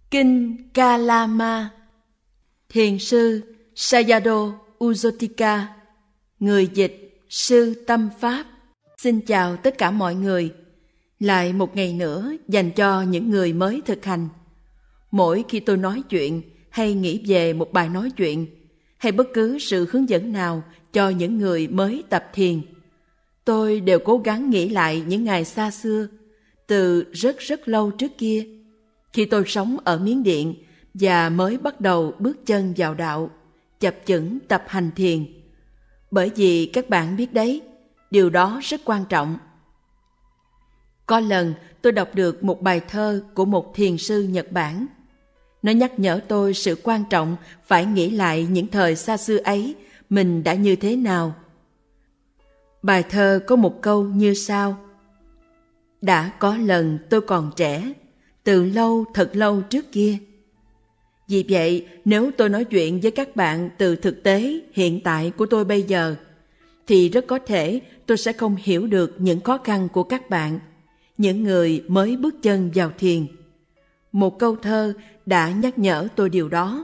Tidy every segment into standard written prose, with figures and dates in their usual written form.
Kinh Kalama. Thiền sư Sayadaw Uzotika, người dịch Sư Tâm Pháp. Xin chào tất cả mọi người. Lại một ngày nữa dành cho những người mới thực hành. Mỗi khi tôi nói chuyện hay nghĩ về một bài nói chuyện hay bất cứ sự hướng dẫn nào cho những người mới tập thiền, tôi đều cố gắng nghĩ lại những ngày xa xưa, từ rất lâu trước kia, khi tôi sống ở Miến Điện và mới bắt đầu bước chân vào đạo, chập chững tập hành thiền. Bởi vì các bạn biết đấy, điều đó rất quan trọng. Có lần tôi đọc được một bài thơ của một thiền sư Nhật Bản. Nó nhắc nhở tôi sự quan trọng phải nghĩ lại những thời xa xưa ấy mình đã như thế nào. Bài thơ có một câu như sau: đã có lần tôi còn trẻ, từ lâu thật lâu trước kia. Vì vậy, nếu tôi nói chuyện với các bạn từ thực tế hiện tại của tôi bây giờ, thì rất có thể tôi sẽ không hiểu được những khó khăn của các bạn, những người mới bước chân vào thiền. Một câu thơ đã nhắc nhở tôi điều đó.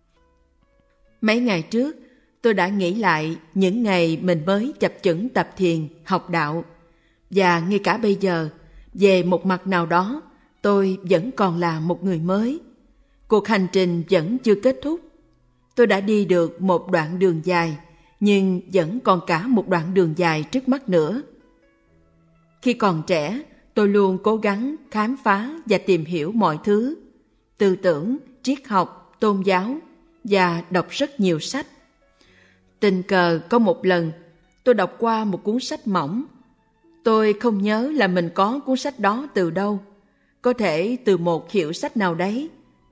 Mấy ngày trước, tôi đã nghĩ lại những ngày mình mới chập chững tập thiền, học đạo. Và ngay cả bây giờ, về một mặt nào đó, tôi vẫn còn là một người mới. Cuộc hành trình vẫn chưa kết thúc. Tôi đã đi được một đoạn đường dài, nhưng vẫn còn cả một đoạn đường dài trước mắt nữa. Khi còn trẻ, tôi luôn cố gắng khám phá và tìm hiểu mọi thứ, tư tưởng, triết học, tôn giáo, và đọc rất nhiều sách. Tình cờ có một lần, tôi đọc qua một cuốn sách mỏng. Tôi không nhớ là mình có cuốn sách đó từ đâu, có thể từ một hiệu sách nào đấy.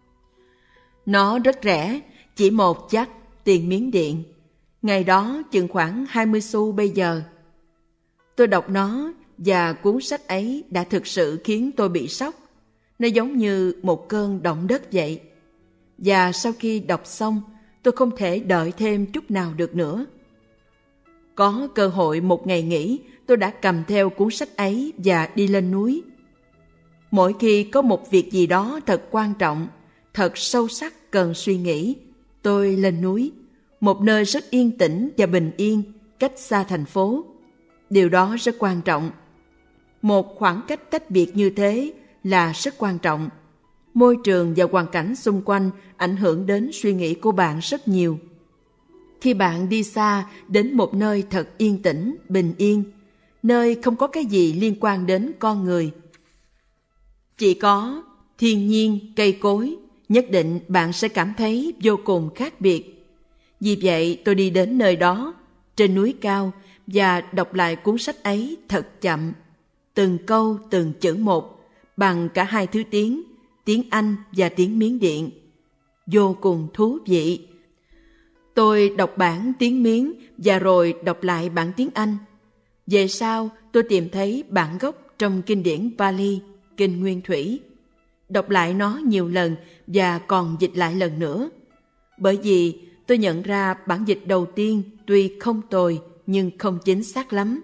Nó rất rẻ, chỉ một jack tiền Miến Điện. Ngày đó chừng khoảng 20 xu bây giờ. Tôi đọc nó và cuốn sách ấy đã thực sự khiến tôi bị sốc. Nó giống như một cơn động đất vậy. Và sau khi đọc xong, tôi không thể đợi thêm chút nào được nữa. Có cơ hội một ngày nghỉ, tôi đã cầm theo cuốn sách ấy và đi lên núi. Mỗi khi có một việc gì đó thật quan trọng, thật sâu sắc cần suy nghĩ, tôi lên núi, một nơi rất yên tĩnh và bình yên, cách xa thành phố. Điều đó rất quan trọng. Một khoảng cách tách biệt như thế là rất quan trọng. Môi trường và hoàn cảnh xung quanh ảnh hưởng đến suy nghĩ của bạn rất nhiều. Khi bạn đi xa đến một nơi thật yên tĩnh, bình yên, nơi không có cái gì liên quan đến con người, chỉ có thiên nhiên, cây cối, nhất định bạn sẽ cảm thấy vô cùng khác biệt. Vì vậy tôi đi đến nơi đó, trên núi cao, và đọc lại cuốn sách ấy thật chậm, từng câu từng chữ một, bằng cả hai thứ tiếng Anh và tiếng Miến Điện. Vô cùng thú vị. Tôi đọc bản tiếng Miến và rồi đọc lại bản tiếng Anh. Về sau, tôi tìm thấy bản gốc trong kinh điển Pali, kinh Nguyên Thủy. Đọc lại nó nhiều lần và còn dịch lại lần nữa. Bởi vì tôi nhận ra bản dịch đầu tiên tuy không tồi nhưng không chính xác lắm.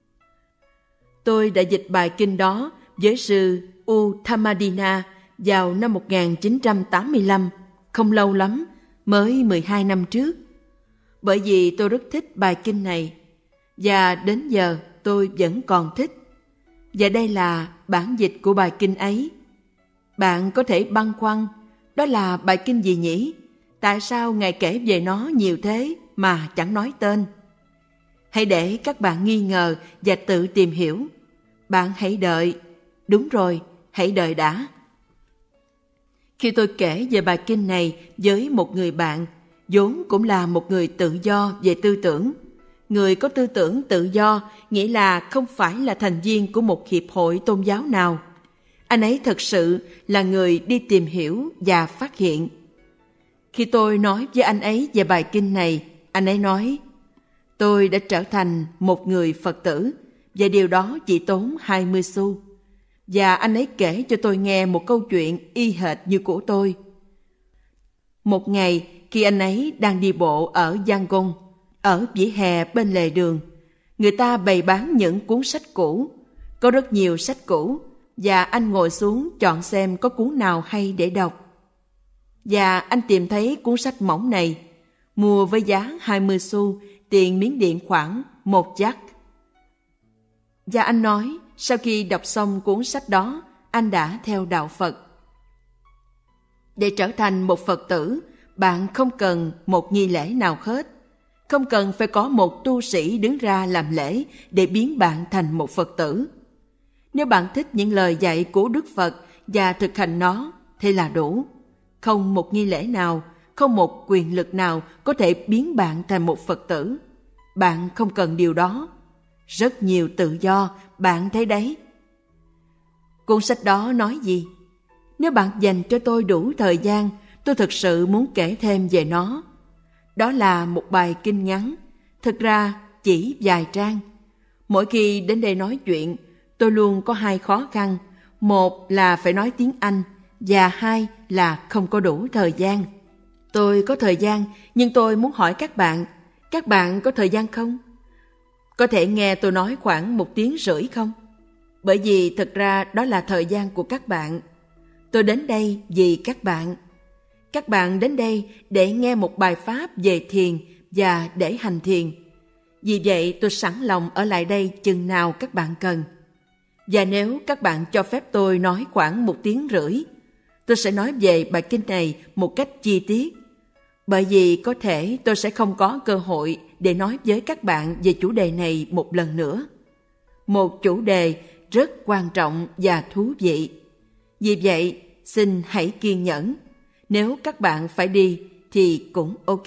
Tôi đã dịch bài kinh đó với sư Uttamadina vào năm 1985, không lâu lắm, mới 12 năm trước. Bởi vì tôi rất thích bài kinh này, và đến giờ tôi vẫn còn thích. Và đây là bản dịch của bài kinh ấy. Bạn có thể băn khoăn, đó là bài kinh gì nhỉ? Tại sao Ngài kể về nó nhiều thế mà chẳng nói tên? Hãy để các bạn nghi ngờ và tự tìm hiểu. Bạn hãy đợi. Đúng rồi, hãy đợi đã. Khi tôi kể về bài kinh này với một người bạn, vốn cũng là một người tự do về tư tưởng. Người có tư tưởng tự do nghĩa là không phải là thành viên của một hiệp hội tôn giáo nào. Anh ấy thật sự là người đi tìm hiểu và phát hiện. Khi tôi nói với anh ấy về bài kinh này, anh ấy nói: tôi đã trở thành một người Phật tử, và điều đó chỉ tốn 20 xu. Và anh ấy kể cho tôi nghe một câu chuyện y hệt như của tôi. Một ngày, khi anh ấy đang đi bộ ở Yangon, ở vỉa hè bên lề đường, người ta bày bán những cuốn sách cũ. Có rất nhiều sách cũ, và anh ngồi xuống chọn xem có cuốn nào hay để đọc. Và anh tìm thấy cuốn sách mỏng này, mua với giá 20 xu, tiền Miến Điện khoảng 1 jack. Và anh nói, sau khi đọc xong cuốn sách đó, anh đã theo đạo Phật. Để trở thành một Phật tử, bạn không cần một nghi lễ nào hết. Không cần phải có một tu sĩ đứng ra làm lễ để biến bạn thành một Phật tử. Nếu bạn thích những lời dạy của Đức Phật và thực hành nó, thì là đủ. Không một nghi lễ nào, không một quyền lực nào có thể biến bạn thành một Phật tử. Bạn không cần điều đó. Rất nhiều tự do, bạn thấy đấy. Cuốn sách đó nói gì? Nếu bạn dành cho tôi đủ thời gian, tôi thực sự muốn kể thêm về nó. Đó là một bài kinh ngắn, thực ra chỉ vài trang. Mỗi khi đến đây nói chuyện, tôi luôn có 2 khó khăn. Một là phải nói tiếng Anh, và 2 là không có đủ thời gian. Tôi có thời gian, nhưng tôi muốn hỏi các bạn có thời gian không? Có thể nghe tôi nói khoảng 1 tiếng rưỡi không? Bởi vì thực ra đó là thời gian của các bạn. Tôi đến đây vì các bạn. Các bạn đến đây để nghe một bài pháp về thiền và để hành thiền. Vì vậy tôi sẵn lòng ở lại đây chừng nào các bạn cần. Và nếu các bạn cho phép tôi nói khoảng 1 tiếng rưỡi, tôi sẽ nói về bài kinh này một cách chi tiết. Bởi vì có thể tôi sẽ không có cơ hội để nói với các bạn về chủ đề này một lần nữa. Một chủ đề rất quan trọng và thú vị. Vì vậy, xin hãy kiên nhẫn. Nếu các bạn phải đi thì cũng ok.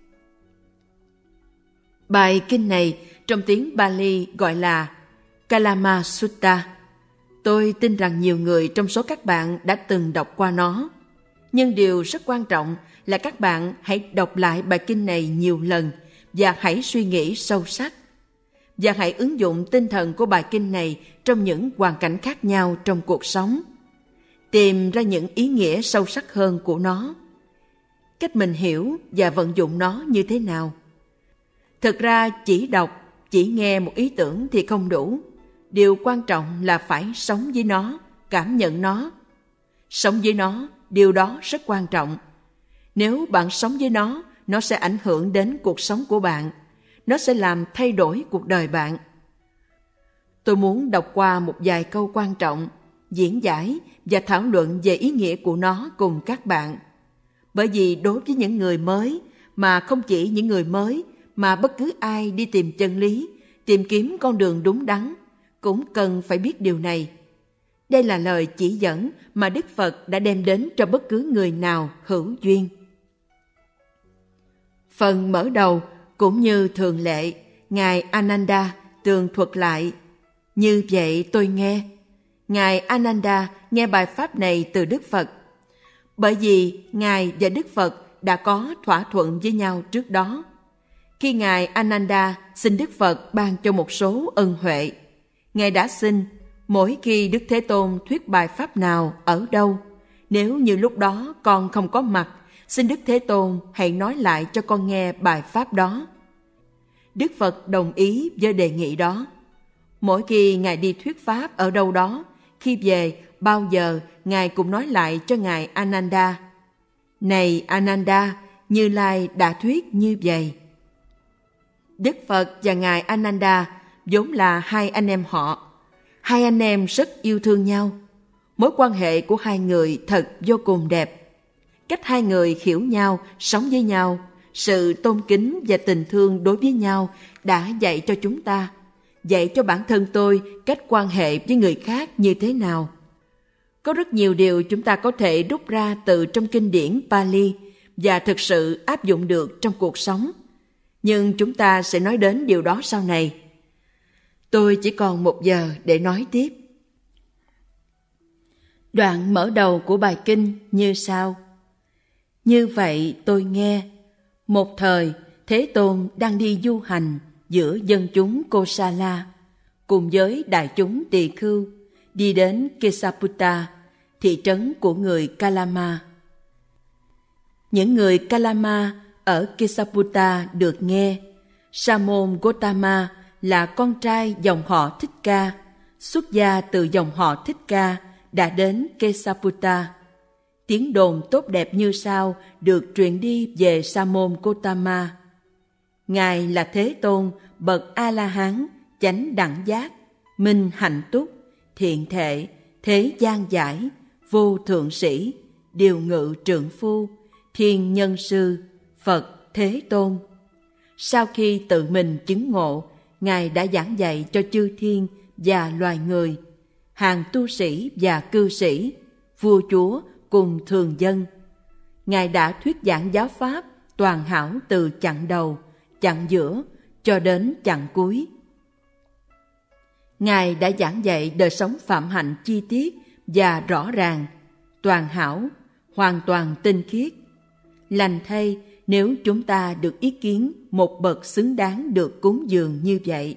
Bài kinh này trong tiếng Pali gọi là Kalama Sutta. Tôi tin rằng nhiều người trong số các bạn đã từng đọc qua nó. Nhưng điều rất quan trọng là các bạn hãy đọc lại bài kinh này nhiều lần và hãy suy nghĩ sâu sắc. Và hãy ứng dụng tinh thần của bài kinh này trong những hoàn cảnh khác nhau trong cuộc sống. Tìm ra những ý nghĩa sâu sắc hơn của nó. Cách mình hiểu và vận dụng nó như thế nào. Thực ra chỉ đọc, chỉ nghe một ý tưởng thì không đủ. Điều quan trọng là phải sống với nó, cảm nhận nó. Sống với nó, điều đó rất quan trọng. Nếu bạn sống với nó sẽ ảnh hưởng đến cuộc sống của bạn. Nó sẽ làm thay đổi cuộc đời bạn. Tôi muốn đọc qua một vài câu quan trọng, diễn giải và thảo luận về ý nghĩa của nó cùng các bạn. Bởi vì đối với những người mới, mà không chỉ những người mới, mà bất cứ ai đi tìm chân lý, tìm kiếm con đường đúng đắn, cũng cần phải biết điều này. Đây là lời chỉ dẫn mà Đức Phật đã đem đến cho bất cứ người nào hữu duyên. Phần mở đầu cũng như thường lệ, Ngài Ananda tường thuật lại. Như vậy tôi nghe. Ngài Ananda nghe bài pháp này từ Đức Phật. Bởi vì Ngài và Đức Phật đã có thỏa thuận với nhau trước đó. Khi Ngài Ananda xin Đức Phật ban cho một số ân huệ, Ngài đã xin mỗi khi Đức Thế Tôn thuyết bài pháp nào ở đâu, nếu như lúc đó con không có mặt, xin Đức Thế Tôn hãy nói lại cho con nghe bài pháp đó. Đức Phật đồng ý với đề nghị đó. Mỗi khi Ngài đi thuyết pháp ở đâu đó, khi về bao giờ Ngài cũng nói lại cho Ngài Ananda: Này Ananda, Như Lai đã thuyết như vậy. Đức Phật và Ngài Ananda vốn là 2 anh em họ. 2 anh em rất yêu thương nhau. Mối quan hệ của 2 người thật vô cùng đẹp. Cách 2 người hiểu nhau, sống với nhau, sự tôn kính và tình thương đối với nhau đã dạy cho chúng ta, dạy cho bản thân tôi cách quan hệ với người khác như thế nào. Có rất nhiều điều chúng ta có thể rút ra từ trong kinh điển Pali và thực sự áp dụng được trong cuộc sống. Nhưng chúng ta sẽ nói đến điều đó sau này. Tôi chỉ còn 1 giờ để nói tiếp. Đoạn mở đầu của bài kinh như sau. Như vậy tôi nghe, một thời Thế Tôn đang đi du hành giữa dân chúng Kosala, cùng với đại chúng tỳ khưu, đi đến Kesaputta, thị trấn của người Kalama. Những người Kalama ở Kesaputta được nghe, Sa môn Gotama là con trai dòng họ Thích Ca, xuất gia từ dòng họ Thích Ca, đã đến Kesaputta. Tiếng đồn tốt đẹp như sao được truyền đi về Sa môn Gotama. Ngài là Thế Tôn, bậc A-la-hán, chánh đẳng giác, minh hạnh túc, thiện thệ, thế gian giải, vô thượng sĩ, điều ngự trượng phu, thiên nhân sư, Phật Thế Tôn. Sau khi tự mình chứng ngộ, Ngài đã giảng dạy cho chư thiên và loài người, hàng tu sĩ và cư sĩ, vua chúa cùng thường dân. Ngài đã thuyết giảng giáo pháp toàn hảo từ chặng đầu, chặng giữa cho đến chặng cuối. Ngài đã giảng dạy đời sống phạm hạnh chi tiết và rõ ràng, toàn hảo, hoàn toàn tinh khiết. Lành thay nếu chúng ta được ý kiến một bậc xứng đáng được cúng dường như vậy.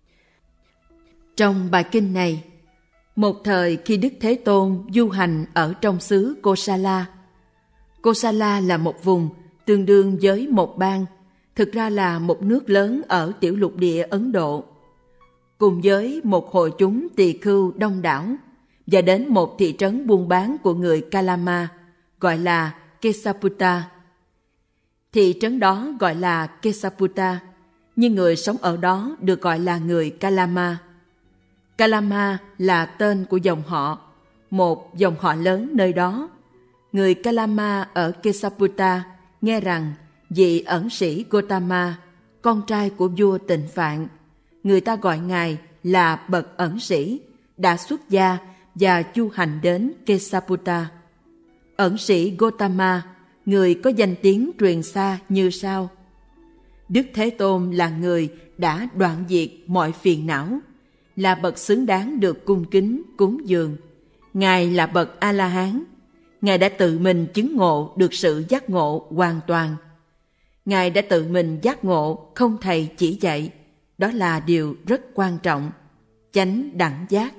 Trong bài kinh này, một thời khi Đức Thế Tôn du hành ở trong xứ Kosala. Kosala là một vùng tương đương với một bang, thực ra là một nước lớn ở tiểu lục địa Ấn Độ, cùng với một hội chúng tỳ khưu đông đảo, và đến một thị trấn buôn bán của người Kalama, gọi là Kesaputta. Thị trấn đó gọi là Kesaputta, nhưng người sống ở đó được gọi là người Kalama. Kalama là tên của dòng họ, một dòng họ lớn nơi đó. Người Kalama ở Kesaputta nghe rằng vị ẩn sĩ Gotama, con trai của vua Tịnh Phạn, người ta gọi ngài là bậc ẩn sĩ, đã xuất gia và chu hành đến Kesaputta. Ẩn sĩ Gotama, người có danh tiếng truyền xa như sau: Đức Thế Tôn là người đã đoạn diệt mọi phiền não, là bậc xứng đáng được cung kính cúng dường. Ngài là bậc A-la-hán. Ngài đã tự mình chứng ngộ được sự giác ngộ hoàn toàn. Ngài đã tự mình giác ngộ không thầy chỉ dạy. Đó là điều rất quan trọng. Chánh đẳng giác.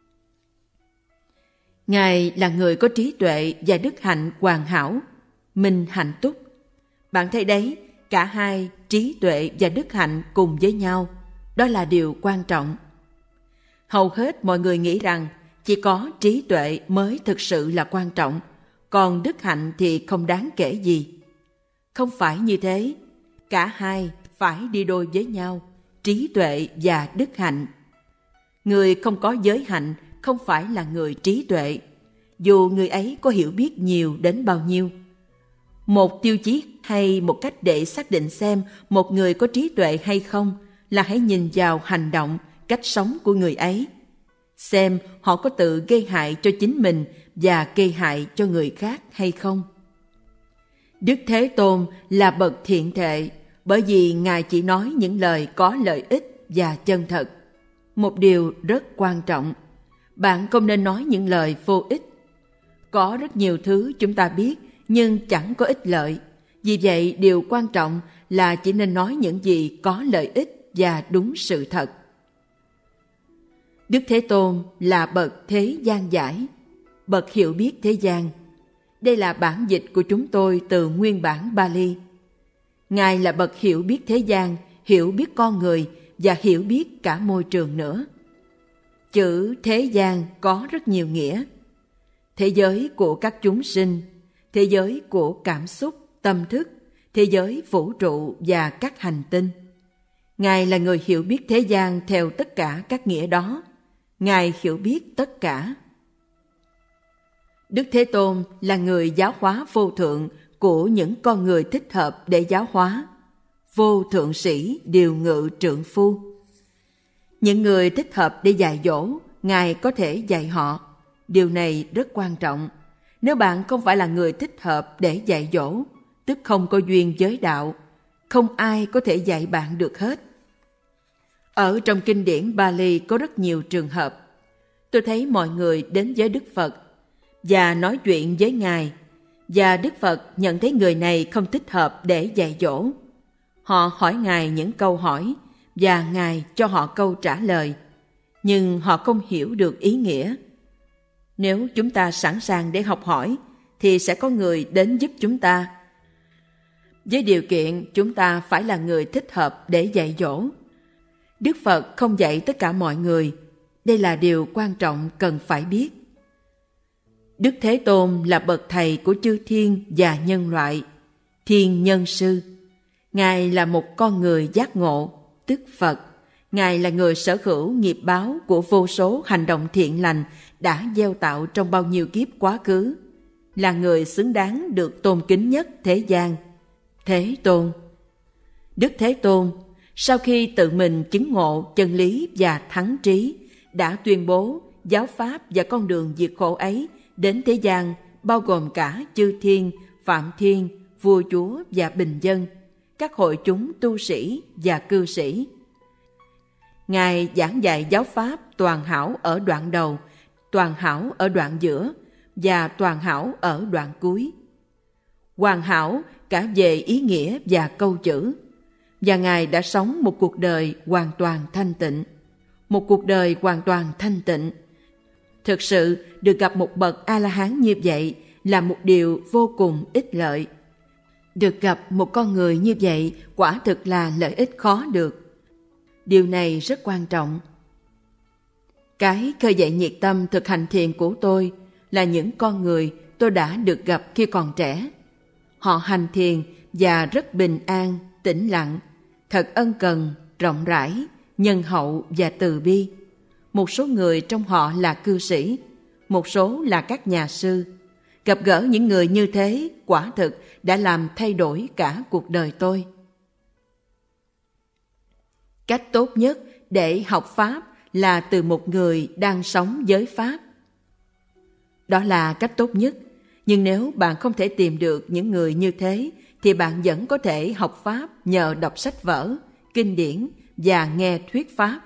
Ngài là người có trí tuệ và đức hạnh hoàn hảo, minh hạnh túc. Bạn thấy đấy, cả hai trí tuệ và đức hạnh cùng với nhau. Đó là điều quan trọng. Hầu hết mọi người nghĩ rằng chỉ có trí tuệ mới thực sự là quan trọng, còn đức hạnh thì không đáng kể gì. Không phải như thế, cả hai phải đi đôi với nhau, trí tuệ và đức hạnh. Người không có giới hạnh không phải là người trí tuệ, dù người ấy có hiểu biết nhiều đến bao nhiêu. Một tiêu chí hay một cách để xác định xem một người có trí tuệ hay không là hãy nhìn vào hành động, cách sống của người ấy, xem họ có tự gây hại cho chính mình và gây hại cho người khác hay không. Đức Thế Tôn là bậc thiện thệ, bởi vì Ngài chỉ nói những lời có lợi ích và chân thật. Một điều rất quan trọng, bạn không nên nói những lời vô ích. Có rất nhiều thứ chúng ta biết nhưng chẳng có ích lợi. Vì vậy, điều quan trọng là chỉ nên nói những gì có lợi ích và đúng sự thật. Đức Thế Tôn là bậc thế gian giải, bậc hiểu biết thế gian. Đây là bản dịch của chúng tôi từ nguyên bản Bali. Ngài là bậc hiểu biết thế gian, hiểu biết con người và hiểu biết cả môi trường nữa. Chữ thế gian có rất nhiều nghĩa. Thế giới của các chúng sinh, thế giới của cảm xúc, tâm thức, thế giới vũ trụ và các hành tinh. Ngài là người hiểu biết thế gian theo tất cả các nghĩa đó. Ngài hiểu biết tất cả. Đức Thế Tôn là người giáo hóa vô thượng của những con người thích hợp để giáo hóa. Vô thượng sĩ điều ngự trượng phu. Những người thích hợp để dạy dỗ, Ngài có thể dạy họ. Điều này rất quan trọng. Nếu bạn không phải là người thích hợp để dạy dỗ, tức không có duyên với đạo, không ai có thể dạy bạn được hết. Ở trong kinh điển Bali có rất nhiều trường hợp. Tôi thấy mọi người đến với Đức Phật và nói chuyện với Ngài, và Đức Phật nhận thấy người này không thích hợp để dạy dỗ. Họ hỏi Ngài những câu hỏi và Ngài cho họ câu trả lời, nhưng họ không hiểu được ý nghĩa. Nếu chúng ta sẵn sàng để học hỏi, thì sẽ có người đến giúp chúng ta. Với điều kiện chúng ta phải là người thích hợp để dạy dỗ. Đức Phật không dạy tất cả mọi người. Đây là điều quan trọng cần phải biết. Đức Thế Tôn là bậc thầy của chư thiên và nhân loại, thiên nhân sư. Ngài là một con người giác ngộ, tức Phật. Ngài là người sở hữu nghiệp báo của vô số hành động thiện lành đã gieo tạo trong bao nhiêu kiếp quá khứ, là người xứng đáng được tôn kính nhất thế gian. Thế Tôn. Đức Thế Tôn, sau khi tự mình chứng ngộ chân lý và thắng trí, đã tuyên bố giáo pháp và con đường diệt khổ ấy đến thế gian, bao gồm cả chư thiên, phạm thiên, vua chúa và bình dân, các hội chúng tu sĩ và cư sĩ. Ngài giảng dạy giáo pháp toàn hảo ở đoạn đầu, toàn hảo ở đoạn giữa và toàn hảo ở đoạn cuối. Hoàn hảo cả về ý nghĩa và câu chữ. Và Ngài đã sống một cuộc đời hoàn toàn thanh tịnh. Một cuộc đời hoàn toàn thanh tịnh. Thực sự được gặp một bậc A-la-hán như vậy là một điều vô cùng ích lợi. Được gặp một con người như vậy quả thực là lợi ích khó được. Điều này rất quan trọng. Cái khơi dậy nhiệt tâm thực hành thiền của tôi là những con người tôi đã được gặp khi còn trẻ. Họ hành thiền và rất bình an, tĩnh lặng, thật ân cần, rộng rãi, nhân hậu và từ bi. Một số người trong họ là cư sĩ, một số là các nhà sư. Gặp gỡ những người như thế quả thực đã làm thay đổi cả cuộc đời tôi. Cách tốt nhất để học Pháp là từ một người đang sống giới Pháp. Đó là cách tốt nhất, nhưng nếu bạn không thể tìm được những người như thế, thì bạn vẫn có thể học Pháp nhờ đọc sách vở, kinh điển và nghe thuyết Pháp.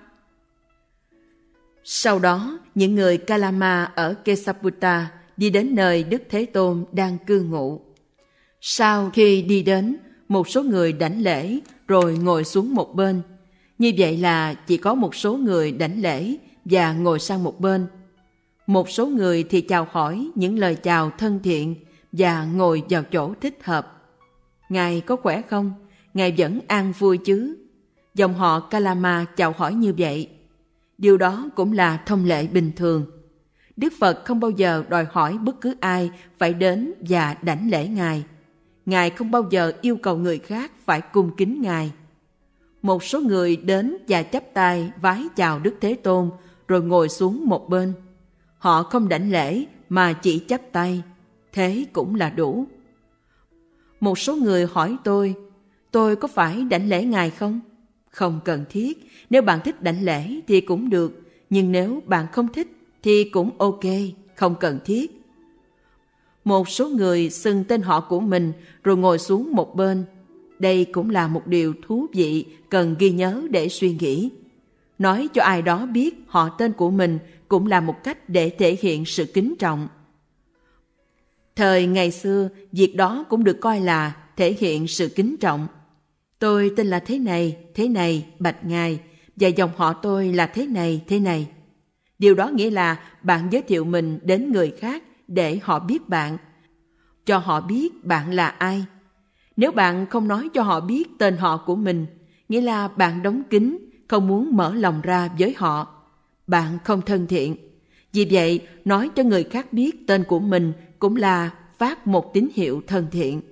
Sau đó, những người Kalama ở Kesaputta đi đến nơi Đức Thế Tôn đang cư ngụ. Sau khi đi đến, một số người đảnh lễ rồi ngồi xuống một bên. Như vậy là chỉ có một số người đảnh lễ và ngồi sang một bên. Một số người thì chào hỏi những lời chào thân thiện và ngồi vào chỗ thích hợp. Ngài có khỏe không? Ngài vẫn an vui chứ? Dòng họ Kalama chào hỏi như vậy. Điều đó cũng là thông lệ bình thường. Đức Phật không bao giờ đòi hỏi bất cứ ai phải đến và đảnh lễ Ngài. Ngài không bao giờ yêu cầu người khác phải cung kính Ngài. Một số người đến và chắp tay vái chào Đức Thế Tôn rồi ngồi xuống một bên. Họ không đảnh lễ mà chỉ chắp tay. Thế cũng là đủ. Một số người hỏi tôi có phải đảnh lễ Ngài không? Không cần thiết. Nếu bạn thích đảnh lễ thì cũng được, nhưng nếu bạn không thích thì cũng ok, không cần thiết. Một số người xưng tên họ của mình rồi ngồi xuống một bên. Đây cũng là một điều thú vị cần ghi nhớ để suy nghĩ. Nói cho ai đó biết họ tên của mình cũng là một cách để thể hiện sự kính trọng. Thời ngày xưa, việc đó cũng được coi là thể hiện sự kính trọng. Tôi tên là thế này, bạch Ngài, và dòng họ tôi là thế này. Điều đó nghĩa là bạn giới thiệu mình đến người khác để họ biết bạn, cho họ biết bạn là ai. Nếu bạn không nói cho họ biết tên họ của mình, nghĩa là bạn đóng kín, không muốn mở lòng ra với họ. Bạn không thân thiện. Vì vậy, nói cho người khác biết tên của mình cũng là phát một tín hiệu thân thiện.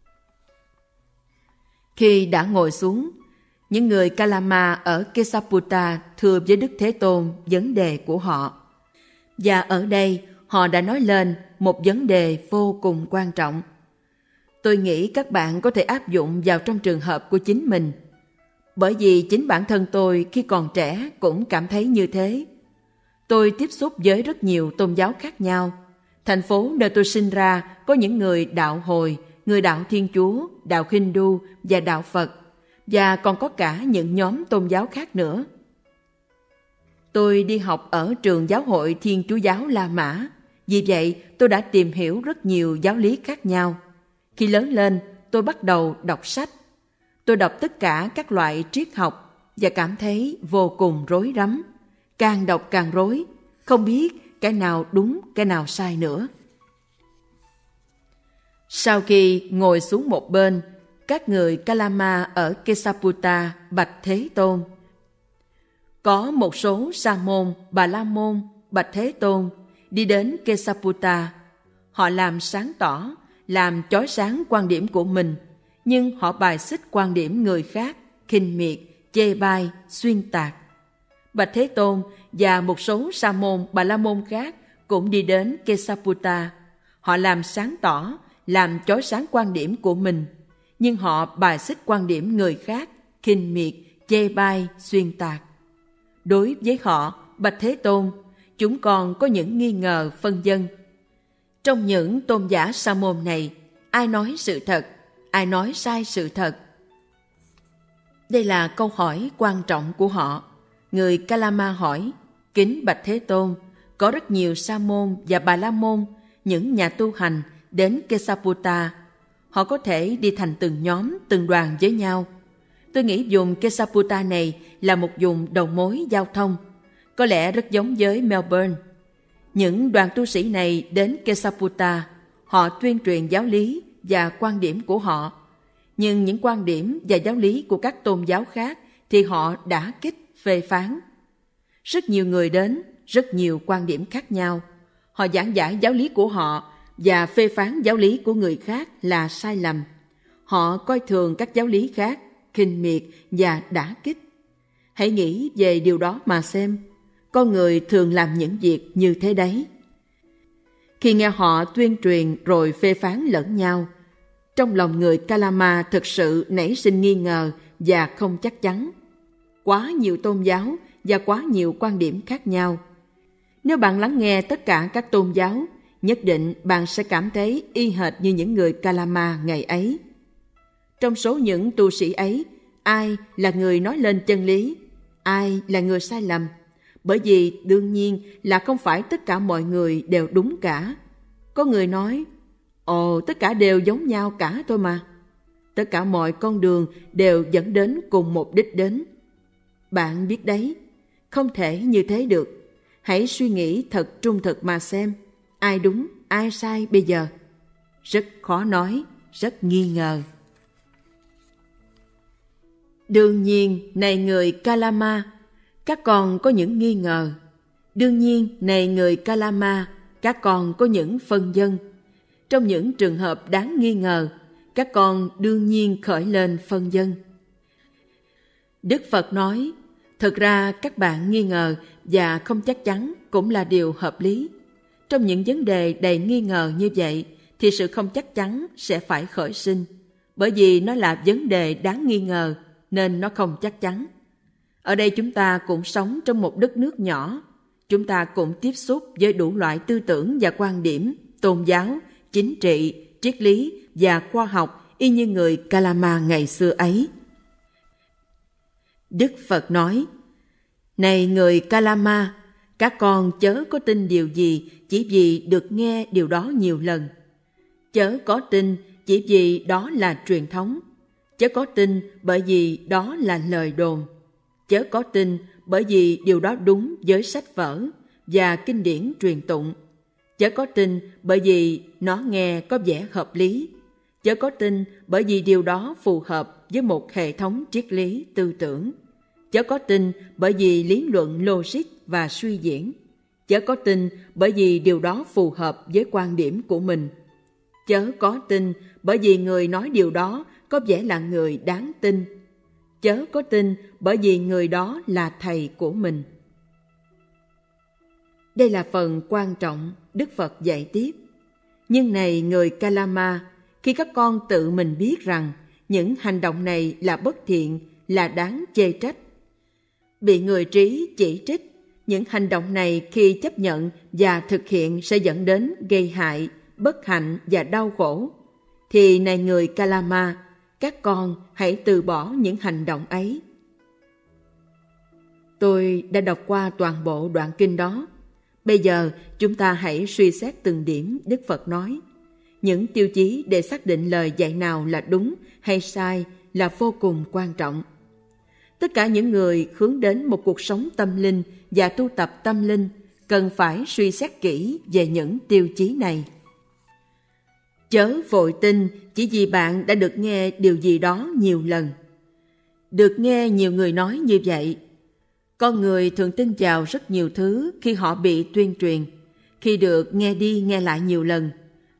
Khi đã ngồi xuống, những người Kalama ở Kesaputta thưa với Đức Thế Tôn vấn đề của họ. Và ở đây, họ đã nói lên một vấn đề vô cùng quan trọng. Tôi nghĩ các bạn có thể áp dụng vào trong trường hợp của chính mình. Bởi vì chính bản thân tôi khi còn trẻ cũng cảm thấy như thế. Tôi tiếp xúc với rất nhiều tôn giáo khác nhau. Thành phố nơi tôi sinh ra có những người đạo Hồi, người đạo Thiên Chúa, đạo Hindu và đạo Phật, và còn có cả những nhóm tôn giáo khác nữa. Tôi đi học ở trường giáo hội Thiên Chúa giáo La Mã. Vì vậy, tôi đã tìm hiểu rất nhiều giáo lý khác nhau. Khi lớn lên, tôi bắt đầu đọc sách. Tôi đọc tất cả các loại triết học và cảm thấy vô cùng rối rắm. Càng đọc càng rối, không biết cái nào đúng, cái nào sai nữa. Sau khi ngồi xuống một bên, các người Kalama ở Kesaputta bạch Thế Tôn. Có một số Sa môn, Bà la môn bạch Thế Tôn đi đến Kesaputta Họ làm sáng tỏ, làm chói sáng quan điểm của mình, nhưng họ bài xích quan điểm người khác, khinh miệt, chê bai, xuyên tạc. Bạch Thế Tôn và một số sa môn, bà la môn khác cũng đi đến Kesaputta. Họ làm sáng tỏ, làm chói sáng quan điểm của mình, nhưng họ bài xích quan điểm người khác, khinh miệt, chê bai, xuyên tạc. Đối với họ, Bạch Thế Tôn, chúng còn có những nghi ngờ phân vân. Trong những tôn giả sa môn này, ai nói sự thật, ai nói sai sự thật? Đây là câu hỏi quan trọng của họ. Người Kalama hỏi: kính Bạch Thế Tôn, có rất nhiều sa môn và bà la môn, những nhà tu hành đến Kesaputta. Họ có thể đi thành từng nhóm, từng đoàn với nhau. Tôi nghĩ vùng Kesaputta này là một vùng đầu mối giao thông, có lẽ rất giống với Melbourne. Những đoàn tu sĩ này đến Kesaputta, họ tuyên truyền giáo lý và quan điểm của họ. Nhưng những quan điểm và giáo lý của các tôn giáo khác thì họ đã kích, phê phán. Rất nhiều người đến, rất nhiều quan điểm khác nhau. Họ giảng giải giáo lý của họ và phê phán giáo lý của người khác là sai lầm. Họ coi thường các giáo lý khác, khinh miệt và đả kích. Hãy nghĩ về điều đó mà xem. Con người thường làm những việc như thế đấy. Khi nghe họ tuyên truyền rồi phê phán lẫn nhau, trong lòng người Kalama thực sự nảy sinh nghi ngờ và không chắc chắn. Quá nhiều tôn giáo và quá nhiều quan điểm khác nhau. Nếu bạn lắng nghe tất cả các tôn giáo, nhất định bạn sẽ cảm thấy y hệt như những người Kalama ngày ấy. Trong số những tu sĩ ấy, ai là người nói lên chân lý, ai là người sai lầm? Bởi vì đương nhiên là không phải tất cả mọi người đều đúng cả. Có người nói, ồ, tất cả đều giống nhau cả thôi mà. Tất cả mọi con đường đều dẫn đến cùng một đích đến. Bạn biết đấy, không thể như thế được. Hãy suy nghĩ thật trung thực mà xem, ai đúng, ai sai bây giờ. Rất khó nói, rất nghi ngờ. Đương nhiên, này người Kalama, các con có những nghi ngờ. Đương nhiên, này người Kalama, các con có những phân vân. Trong những trường hợp đáng nghi ngờ, các con đương nhiên khởi lên phân vân. Đức Phật nói, thực ra các bạn nghi ngờ và không chắc chắn cũng là điều hợp lý. Trong những vấn đề đầy nghi ngờ như vậy, thì sự không chắc chắn sẽ phải khởi sinh. Bởi vì nó là vấn đề đáng nghi ngờ, nên nó không chắc chắn. Ở đây chúng ta cũng sống trong một đất nước nhỏ. Chúng ta cũng tiếp xúc với đủ loại tư tưởng và quan điểm, tôn giáo, chính trị, triết lý và khoa học y như người Kalama ngày xưa ấy. Đức Phật nói, này người Kalama, các con chớ có tin điều gì chỉ vì được nghe điều đó nhiều lần. Chớ có tin chỉ vì đó là truyền thống. Chớ có tin bởi vì đó là lời đồn. Chớ có tin bởi vì điều đó đúng với sách vở và kinh điển truyền tụng. Chớ có tin bởi vì nó nghe có vẻ hợp lý. Chớ có tin bởi vì điều đó phù hợp với một hệ thống triết lý tư tưởng. Chớ có tin bởi vì lý luận logic và suy diễn. Chớ có tin bởi vì điều đó phù hợp với quan điểm của mình. Chớ có tin bởi vì người nói điều đó có vẻ là người đáng tin. Chớ có tin bởi vì người đó là thầy của mình. Đây là phần quan trọng Đức Phật dạy tiếp. Nhưng này người Kalama, khi các con tự mình biết rằng những hành động này là bất thiện, là đáng chê trách, bị người trí chỉ trích, những hành động này khi chấp nhận và thực hiện sẽ dẫn đến gây hại, bất hạnh và đau khổ, thì này người Kalama, các con hãy từ bỏ những hành động ấy. Tôi đã đọc qua toàn bộ đoạn kinh đó. Bây giờ chúng ta hãy suy xét từng điểm Đức Phật nói. Những tiêu chí để xác định lời dạy nào là đúng hay sai là vô cùng quan trọng. Tất cả những người hướng đến một cuộc sống tâm linh và tu tập tâm linh cần phải suy xét kỹ về những tiêu chí này. Chớ vội tin chỉ vì bạn đã được nghe điều gì đó nhiều lần. Được nghe nhiều người nói như vậy. Con người thường tin vào rất nhiều thứ khi họ bị tuyên truyền. Khi được nghe đi nghe lại nhiều lần,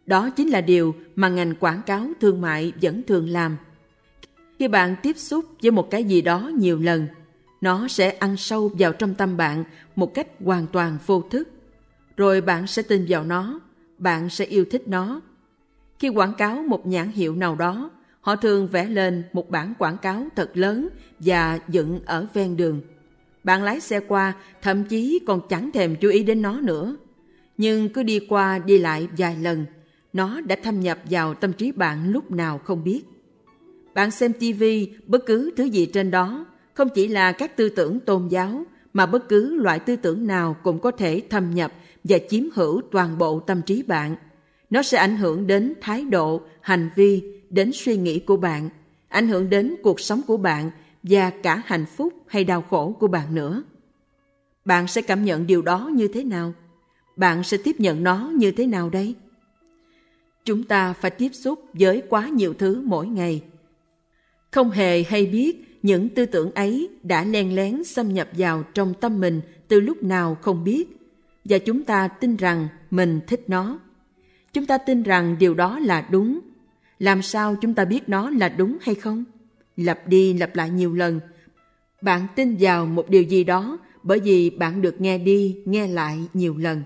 Đó chính là điều mà ngành quảng cáo thương mại vẫn thường làm. Khi bạn tiếp xúc với một cái gì đó nhiều lần, nó sẽ ăn sâu vào trong tâm bạn một cách hoàn toàn vô thức. Rồi bạn sẽ tin vào nó, bạn sẽ yêu thích nó. Khi quảng cáo một nhãn hiệu nào đó, họ thường vẽ lên một bảng quảng cáo thật lớn và dựng ở ven đường. Bạn lái xe qua, thậm chí còn chẳng thèm chú ý đến nó nữa. Nhưng cứ đi qua đi lại vài lần, nó đã thâm nhập vào tâm trí bạn lúc nào không biết. Bạn xem TV, bất cứ thứ gì trên đó, không chỉ là các tư tưởng tôn giáo, mà bất cứ loại tư tưởng nào cũng có thể thâm nhập và chiếm hữu toàn bộ tâm trí bạn. Nó sẽ ảnh hưởng đến thái độ, hành vi, đến suy nghĩ của bạn, ảnh hưởng đến cuộc sống của bạn và cả hạnh phúc hay đau khổ của bạn nữa. Bạn sẽ cảm nhận điều đó như thế nào? Bạn sẽ tiếp nhận nó như thế nào đây? Chúng ta phải tiếp xúc với quá nhiều thứ mỗi ngày. Không hề hay biết những tư tưởng ấy đã len lén xâm nhập vào trong tâm mình từ lúc nào không biết, và chúng ta tin rằng mình thích nó. Chúng ta tin rằng điều đó là đúng. Làm sao chúng ta biết nó là đúng hay không? Lặp đi lặp lại nhiều lần. Bạn tin vào một điều gì đó bởi vì bạn được nghe đi nghe lại nhiều lần.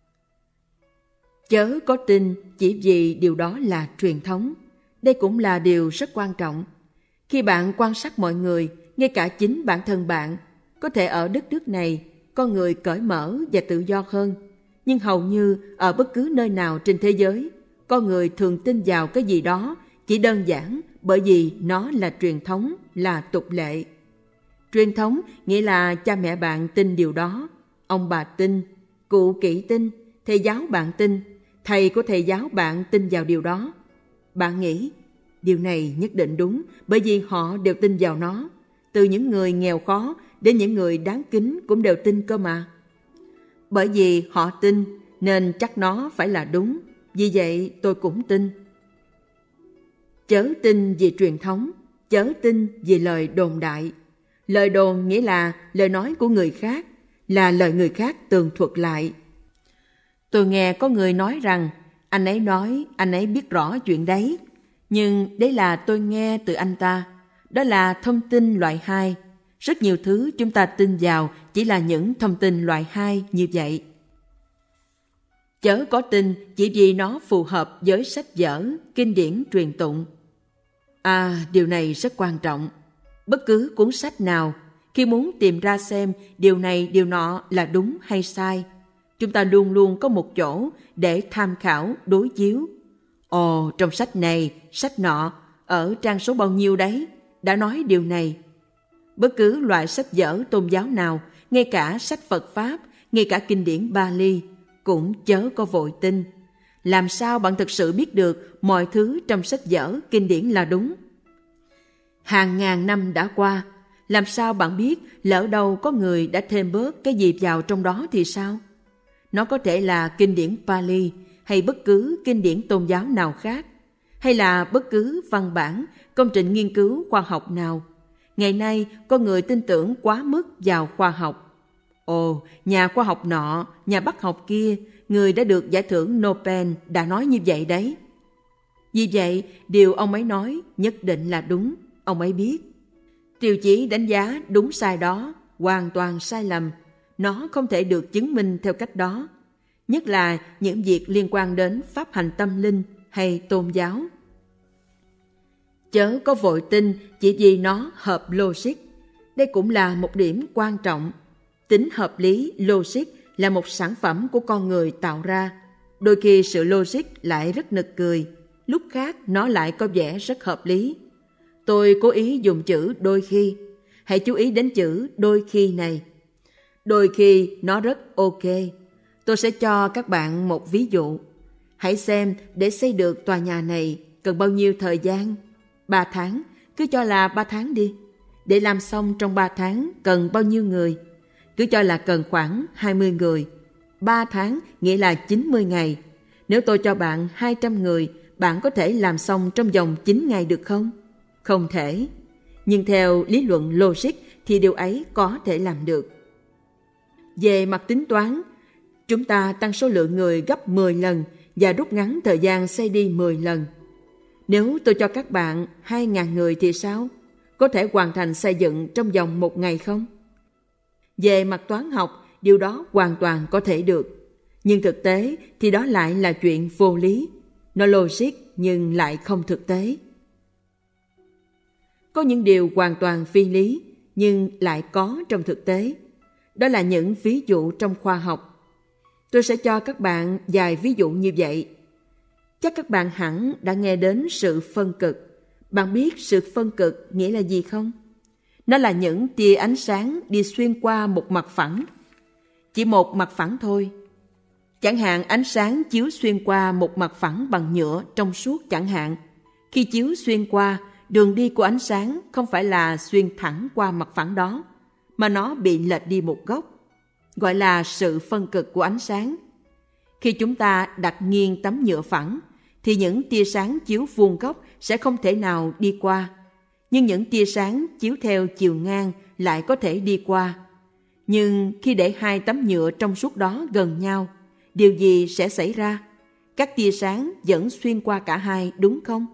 Chớ có tin chỉ vì điều đó là truyền thống. Đây cũng là điều rất quan trọng. Khi bạn quan sát mọi người, ngay cả chính bản thân bạn, có thể ở đất nước này, con người cởi mở và tự do hơn. Nhưng hầu như ở bất cứ nơi nào trên thế giới, con người thường tin vào cái gì đó chỉ đơn giản bởi vì nó là truyền thống, là tục lệ. Truyền thống nghĩa là cha mẹ bạn tin điều đó, ông bà tin, cụ kỹ tin, thầy giáo bạn tin, thầy của thầy giáo bạn tin vào điều đó. Bạn nghĩ, điều này nhất định đúng bởi vì họ đều tin vào nó. Từ những người nghèo khó đến những người đáng kính cũng đều tin cơ mà. Bởi vì họ tin nên chắc nó phải là đúng, vì vậy tôi cũng tin. Chớ tin vì truyền thống, chớ tin vì lời đồn đại. Lời đồn nghĩa là lời nói của người khác, là lời người khác tường thuật lại. Tôi nghe có người nói rằng anh ấy nói anh ấy biết rõ chuyện đấy, nhưng đấy là tôi nghe từ anh ta. Đó là thông tin loại 2. Rất nhiều thứ chúng ta tin vào chỉ là những thông tin loại 2 như vậy. Chớ có tin chỉ vì nó phù hợp với sách vở, kinh điển truyền tụng. Điều này rất quan trọng. Bất cứ cuốn sách nào, khi muốn tìm ra xem điều này điều nọ là đúng hay sai, chúng ta luôn luôn có một chỗ để tham khảo, đối chiếu. Trong sách này, sách nọ, ở trang số bao nhiêu đấy, đã nói điều này. Bất cứ loại sách vở tôn giáo nào, ngay cả sách Phật Pháp, ngay cả kinh điển Bali, cũng chớ có vội tin. Làm sao bạn thực sự biết được mọi thứ trong sách vở, kinh điển là đúng? Hàng ngàn năm đã qua, làm sao bạn biết lỡ đâu có người đã thêm bớt cái gì vào trong đó thì sao? Nó có thể là kinh điển Pali hay bất cứ kinh điển tôn giáo nào khác, hay là bất cứ văn bản, công trình nghiên cứu khoa học nào. Ngày nay, có người tin tưởng quá mức vào khoa học. Nhà khoa học nọ, nhà bác học kia, người đã được giải thưởng Nobel đã nói như vậy đấy. Vì vậy, điều ông ấy nói nhất định là đúng, ông ấy biết. Tiêu chí đánh giá đúng sai đó hoàn toàn sai lầm. Nó không thể được chứng minh theo cách đó. Nhất là những việc liên quan đến pháp hành tâm linh hay tôn giáo. Chớ có vội tin chỉ vì nó hợp logic. Đây cũng là một điểm quan trọng. Tính hợp lý, logic là một sản phẩm của con người tạo ra. Đôi khi sự logic lại rất nực cười, lúc khác nó lại có vẻ rất hợp lý. Tôi cố ý dùng chữ đôi khi. Hãy chú ý đến chữ đôi khi này. Đôi khi nó rất ok. Tôi sẽ cho các bạn một ví dụ. Hãy xem để xây được tòa nhà này cần bao nhiêu thời gian? 3 tháng, cứ cho là 3 tháng đi. Để làm xong trong 3 tháng cần bao nhiêu người? Cứ cho là cần khoảng 20 người. 3 tháng nghĩa là 90 ngày. Nếu tôi cho bạn 200 người, bạn có thể làm xong trong vòng 9 ngày được không? Không thể. Nhưng theo lý luận logic thì điều ấy có thể làm được. Về mặt tính toán, chúng ta tăng số lượng người gấp 10 lần và rút ngắn thời gian xây đi 10 lần. Nếu tôi cho các bạn 2.000 người thì sao? Có thể hoàn thành xây dựng trong vòng 1 ngày không? Về mặt toán học, điều đó hoàn toàn có thể được. Nhưng thực tế thì đó lại là chuyện vô lý. Nó logic nhưng lại không thực tế. Có những điều hoàn toàn phi lý nhưng lại có trong thực tế. Đó là những ví dụ trong khoa học. Tôi sẽ cho các bạn vài ví dụ như vậy. Chắc các bạn hẳn đã nghe đến sự phân cực. Bạn biết sự phân cực nghĩa là gì không? Nó là những tia ánh sáng đi xuyên qua một mặt phẳng. Chỉ một mặt phẳng thôi. Chẳng hạn ánh sáng chiếu xuyên qua một mặt phẳng bằng nhựa trong suốt chẳng hạn. Khi chiếu xuyên qua, đường đi của ánh sáng không phải là xuyên thẳng qua mặt phẳng đó, mà nó bị lệch đi một góc, gọi là sự phân cực của ánh sáng. Khi chúng ta đặt nghiêng tấm nhựa phẳng, thì những tia sáng chiếu vuông góc sẽ không thể nào đi qua. Nhưng những tia sáng chiếu theo chiều ngang lại có thể đi qua. Nhưng khi để hai tấm nhựa trong suốt đó gần nhau, điều gì sẽ xảy ra? Các tia sáng vẫn xuyên qua cả hai, đúng không?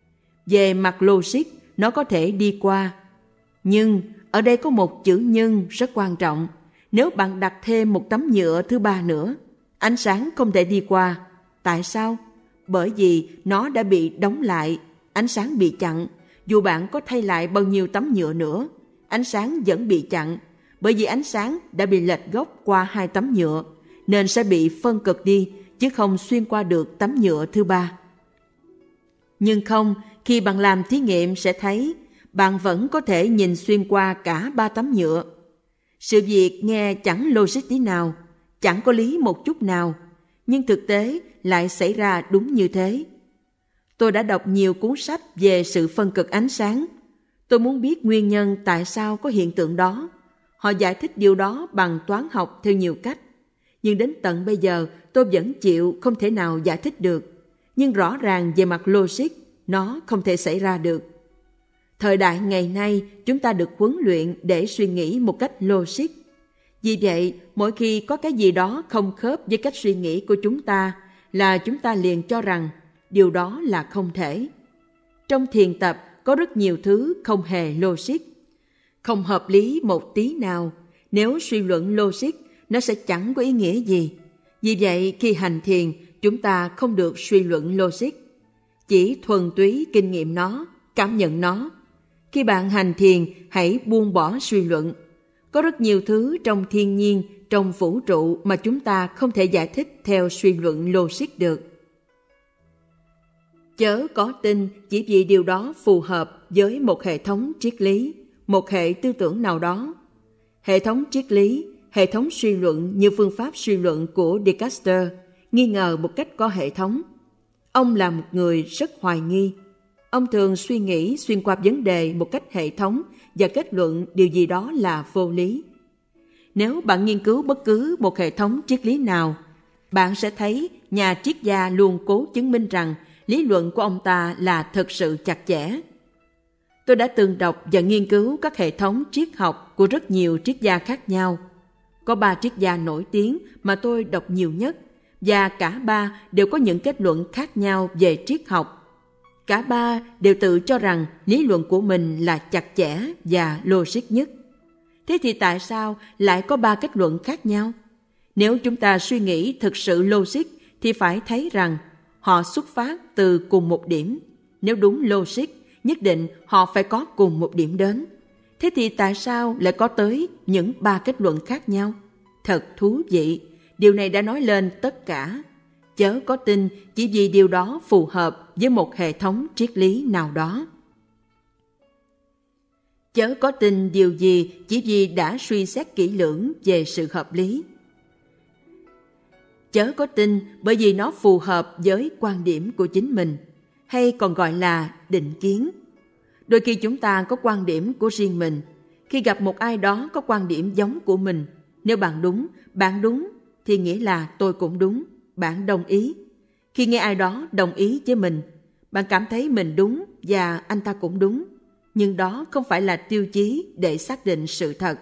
Về mặt logic, nó có thể đi qua. Nhưng ở đây có một chữ nhưng rất quan trọng. Nếu bạn đặt thêm một tấm nhựa thứ ba nữa, ánh sáng không thể đi qua. Tại sao? Bởi vì nó đã bị đóng lại, ánh sáng bị chặn. Dù bạn có thay lại bao nhiêu tấm nhựa nữa, ánh sáng vẫn bị chặn. Bởi vì ánh sáng đã bị lệch góc qua hai tấm nhựa, nên sẽ bị phân cực đi, chứ không xuyên qua được tấm nhựa thứ ba. Nhưng không, khi bạn làm thí nghiệm sẽ thấy bạn vẫn có thể nhìn xuyên qua cả 3 tấm nhựa. Sự việc nghe chẳng logic tí nào, chẳng có lý một chút nào, nhưng thực tế lại xảy ra đúng như thế. Tôi đã đọc nhiều cuốn sách về sự phân cực ánh sáng. Tôi muốn biết nguyên nhân tại sao có hiện tượng đó. Họ giải thích điều đó bằng toán học theo nhiều cách. Nhưng đến tận bây giờ tôi vẫn chịu không thể nào giải thích được. Nhưng rõ ràng về mặt logic, nó không thể xảy ra được. Thời đại ngày nay, chúng ta được huấn luyện để suy nghĩ một cách logic. Vì vậy, mỗi khi có cái gì đó không khớp với cách suy nghĩ của chúng ta, là chúng ta liền cho rằng điều đó là không thể. Trong thiền tập có rất nhiều thứ không hề logic, không hợp lý một tí nào. Nếu suy luận logic, nó sẽ chẳng có ý nghĩa gì. Vì vậy, khi hành thiền, chúng ta không được suy luận logic, chỉ thuần túy kinh nghiệm nó, cảm nhận nó. Khi bạn hành thiền, hãy buông bỏ suy luận. Có rất nhiều thứ trong thiên nhiên, trong vũ trụ mà chúng ta không thể giải thích theo suy luận logic được. Chớ có tin chỉ vì điều đó phù hợp với một hệ thống triết lý, một hệ tư tưởng nào đó. Hệ thống triết lý, hệ thống suy luận như phương pháp suy luận của Descartes, nghi ngờ một cách có hệ thống. Ông là một người rất hoài nghi. Ông thường suy nghĩ xuyên qua vấn đề một cách hệ thống và kết luận điều gì đó là vô lý. Nếu bạn nghiên cứu bất cứ một hệ thống triết lý nào, bạn sẽ thấy nhà triết gia luôn cố chứng minh rằng lý luận của ông ta là thực sự chặt chẽ. Tôi đã từng đọc và nghiên cứu các hệ thống triết học của rất nhiều triết gia khác nhau. Có 3 triết gia nổi tiếng mà tôi đọc nhiều nhất, và cả 3 đều có những kết luận khác nhau về triết học. Cả 3 đều tự cho rằng lý luận của mình là chặt chẽ và logic nhất. Thế thì tại sao lại có 3 kết luận khác nhau? Nếu chúng ta suy nghĩ thực sự logic thì phải thấy rằng họ xuất phát từ cùng một điểm. Nếu đúng logic, nhất định họ phải có cùng một điểm đến. Thế thì tại sao lại có tới những 3 kết luận khác nhau? Thật thú vị, điều này đã nói lên tất cả. Chớ có tin chỉ vì điều đó phù hợp với một hệ thống triết lý nào đó. Chớ có tin điều gì chỉ vì đã suy xét kỹ lưỡng về sự hợp lý. Chớ có tin bởi vì nó phù hợp với quan điểm của chính mình, hay còn gọi là định kiến. Đôi khi chúng ta có quan điểm của riêng mình. Khi gặp một ai đó có quan điểm giống của mình, nếu bạn đúng, thì nghĩa là tôi cũng đúng, bạn đồng ý. Khi nghe ai đó đồng ý với mình, bạn cảm thấy mình đúng và anh ta cũng đúng. Nhưng đó không phải là tiêu chí để xác định sự thật.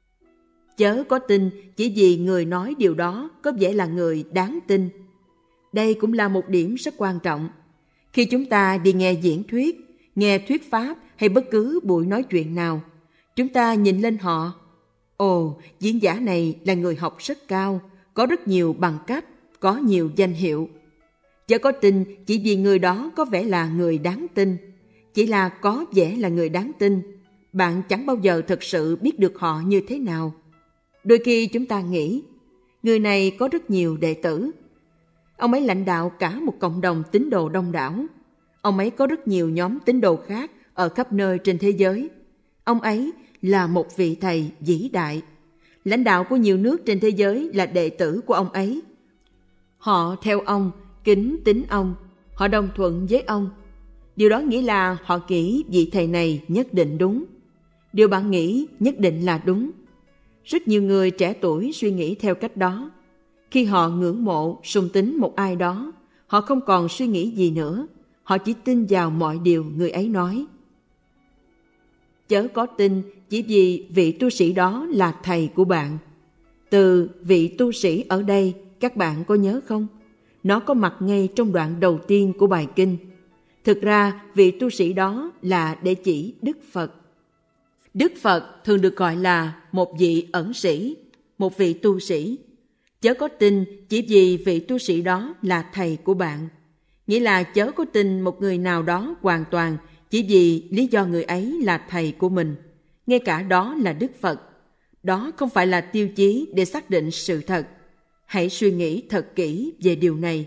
Chớ có tin chỉ vì người nói điều đó có vẻ là người đáng tin. đây cũng là một điểm rất quan trọng. Khi chúng ta đi nghe diễn thuyết, nghe thuyết pháp hay bất cứ buổi nói chuyện nào, chúng ta nhìn lên họ. Ồ, diễn giả này là người học rất cao, có rất nhiều bằng cấp, có nhiều danh hiệu. Chớ có tin chỉ vì người đó có vẻ là người đáng tin. Chỉ là có vẻ là người đáng tin, bạn chẳng bao giờ thực sự biết được họ như thế nào. Đôi khi chúng ta nghĩ, người này có rất nhiều đệ tử. Ông ấy lãnh đạo cả một cộng đồng tín đồ đông đảo. Ông ấy có rất nhiều nhóm tín đồ khác ở khắp nơi trên thế giới. Ông ấy là một vị thầy vĩ đại. Lãnh đạo của nhiều nước trên thế giới là đệ tử của ông ấy. Họ theo ông, kính tính ông, họ đồng thuận với ông. Điều đó nghĩa là họ nghĩ vị thầy này nhất định đúng. Điều bạn nghĩ nhất định là đúng. Rất nhiều người trẻ tuổi suy nghĩ theo cách đó. Khi họ ngưỡng mộ, sùng tín một ai đó, họ không còn suy nghĩ gì nữa. Họ chỉ tin vào mọi điều người ấy nói. Chớ có tin chỉ vì vị tu sĩ đó là thầy của bạn. Từ vị tu sĩ ở đây, các bạn có nhớ không? Nó có mặt ngay trong đoạn đầu tiên của bài kinh. Thực ra, vị tu sĩ đó là để chỉ Đức Phật. Đức Phật thường được gọi là một vị ẩn sĩ, một vị tu sĩ. Chớ có tin chỉ vì vị tu sĩ đó là thầy của bạn. Nghĩa là chớ có tin một người nào đó hoàn toàn chỉ vì lý do người ấy là thầy của mình. Ngay cả đó là Đức Phật. Đó không phải là tiêu chí để xác định sự thật. Hãy suy nghĩ thật kỹ về điều này.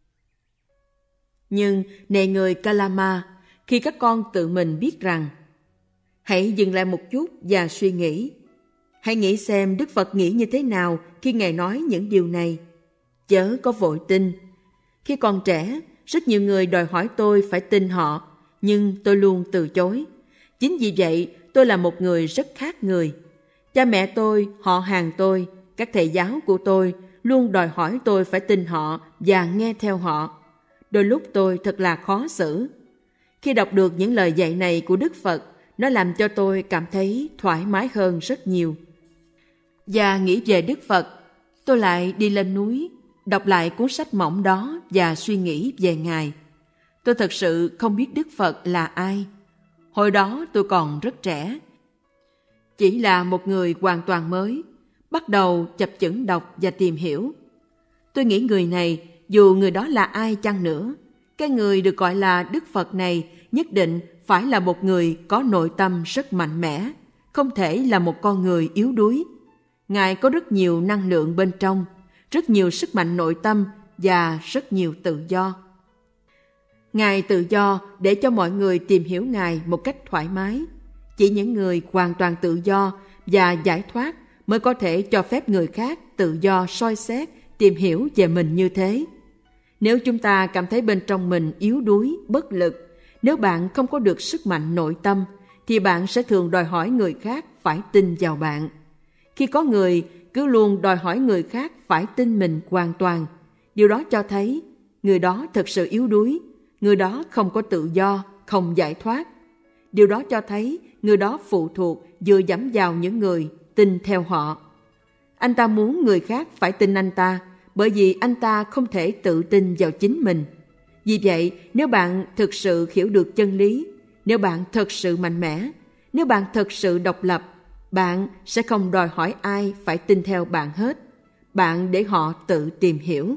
Nhưng, này người Kalama, khi các con tự mình biết rằng, hãy dừng lại một chút và suy nghĩ. Hãy nghĩ xem Đức Phật nghĩ như thế nào khi Ngài nói những điều này. Chớ có vội tin. Khi còn trẻ, rất nhiều người đòi hỏi tôi phải tin họ, nhưng tôi luôn từ chối. Chính vì vậy, tôi là một người rất khác người. Cha mẹ tôi, họ hàng tôi, các thầy giáo của tôi luôn đòi hỏi tôi phải tin họ và nghe theo họ. Đôi lúc tôi thật là khó xử. Khi đọc được những lời dạy này của Đức Phật, nó làm cho tôi cảm thấy thoải mái hơn rất nhiều. Và nghĩ về Đức Phật, tôi lại đi lên núi, đọc lại cuốn sách mỏng đó và suy nghĩ về Ngài. Tôi thật sự không biết Đức Phật là ai. Hồi đó tôi còn rất trẻ. Chỉ là một người hoàn toàn mới, bắt đầu chập chững đọc và tìm hiểu. Tôi nghĩ người này, dù người đó là ai chăng nữa, cái người được gọi là Đức Phật này nhất định phải là một người có nội tâm rất mạnh mẽ, không thể là một con người yếu đuối. Ngài có rất nhiều năng lượng bên trong, rất nhiều sức mạnh nội tâm và rất nhiều tự do. Ngài tự do để cho mọi người tìm hiểu Ngài một cách thoải mái. Chỉ những người hoàn toàn tự do và giải thoát mới có thể cho phép người khác tự do soi xét, tìm hiểu về mình như thế. Nếu chúng ta cảm thấy bên trong mình yếu đuối, bất lực, nếu bạn không có được sức mạnh nội tâm, thì bạn sẽ thường đòi hỏi người khác phải tin vào bạn. Khi có người cứ luôn đòi hỏi người khác phải tin mình hoàn toàn, điều đó cho thấy người đó thật sự yếu đuối, người đó không có tự do, không giải thoát. Điều đó cho thấy người đó phụ thuộc dựa dẫm vào những người tin theo họ. Anh ta muốn người khác phải tin anh ta, bởi vì anh ta không thể tự tin vào chính mình. Vì vậy, nếu bạn thực sự hiểu được chân lý, nếu bạn thật sự mạnh mẽ, nếu bạn thật sự độc lập, bạn sẽ không đòi hỏi ai phải tin theo bạn hết. Bạn để họ tự tìm hiểu.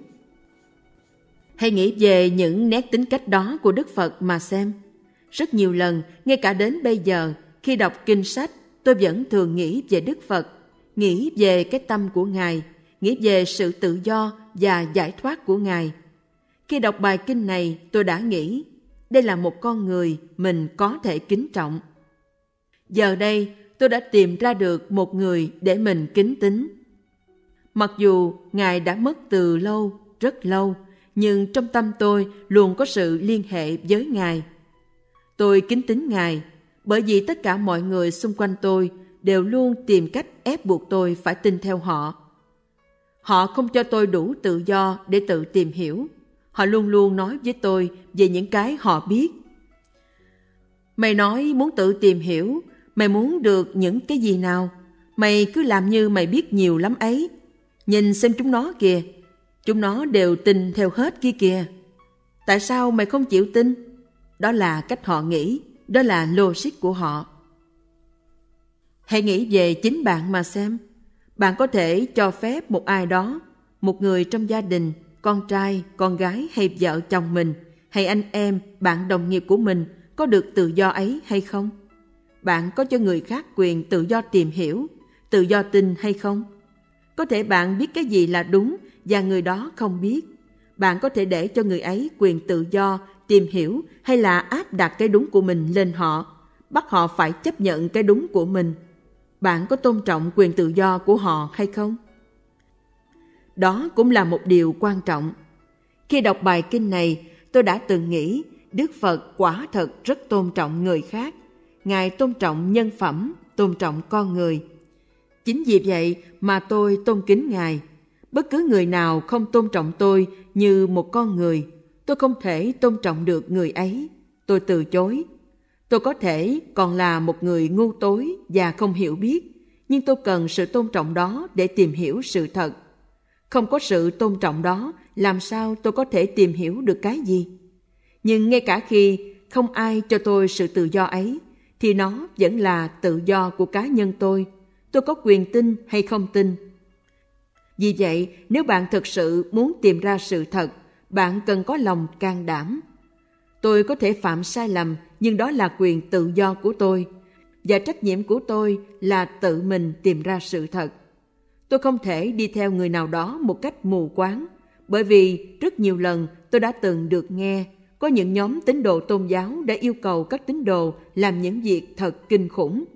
Hãy nghĩ về những nét tính cách đó của Đức Phật mà xem. Rất nhiều lần, ngay cả đến bây giờ, khi đọc kinh sách, tôi vẫn thường nghĩ về Đức Phật, nghĩ về cái tâm của Ngài, nghĩ về sự tự do và giải thoát của Ngài. Khi đọc bài kinh này, tôi đã nghĩ, đây là một con người mình có thể kính trọng. Giờ đây, tôi đã tìm ra được một người để mình kính tín. Mặc dù Ngài đã mất từ lâu, rất lâu, nhưng trong tâm tôi luôn có sự liên hệ với Ngài. Tôi kính tín Ngài, bởi vì tất cả mọi người xung quanh tôi đều luôn tìm cách ép buộc tôi phải tin theo họ. Họ không cho tôi đủ tự do để tự tìm hiểu. Họ luôn luôn nói với tôi về những cái họ biết. Mày nói muốn tự tìm hiểu, mày muốn được những cái gì nào? Mày cứ làm như mày biết nhiều lắm ấy. Nhìn xem chúng nó kìa. Chúng nó đều tin theo hết kia kìa. Tại sao mày không chịu tin? Đó là cách họ nghĩ, đó là logic của họ. Hãy nghĩ về chính bạn mà xem. Bạn có thể cho phép một ai đó, một người trong gia đình, con trai, con gái hay vợ chồng mình, hay anh em, bạn đồng nghiệp của mình có được tự do ấy hay không? Bạn có cho người khác quyền tự do tìm hiểu, tự do tin hay không? Có thể bạn biết cái gì là đúng và người đó không biết. Bạn có thể để cho người ấy quyền tự do tìm hiểu hay là áp đặt cái đúng của mình lên họ, bắt họ phải chấp nhận cái đúng của mình. Bạn có tôn trọng quyền tự do của họ hay không? Đó cũng là một điều quan trọng. Khi đọc bài kinh này, tôi đã từng nghĩ Đức Phật quả thật rất tôn trọng người khác. Ngài tôn trọng nhân phẩm, tôn trọng con người. Chính vì vậy mà tôi tôn kính Ngài. Bất cứ người nào không tôn trọng tôi như một con người, tôi không thể tôn trọng được người ấy. Tôi từ chối. Tôi có thể còn là một người ngu tối và không hiểu biết, nhưng tôi cần sự tôn trọng đó để tìm hiểu sự thật. Không có sự tôn trọng đó, làm sao tôi có thể tìm hiểu được cái gì? Nhưng ngay cả khi không ai cho tôi sự tự do ấy, thì nó vẫn là tự do của cá nhân tôi. Tôi có quyền tin hay không tin. Vì vậy, nếu bạn thực sự muốn tìm ra sự thật, bạn cần có lòng can đảm. Tôi có thể phạm sai lầm, nhưng đó là quyền tự do của tôi, và trách nhiệm của tôi là tự mình tìm ra sự thật. Tôi không thể đi theo người nào đó một cách mù quáng, bởi vì rất nhiều lần tôi đã từng được nghe có những nhóm tín đồ tôn giáo đã yêu cầu các tín đồ làm những việc thật kinh khủng.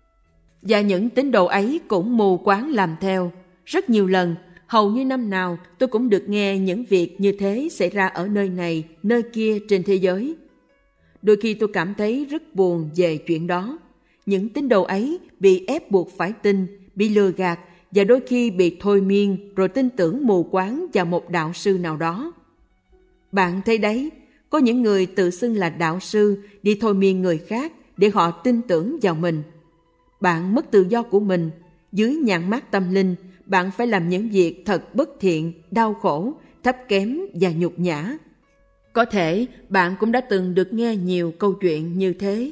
Và những tín đồ ấy cũng mù quáng làm theo. Rất nhiều lần, hầu như năm nào tôi cũng được nghe những việc như thế xảy ra ở nơi này, nơi kia trên thế giới. Đôi khi tôi cảm thấy rất buồn về chuyện đó. Những tín đồ ấy bị ép buộc phải tin, bị lừa gạt và đôi khi bị thôi miên rồi tin tưởng mù quáng vào một đạo sư nào đó. Bạn thấy đấy, có những người tự xưng là đạo sư đi thôi miên người khác để họ tin tưởng vào mình. Bạn mất tự do của mình. Dưới nhãn mác tâm linh, bạn phải làm những việc thật bất thiện, đau khổ, thấp kém và nhục nhã. Có thể bạn cũng đã từng được nghe nhiều câu chuyện như thế.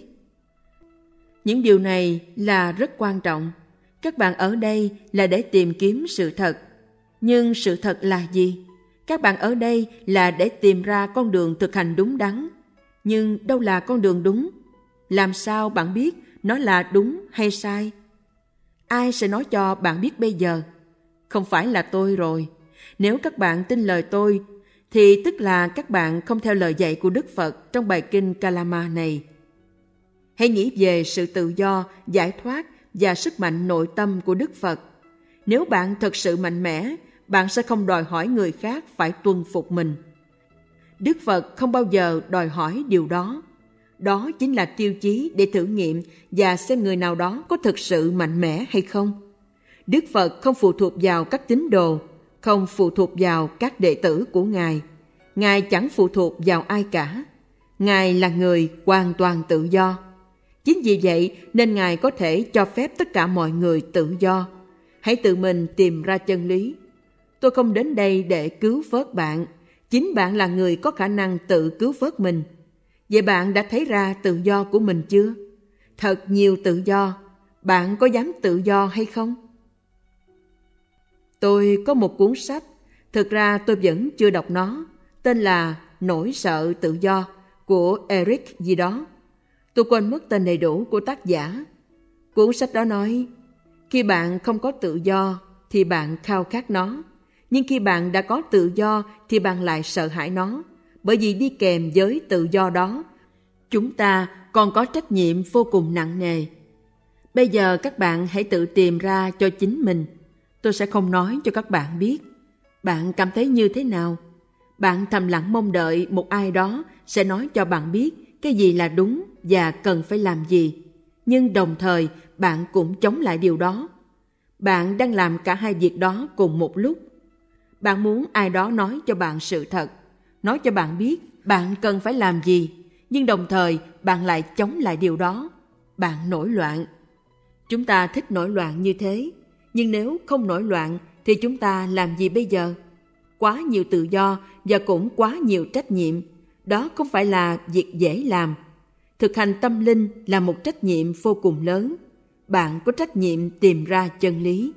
Những điều này là rất quan trọng. Các bạn ở đây là để tìm kiếm sự thật. Nhưng sự thật là gì? Các bạn ở đây là để tìm ra con đường thực hành đúng đắn. Nhưng đâu là con đường đúng? Làm sao bạn biết nó là đúng hay sai? Ai sẽ nói cho bạn biết bây giờ? Không phải là tôi rồi. Nếu các bạn tin lời tôi, thì tức là các bạn không theo lời dạy của Đức Phật trong bài kinh Kalama này. Hãy nghĩ về sự tự do, giải thoát và sức mạnh nội tâm của Đức Phật. Nếu bạn thật sự mạnh mẽ, bạn sẽ không đòi hỏi người khác phải tuân phục mình. Đức Phật không bao giờ đòi hỏi điều đó. Đó chính là tiêu chí để thử nghiệm và xem người nào đó có thực sự mạnh mẽ hay không. Đức Phật không phụ thuộc vào các tín đồ, không phụ thuộc vào các đệ tử của Ngài. Ngài chẳng phụ thuộc vào ai cả. Ngài là người hoàn toàn tự do. Chính vì vậy nên Ngài có thể cho phép tất cả mọi người tự do. Hãy tự mình tìm ra chân lý. Tôi không đến đây để cứu vớt bạn. Chính bạn là người có khả năng tự cứu vớt mình. Vậy bạn đã thấy ra tự do của mình chưa? Thật nhiều tự do. Bạn có dám tự do hay không? Tôi có một cuốn sách, thực ra tôi vẫn chưa đọc nó, tên là Nỗi sợ tự do của Eric gì đó. Tôi quên mất tên đầy đủ của tác giả. Cuốn sách đó nói, khi bạn không có tự do thì bạn khao khát nó, nhưng khi bạn đã có tự do thì bạn lại sợ hãi nó, bởi vì đi kèm với tự do đó, chúng ta còn có trách nhiệm vô cùng nặng nề. Bây giờ các bạn hãy tự tìm ra cho chính mình. Tôi sẽ không nói cho các bạn biết. Bạn cảm thấy như thế nào? Bạn thầm lặng mong đợi một ai đó sẽ nói cho bạn biết cái gì là đúng và cần phải làm gì. Nhưng đồng thời bạn cũng chống lại điều đó. Bạn đang làm cả hai việc đó cùng một lúc. Bạn muốn ai đó nói cho bạn sự thật, nói cho bạn biết bạn cần phải làm gì, nhưng đồng thời bạn lại chống lại điều đó. Bạn nổi loạn. Chúng ta thích nổi loạn như thế. Nhưng nếu không nổi loạn thì chúng ta làm gì bây giờ? quá nhiều tự do và cũng quá nhiều trách nhiệm. Đó không phải là việc dễ làm. Thực hành tâm linh là một trách nhiệm vô cùng lớn. Bạn có trách nhiệm tìm ra chân lý.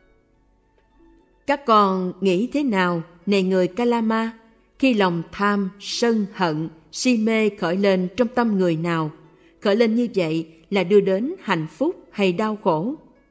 Các con nghĩ thế nào, này người Kalama, khi lòng tham, sân, hận, si mê khởi lên trong tâm người nào? Khởi lên như vậy là đưa đến hạnh phúc hay đau khổ?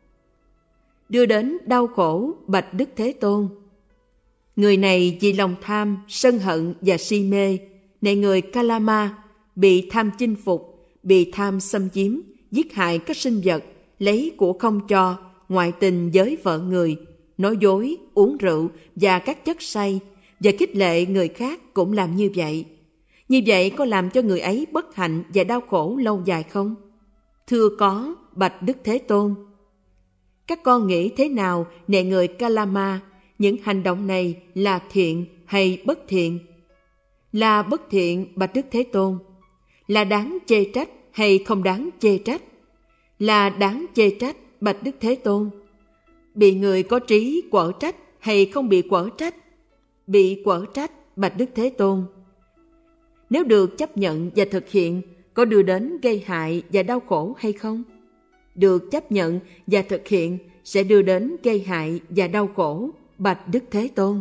Đưa đến đau khổ, bạch Đức Thế Tôn. Người này vì lòng tham, sân hận và si mê, này người Kalama, bị tham chinh phục, bị tham xâm chiếm, giết hại các sinh vật, lấy của không cho, ngoại tình với vợ người, nói dối, uống rượu và các chất say, và khích lệ người khác cũng làm như vậy. Như vậy có làm cho người ấy bất hạnh và đau khổ lâu dài không? Thưa có, bạch Đức Thế Tôn. Các con nghĩ thế nào, nệ người Kalama, những hành động này là thiện hay bất thiện? Là bất thiện, bạch Đức Thế Tôn. Là đáng chê trách hay không đáng chê trách? Là đáng chê trách, bạch Đức Thế Tôn. Bị người có trí quở trách hay không bị quở trách? Bị quở trách, bạch Đức Thế Tôn. Nếu được chấp nhận và thực hiện, có đưa đến gây hại và đau khổ hay không? Được chấp nhận và thực hiện sẽ đưa đến gây hại và đau khổ, bạch Đức Thế Tôn.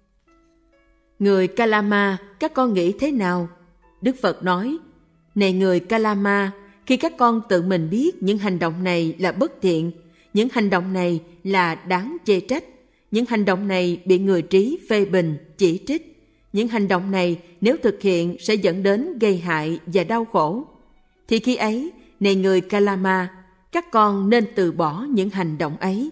Người Kalama, các con nghĩ thế nào? Đức Phật nói, này người Kalama, khi các con tự mình biết những hành động này là bất thiện, những hành động này là đáng chê trách, những hành động này bị người trí phê bình, chỉ trích, những hành động này nếu thực hiện sẽ dẫn đến gây hại và đau khổ, thì khi ấy, này người Kalama, các con nên từ bỏ những hành động ấy.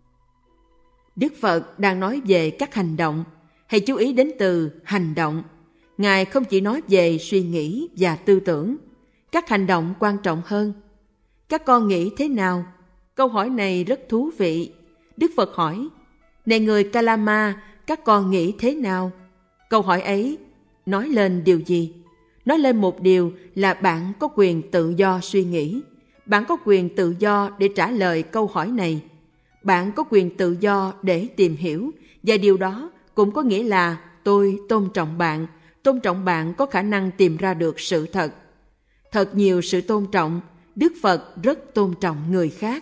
Đức Phật đang nói về các hành động. Hãy chú ý đến từ hành động. Ngài không chỉ nói về suy nghĩ và tư tưởng. Các hành động quan trọng hơn. Các con nghĩ thế nào? Câu hỏi này rất thú vị. Đức Phật hỏi, này người Kalama, các con nghĩ thế nào? Câu hỏi ấy nói lên điều gì? Nói lên một điều là bạn có quyền tự do suy nghĩ. Bạn có quyền tự do để trả lời câu hỏi này. Bạn có quyền tự do để tìm hiểu, và điều đó cũng có nghĩa là tôi tôn trọng bạn có khả năng tìm ra được sự thật. Thật nhiều sự tôn trọng, Đức Phật rất tôn trọng người khác.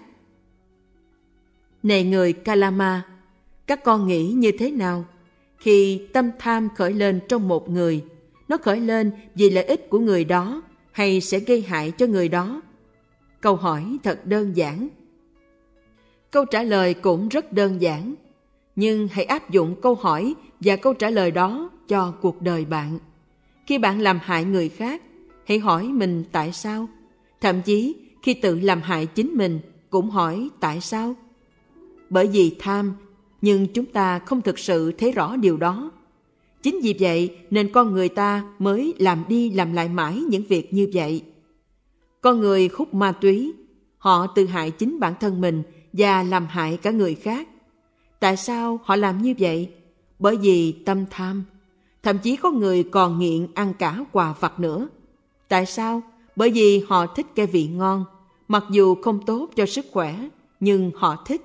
Này người Kalama, các con nghĩ như thế nào? Khi tâm tham khởi lên trong một người, nó khởi lên vì lợi ích của người đó hay sẽ gây hại cho người đó? Câu hỏi thật đơn giản. Câu trả lời cũng rất đơn giản. Nhưng hãy áp dụng câu hỏi và câu trả lời đó cho cuộc đời bạn. Khi bạn làm hại người khác, hãy hỏi mình tại sao. Thậm chí khi tự làm hại chính mình cũng hỏi tại sao. Bởi vì tham, nhưng chúng ta không thực sự thấy rõ điều đó. Chính vì vậy nên con người ta mới làm đi làm lại mãi những việc như vậy. Con người hút ma túy, họ tự hại chính bản thân mình và làm hại cả người khác. Tại sao họ làm như vậy? Bởi vì tâm tham. Thậm chí có người còn nghiện ăn cả quà vặt nữa. Tại sao? Bởi vì họ thích cái vị ngon, mặc dù không tốt cho sức khỏe, nhưng họ thích.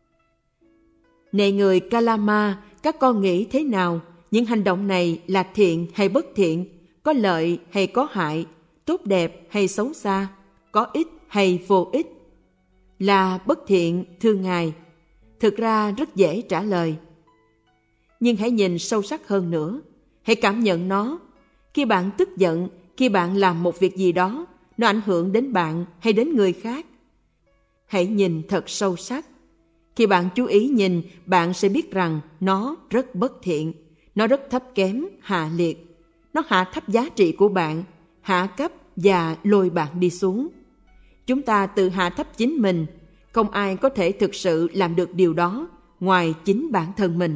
Này người Kalama, các con nghĩ thế nào? Những hành động này là thiện hay bất thiện? Có lợi hay có hại? Tốt đẹp hay xấu xa? Có ích hay vô ích? Là bất thiện, thưa Ngài. Thực ra rất dễ trả lời. Nhưng hãy nhìn sâu sắc hơn nữa. Hãy cảm nhận nó. Khi bạn tức giận, khi bạn làm một việc gì đó, nó ảnh hưởng đến bạn hay đến người khác. Hãy nhìn thật sâu sắc. Khi bạn chú ý nhìn, bạn sẽ biết rằng nó rất bất thiện. Nó rất thấp kém, hạ liệt. Nó hạ thấp giá trị của bạn, hạ cấp và lôi bạn đi xuống. Chúng ta tự hạ thấp chính mình. Không ai có thể thực sự làm được điều đó ngoài chính bản thân mình.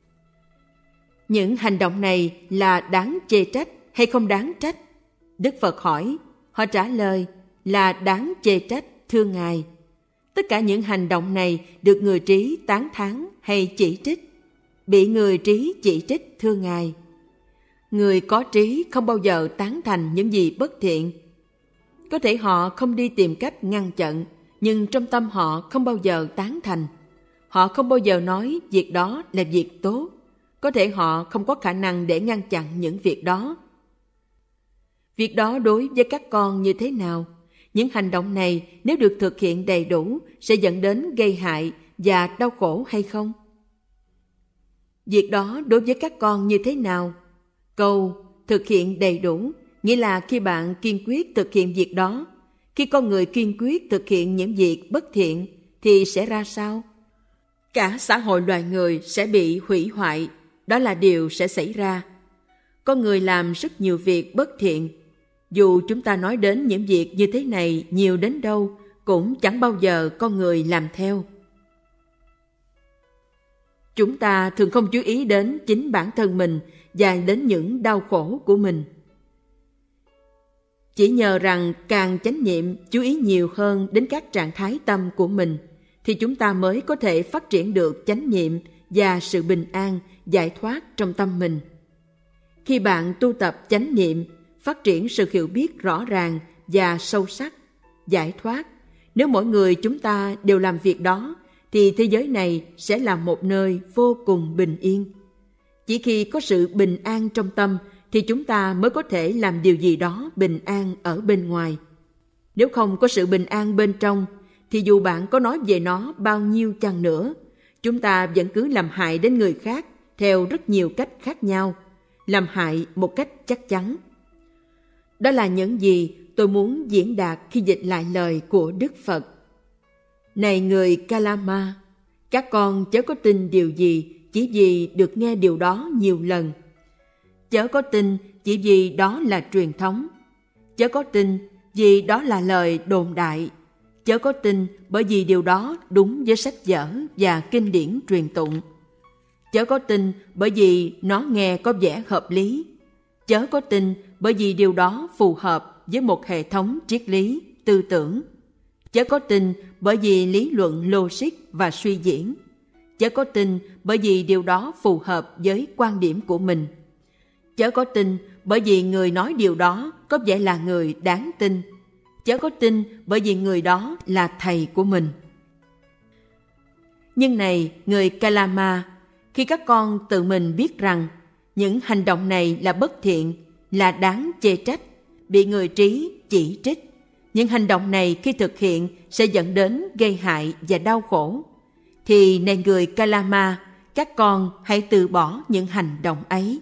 Những hành động này là đáng chê trách hay không đáng trách? Đức Phật hỏi, họ trả lời là đáng chê trách, thưa Ngài. Tất cả những hành động này được người trí tán thán hay chỉ trích? Bị người trí chỉ trích, thưa Ngài. Người có trí không bao giờ tán thành những gì bất thiện. Có thể họ không đi tìm cách ngăn chặn, nhưng trong tâm họ không bao giờ tán thành. Họ không bao giờ nói việc đó là việc tốt. có thể họ không có khả năng để ngăn chặn những việc đó. Việc đó đối với các con như thế nào? Những hành động này nếu được thực hiện đầy đủ sẽ dẫn đến gây hại và đau khổ hay không? Việc đó đối với các con như thế nào? Câu thực hiện đầy đủ nghĩa là khi bạn kiên quyết thực hiện việc đó. Khi con người kiên quyết thực hiện những việc bất thiện thì sẽ ra sao? Cả xã hội loài người sẽ bị hủy hoại. Đó là điều sẽ xảy ra. Con người làm rất nhiều việc bất thiện. Dù chúng ta nói đến những việc như thế này nhiều đến đâu, cũng chẳng bao giờ con người làm theo. Chúng ta thường không chú ý đến chính bản thân mình và đến những đau khổ của mình. Chỉ nhờ rằng càng chánh niệm chú ý nhiều hơn đến các trạng thái tâm của mình, thì chúng ta mới có thể phát triển được chánh niệm và sự bình an, giải thoát trong tâm mình. Khi bạn tu tập chánh niệm, phát triển sự hiểu biết rõ ràng và sâu sắc, giải thoát, nếu mỗi người chúng ta đều làm việc đó, thì thế giới này sẽ là một nơi vô cùng bình yên. Chỉ khi có sự bình an trong tâm, thì chúng ta mới có thể làm điều gì đó bình an ở bên ngoài. Nếu không có sự bình an bên trong, thì dù bạn có nói về nó bao nhiêu chăng nữa, chúng ta vẫn cứ làm hại đến người khác theo rất nhiều cách khác nhau, làm hại một cách chắc chắn. Đó là những gì tôi muốn diễn đạt khi dịch lại lời của Đức Phật. Này người Kalama, các con chớ có tin điều gì chỉ vì được nghe điều đó nhiều lần. Chớ có tin chỉ vì đó là truyền thống. Chớ có tin vì đó là lời đồn đại. Chớ có tin bởi vì điều đó đúng với sách vở và kinh điển truyền tụng. Chớ có tin bởi vì nó nghe có vẻ hợp lý. Chớ có tin bởi vì điều đó phù hợp với một hệ thống triết lý, tư tưởng. Chớ có tin bởi vì lý luận logic và suy diễn. Chớ có tin bởi vì điều đó phù hợp với quan điểm của mình. Chớ có tin bởi vì người nói điều đó có vẻ là người đáng tin. Chớ có tin bởi vì người đó là thầy của mình. Nhưng này, người Kalama, khi các con tự mình biết rằng những hành động này là bất thiện, là đáng chê trách, bị người trí chỉ trích, những hành động này khi thực hiện sẽ dẫn đến gây hại và đau khổ, thì này người Kalama, các con hãy từ bỏ những hành động ấy.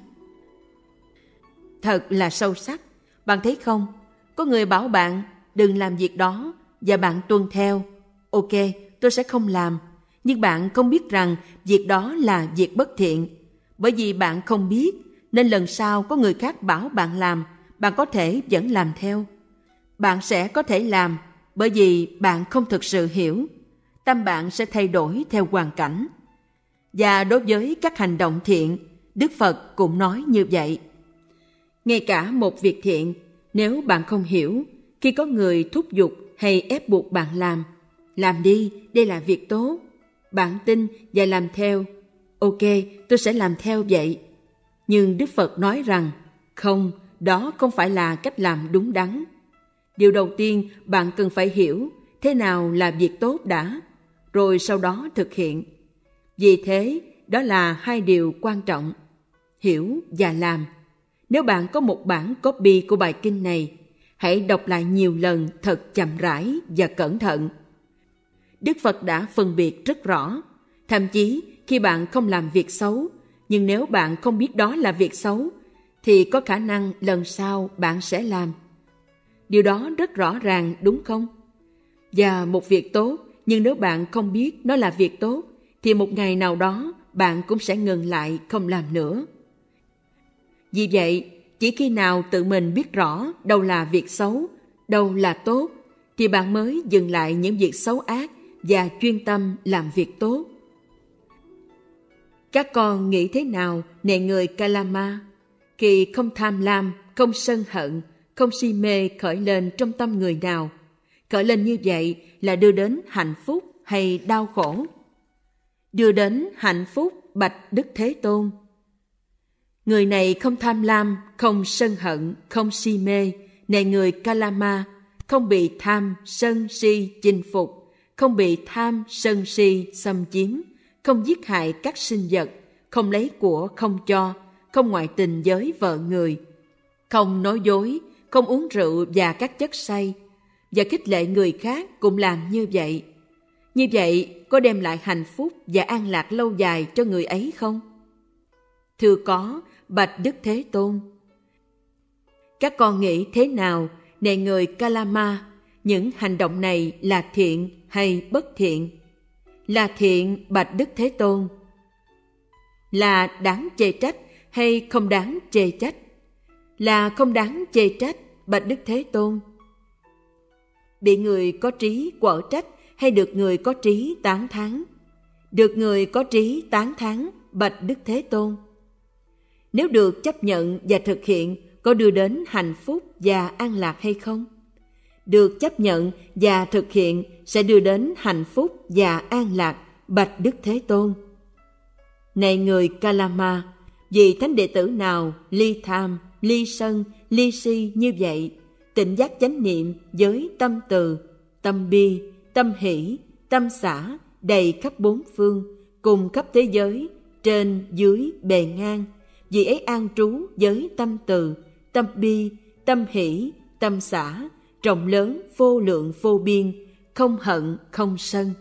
Thật là sâu sắc. Bạn thấy không? Có người bảo bạn đừng làm việc đó và bạn tuân theo. Ok, tôi sẽ không làm. Nhưng bạn không biết rằng việc đó là việc bất thiện. Bởi vì bạn không biết, nên lần sau có người khác bảo bạn làm, bạn có thể vẫn làm theo. Bạn sẽ có thể làm bởi vì bạn không thực sự hiểu. Tâm bạn sẽ thay đổi theo hoàn cảnh. Và đối với các hành động thiện, Đức Phật cũng nói như vậy. Ngay cả một việc thiện, nếu bạn không hiểu, khi có người thúc giục hay ép buộc bạn làm đi, đây là việc tốt. Bạn tin và làm theo. Ok, tôi sẽ làm theo vậy. Nhưng Đức Phật nói rằng, không, đó không phải là cách làm đúng đắn. Điều đầu tiên bạn cần phải hiểu thế nào là việc tốt đã, rồi sau đó thực hiện. Vì thế, đó là hai điều quan trọng, hiểu và làm. Nếu bạn có một bản copy của bài kinh này, hãy đọc lại nhiều lần thật chậm rãi và cẩn thận. Đức Phật đã phân biệt rất rõ, thậm chí khi bạn không làm việc xấu, nhưng nếu bạn không biết đó là việc xấu, thì có khả năng lần sau bạn sẽ làm. Điều đó rất rõ ràng, đúng không? Và một việc tốt, nhưng nếu bạn không biết nó là việc tốt, thì một ngày nào đó bạn cũng sẽ ngừng lại không làm nữa. Vì vậy, chỉ khi nào tự mình biết rõ đâu là việc xấu, đâu là tốt, thì bạn mới dừng lại những việc xấu ác và chuyên tâm làm việc tốt. Các con nghĩ thế nào, này người Kalama, khi không tham lam, không sân hận, không si mê khởi lên trong tâm người nào? Khởi lên như vậy là đưa đến hạnh phúc hay đau khổ? Đưa đến hạnh phúc, bạch Đức Thế Tôn. Người này không tham lam, không sân hận, không si mê, này người Kalama, không bị tham, sân, si chinh phục, không bị tham, sân, si xâm chiếm, không giết hại các sinh vật, không lấy của không cho, không ngoại tình với vợ người, không nói dối, không uống rượu và các chất say, và khích lệ người khác cũng làm như vậy. Như vậy có đem lại hạnh phúc và an lạc lâu dài cho người ấy không? Thưa có, bạch Đức Thế Tôn. Các con nghĩ thế nào, này người Kalama, những hành động này là thiện hay bất thiện? Là thiện, bạch Đức Thế Tôn. Là đáng chê trách hay không đáng chê trách? Là không đáng chê trách, bạch Đức Thế Tôn. Bị người có trí quở trách hay được người có trí tán thán? Được người có trí tán thán, bạch Đức Thế Tôn. Nếu được chấp nhận và thực hiện, có đưa đến hạnh phúc và an lạc hay không? Được chấp nhận và thực hiện sẽ đưa đến hạnh phúc và an lạc, bạch Đức Thế Tôn. Này người Kalama, vì thánh đệ tử nào ly tham, ly sân, ly si như vậy, tỉnh giác chánh niệm với tâm từ, tâm bi, tâm hỷ, tâm xả đầy khắp bốn phương, cùng khắp thế giới, trên, dưới, bề ngang, vì ấy an trú với tâm từ, tâm bi, tâm hỷ, tâm xả, rộng lớn, vô lượng, vô biên, không hận, không sân.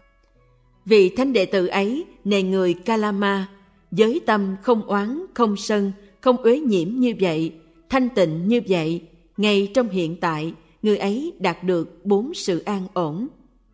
Vì thánh đệ tử ấy, này người Kalama, với tâm không oán, không sân, không uế nhiễm như vậy, thanh tịnh như vậy, ngay trong hiện tại, người ấy đạt được 4 sự an ổn.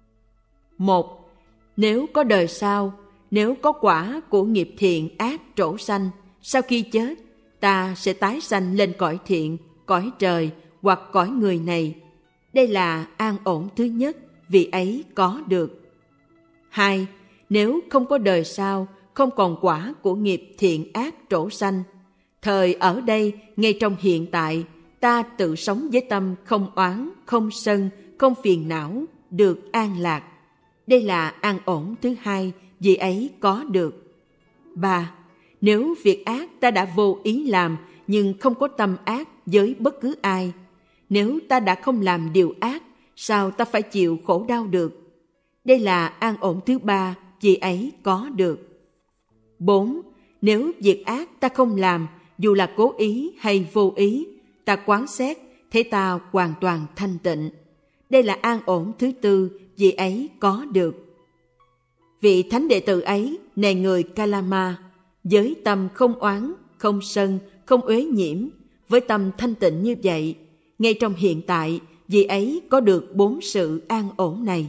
1. Nếu có đời sau, nếu có quả của nghiệp thiện ác trổ sanh, sau khi chết, ta sẽ tái sanh lên cõi thiện, cõi trời hoặc cõi người này. Đây là an ổn thứ nhất, vì ấy có được. 2. Nếu không có đời sau, không còn quả của nghiệp thiện ác trổ sanh, thời ở đây, ngay trong hiện tại, ta tự sống với tâm không oán, không sân, không phiền não, được an lạc. Đây là an ổn thứ hai, vì ấy có được. 3. Nếu việc ác ta đã vô ý làm, nhưng không có tâm ác với bất cứ ai, nếu ta đã không làm điều ác, sao ta phải chịu khổ đau được? Đây là an ổn thứ ba, vì ấy có được. 4. Nếu việc ác ta không làm, dù là cố ý hay vô ý, ta quán xét, thế ta hoàn toàn thanh tịnh. Đây là an ổn thứ tư, vì ấy có được. Vị thánh đệ tử ấy, này người Kalama, với tâm không oán, không sân, không uế nhiễm, với tâm thanh tịnh như vậy, ngay trong hiện tại, vì ấy có được 4 sự an ổn này.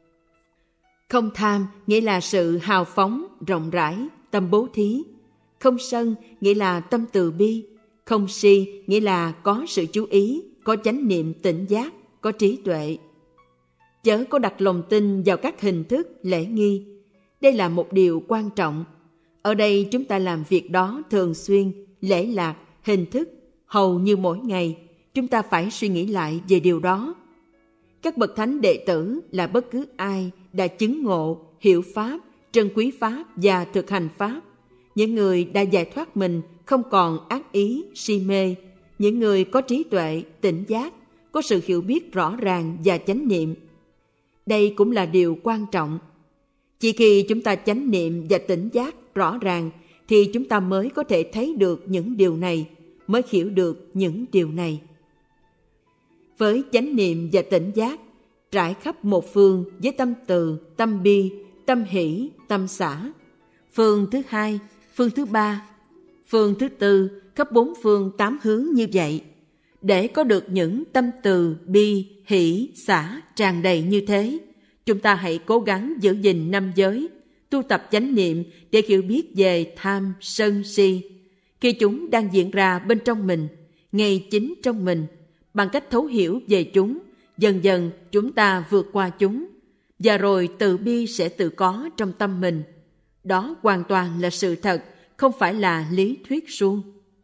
Không tham nghĩa là sự hào phóng, rộng rãi, tâm bố thí. Không sân nghĩa là tâm từ bi. Không si nghĩa là có sự chú ý, có chánh niệm tỉnh giác, có trí tuệ. Chớ có đặt lòng tin vào các hình thức lễ nghi. Đây là một điều quan trọng. Ở đây chúng ta làm việc đó thường xuyên, lễ lạc, hình thức, hầu như mỗi ngày. Chúng ta phải suy nghĩ lại về điều đó. Các bậc thánh đệ tử là bất cứ ai đã chứng ngộ, hiểu Pháp, trân quý Pháp và thực hành Pháp. Những người đã giải thoát mình không còn ác ý, si mê. Những người có trí tuệ, tỉnh giác, có sự hiểu biết rõ ràng và chánh niệm. Đây cũng là điều quan trọng. Chỉ khi chúng ta chánh niệm và tỉnh giác rõ ràng thì chúng ta mới có thể thấy được những điều này, mới hiểu được những điều này. Với chánh niệm và tỉnh giác, trải khắp một phương với tâm từ, tâm bi, tâm hỷ, tâm xả. Phương thứ hai, phương thứ ba, phương thứ tư, khắp 4 phương 8 hướng như vậy. Để có được những tâm từ, bi, hỷ, xả tràn đầy như thế, chúng ta hãy cố gắng giữ gìn 5 giới, tu tập chánh niệm để hiểu biết về tham, sân, si. Khi chúng đang diễn ra bên trong mình, ngay chính trong mình, bằng cách thấu hiểu về chúng, dần dần chúng ta vượt qua chúng, và rồi từ bi sẽ tự có trong tâm mình. Đó hoàn toàn là sự thật, không phải là lý thuyết suông.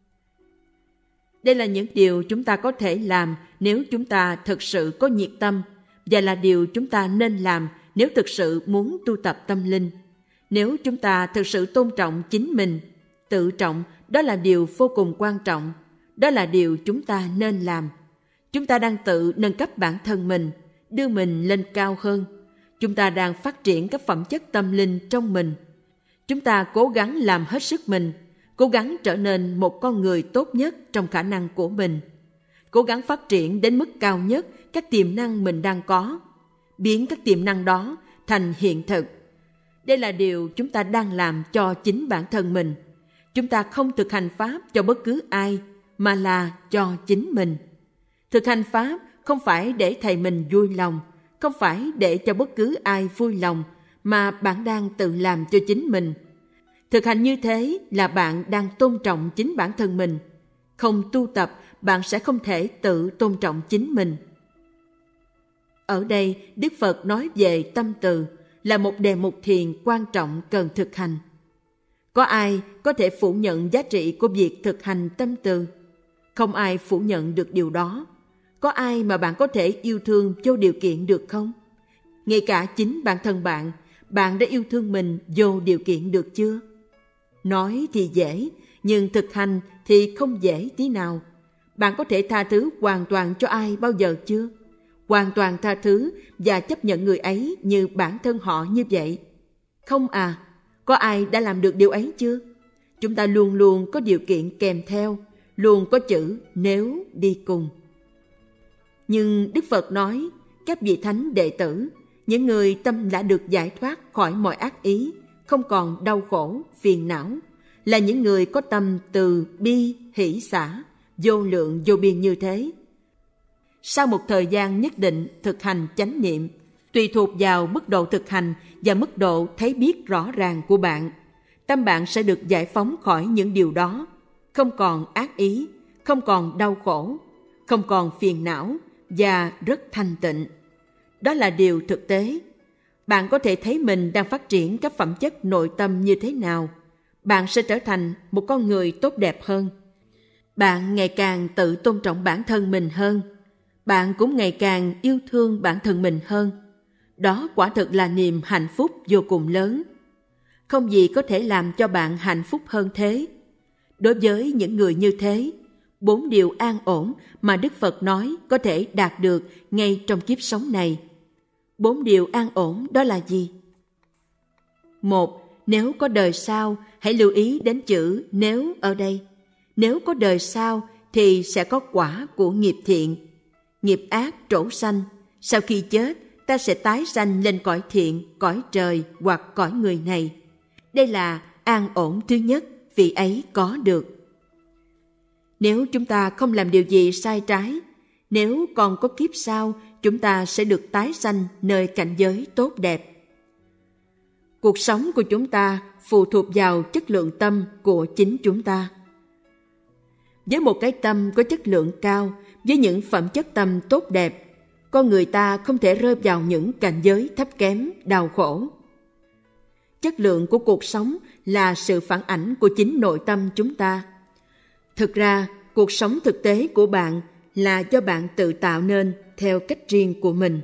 Đây là những điều chúng ta có thể làm nếu chúng ta thực sự có nhiệt tâm, và là điều chúng ta nên làm nếu thực sự muốn tu tập tâm linh. Nếu chúng ta thực sự tôn trọng chính mình, tự trọng, đó là điều vô cùng quan trọng. Đó là điều chúng ta nên làm. Chúng ta đang tự nâng cấp bản thân mình, đưa mình lên cao hơn. Chúng ta đang phát triển các phẩm chất tâm linh trong mình. Chúng ta cố gắng làm hết sức mình, cố gắng trở nên một con người tốt nhất trong khả năng của mình, cố gắng phát triển đến mức cao nhất các tiềm năng mình đang có, biến các tiềm năng đó thành hiện thực. Đây là điều chúng ta đang làm cho chính bản thân mình. Chúng ta không thực hành Pháp cho bất cứ ai, mà là cho chính mình. Thực hành Pháp không phải để thầy mình vui lòng, không phải để cho bất cứ ai vui lòng, mà bạn đang tự làm cho chính mình. Thực hành như thế là bạn đang tôn trọng chính bản thân mình. Không tu tập, bạn sẽ không thể tự tôn trọng chính mình. Ở đây, Đức Phật nói về tâm từ là một đề mục thiền quan trọng cần thực hành. Có ai có thể phủ nhận giá trị của việc thực hành tâm từ? Không ai phủ nhận được điều đó. Có ai mà bạn có thể yêu thương vô điều kiện được không? Ngay cả chính bản thân bạn đã yêu thương mình vô điều kiện được chưa? Nói thì dễ, nhưng thực hành thì không dễ tí nào. Bạn có thể tha thứ hoàn toàn cho ai bao giờ chưa? Hoàn toàn tha thứ và chấp nhận người ấy như bản thân họ như vậy. Không à, có ai đã làm được điều ấy chưa? Chúng ta luôn luôn có điều kiện kèm theo, luôn có chữ nếu đi cùng. Nhưng Đức Phật nói, các vị thánh đệ tử, những người tâm đã được giải thoát khỏi mọi ác ý, không còn đau khổ, phiền não, là những người có tâm từ bi, hỷ xả, vô lượng vô biên như thế. Sau một thời gian nhất định thực hành chánh niệm, tùy thuộc vào mức độ thực hành và mức độ thấy biết rõ ràng của bạn, tâm bạn sẽ được giải phóng khỏi những điều đó, không còn ác ý, không còn đau khổ, không còn phiền não và rất thanh tịnh. Đó là điều thực tế. Bạn có thể thấy mình đang phát triển các phẩm chất nội tâm như thế nào. Bạn sẽ trở thành một con người tốt đẹp hơn. Bạn ngày càng tự tôn trọng bản thân mình hơn. Bạn cũng ngày càng yêu thương bản thân mình hơn. Đó quả thực là niềm hạnh phúc vô cùng lớn. Không gì có thể làm cho bạn hạnh phúc hơn thế. Đối với những người như thế, 4 điều an ổn mà Đức Phật nói có thể đạt được ngay trong kiếp sống này. 4 điều an ổn đó là gì? 1. Nếu có đời sau, hãy lưu ý đến chữ nếu ở đây. Nếu có đời sau thì sẽ có quả của nghiệp thiện. Nghiệp ác trổ sanh, sau khi chết ta sẽ tái sanh lên cõi thiện, cõi trời hoặc cõi người này. Đây là an ổn thứ nhất vị ấy có được. Nếu chúng ta không làm điều gì sai trái, nếu còn có kiếp sau, chúng ta sẽ được tái sanh nơi cảnh giới tốt đẹp. Cuộc sống của chúng ta phụ thuộc vào chất lượng tâm của chính chúng ta. Với một cái tâm có chất lượng cao, với những phẩm chất tâm tốt đẹp, con người ta không thể rơi vào những cảnh giới thấp kém, đau khổ. Chất lượng của cuộc sống là sự phản ảnh của chính nội tâm chúng ta. Thực ra, cuộc sống thực tế của bạn là do bạn tự tạo nên theo cách riêng của mình.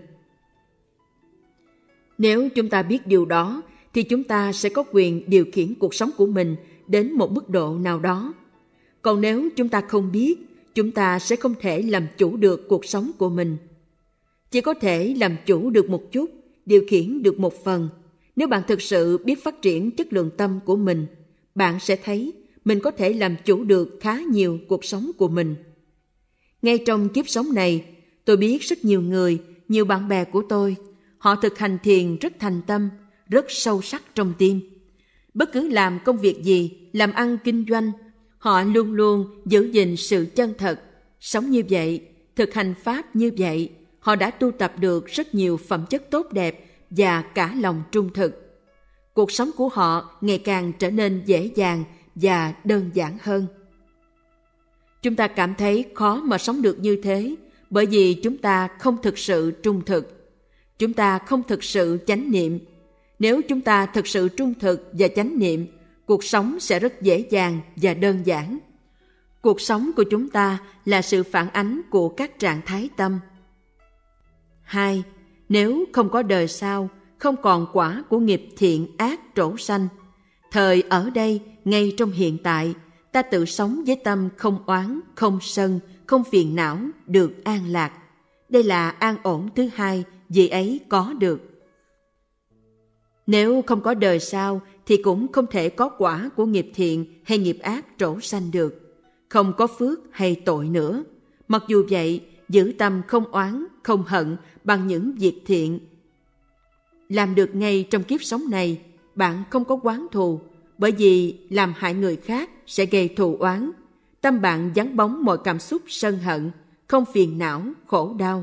Nếu chúng ta biết điều đó, thì chúng ta sẽ có quyền điều khiển cuộc sống của mình đến một mức độ nào đó. Còn nếu chúng ta không biết, chúng ta sẽ không thể làm chủ được cuộc sống của mình. Chỉ có thể làm chủ được một chút, điều khiển được một phần. Nếu bạn thực sự biết phát triển chất lượng tâm của mình, bạn sẽ thấy mình có thể làm chủ được khá nhiều cuộc sống của mình. Ngay trong kiếp sống này, tôi biết rất nhiều người, nhiều bạn bè của tôi, họ thực hành thiền rất thành tâm, rất sâu sắc trong tim. Bất cứ làm công việc gì, làm ăn kinh doanh, họ luôn luôn giữ gìn sự chân thật. Sống như vậy, thực hành Pháp như vậy, họ đã tu tập được rất nhiều phẩm chất tốt đẹp và cả lòng trung thực. Cuộc sống của họ ngày càng trở nên dễ dàng và đơn giản hơn. Chúng ta cảm thấy khó mà sống được như thế bởi vì chúng ta không thực sự trung thực. Chúng ta không thực sự chánh niệm. Nếu chúng ta thực sự trung thực và chánh niệm, cuộc sống sẽ rất dễ dàng và đơn giản. Cuộc sống của chúng ta là sự phản ánh của các trạng thái tâm. 2. Nếu không có đời sau, không còn quả của nghiệp thiện ác trổ sanh, thời ở đây, ngay trong hiện tại, ta tự sống với tâm không oán, không sân, không phiền não, được an lạc. Đây là an ổn thứ hai, vị ấy có được. Nếu không có đời sau, thì cũng không thể có quả của nghiệp thiện hay nghiệp ác trổ sanh được, không có phước hay tội nữa. Mặc dù vậy, giữ tâm không oán, không hận bằng những việc thiện làm được ngay trong kiếp sống này, bạn không có oán thù, bởi vì làm hại người khác sẽ gây thù oán. Tâm bạn vắng bóng mọi cảm xúc sân hận, không phiền não, khổ đau.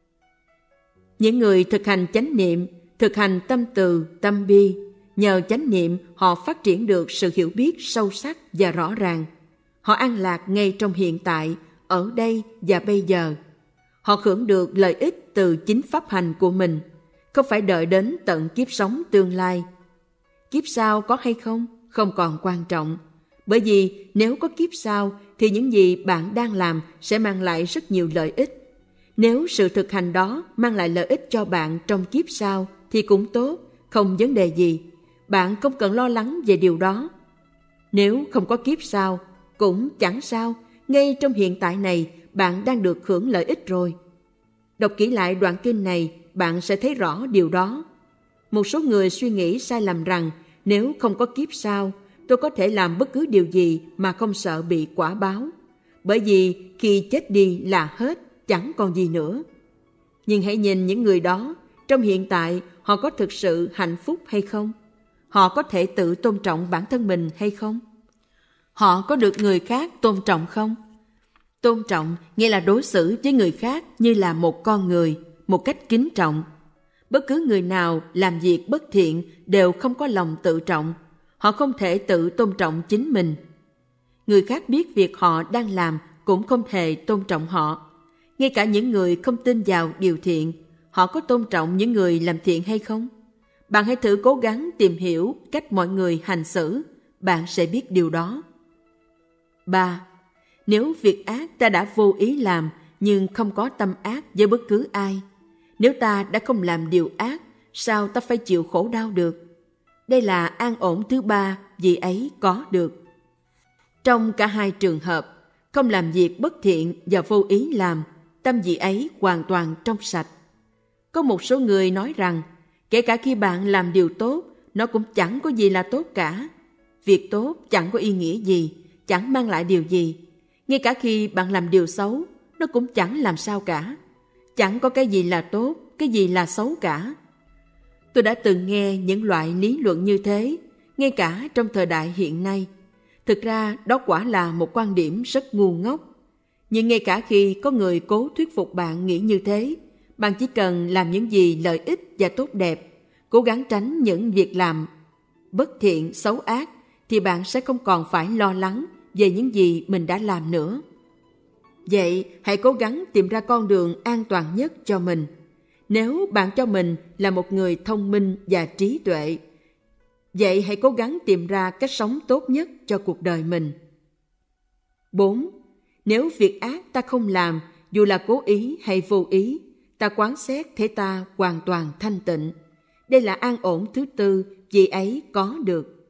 Những người thực hành chánh niệm, thực hành tâm từ, tâm bi, nhờ chánh niệm họ phát triển được sự hiểu biết sâu sắc và rõ ràng. Họ an lạc ngay trong hiện tại, ở đây và bây giờ. Họ hưởng được lợi ích từ chính pháp hành của mình, không phải đợi đến tận kiếp sống tương lai. Kiếp sau có hay không còn quan trọng, bởi vì nếu có kiếp sau thì những gì bạn đang làm sẽ mang lại rất nhiều lợi ích. Nếu sự thực hành đó mang lại lợi ích cho bạn trong kiếp sau thì cũng tốt, không vấn đề gì. Bạn không cần lo lắng về điều đó. Nếu không có kiếp sau, cũng chẳng sao, ngay trong hiện tại này bạn đang được hưởng lợi ích rồi. Đọc kỹ lại đoạn kinh này, bạn sẽ thấy rõ điều đó. Một số người suy nghĩ sai lầm rằng nếu không có kiếp sau, tôi có thể làm bất cứ điều gì mà không sợ bị quả báo. Bởi vì khi chết đi là hết, chẳng còn gì nữa. Nhưng hãy nhìn những người đó, trong hiện tại họ có thực sự hạnh phúc hay không? Họ có thể tự tôn trọng bản thân mình hay không? Họ có được người khác tôn trọng không? Tôn trọng nghĩa là đối xử với người khác như là một con người, một cách kính trọng. Bất cứ người nào làm việc bất thiện đều không có lòng tự trọng. Họ không thể tự tôn trọng chính mình. Người khác biết việc họ đang làm cũng không hề tôn trọng họ. Ngay cả những người không tin vào điều thiện, họ có tôn trọng những người làm thiện hay không? Bạn hãy thử cố gắng tìm hiểu cách mọi người hành xử, bạn sẽ biết điều đó. 3. Nếu việc ác ta đã vô ý làm nhưng không có tâm ác với bất cứ ai, nếu ta đã không làm điều ác, sao ta phải chịu khổ đau được? Đây là an ổn thứ 3 vì ấy có được. Trong cả hai trường hợp, không làm việc bất thiện và vô ý làm, tâm vị ấy hoàn toàn trong sạch. Có một số người nói rằng, kể cả khi bạn làm điều tốt, nó cũng chẳng có gì là tốt cả. Việc tốt chẳng có ý nghĩa gì, chẳng mang lại điều gì. Ngay cả khi bạn làm điều xấu, nó cũng chẳng làm sao cả. Chẳng có cái gì là tốt, cái gì là xấu cả. Tôi đã từng nghe những loại lý luận như thế, ngay cả trong thời đại hiện nay. Thực ra đó quả là một quan điểm rất ngu ngốc. Nhưng ngay cả khi có người cố thuyết phục bạn nghĩ như thế, bạn chỉ cần làm những gì lợi ích và tốt đẹp, cố gắng tránh những việc làm bất thiện, xấu ác, thì bạn sẽ không còn phải lo lắng về những gì mình đã làm nữa. Vậy hãy cố gắng tìm ra con đường an toàn nhất cho mình. Nếu bạn cho mình là một người thông minh và trí tuệ, vậy hãy cố gắng tìm ra cách sống tốt nhất cho cuộc đời mình. 4. Nếu việc ác ta không làm, dù là cố ý hay vô ý, ta quán xét thấy ta hoàn toàn thanh tịnh. Đây là an ổn thứ 4 vì ấy có được.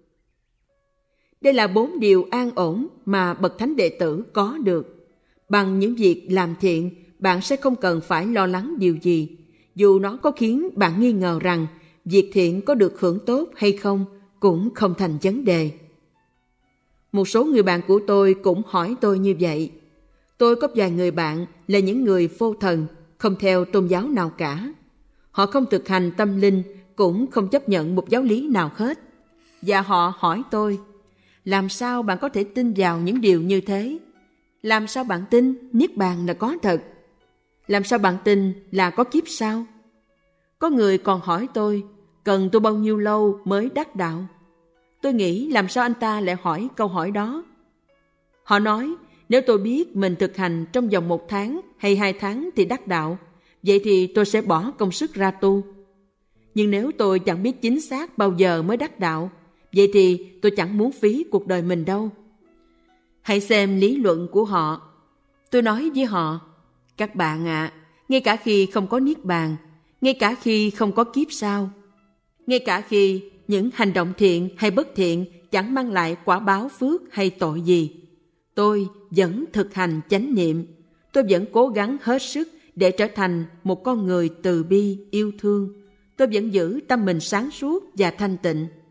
Đây là 4 điều an ổn mà bậc thánh đệ tử có được. Bằng những việc làm thiện, bạn sẽ không cần phải lo lắng điều gì, dù nó có khiến bạn nghi ngờ rằng việc thiện có được hưởng tốt hay không cũng không thành vấn đề. Một số người bạn của tôi cũng hỏi tôi như vậy. Tôi có vài người bạn là những người vô thần, không theo tôn giáo nào cả. Họ không thực hành tâm linh, cũng không chấp nhận một giáo lý nào hết. Và họ hỏi tôi, làm sao bạn có thể tin vào những điều như thế? Làm sao bạn tin Niết Bàn là có thật? Làm sao bạn tin là có kiếp sau? Có người còn hỏi tôi, cần tôi bao nhiêu lâu mới đắc đạo? Tôi nghĩ làm sao anh ta lại hỏi câu hỏi đó? Họ nói, nếu tôi biết mình thực hành trong vòng 1 tháng hay 2 tháng thì đắc đạo, vậy thì tôi sẽ bỏ công sức ra tu. Nhưng nếu tôi chẳng biết chính xác bao giờ mới đắc đạo, vậy thì tôi chẳng muốn phí cuộc đời mình đâu. Hãy xem lý luận của họ. Tôi nói với họ, các bạn ạ, ngay cả khi không có Niết Bàn, ngay cả khi không có kiếp sau, ngay cả khi những hành động thiện hay bất thiện chẳng mang lại quả báo phước hay tội gì, tôi vẫn thực hành chánh niệm. Tôi vẫn cố gắng hết sức để trở thành một con người từ bi, yêu thương. Tôi vẫn giữ tâm mình sáng suốt và thanh tịnh.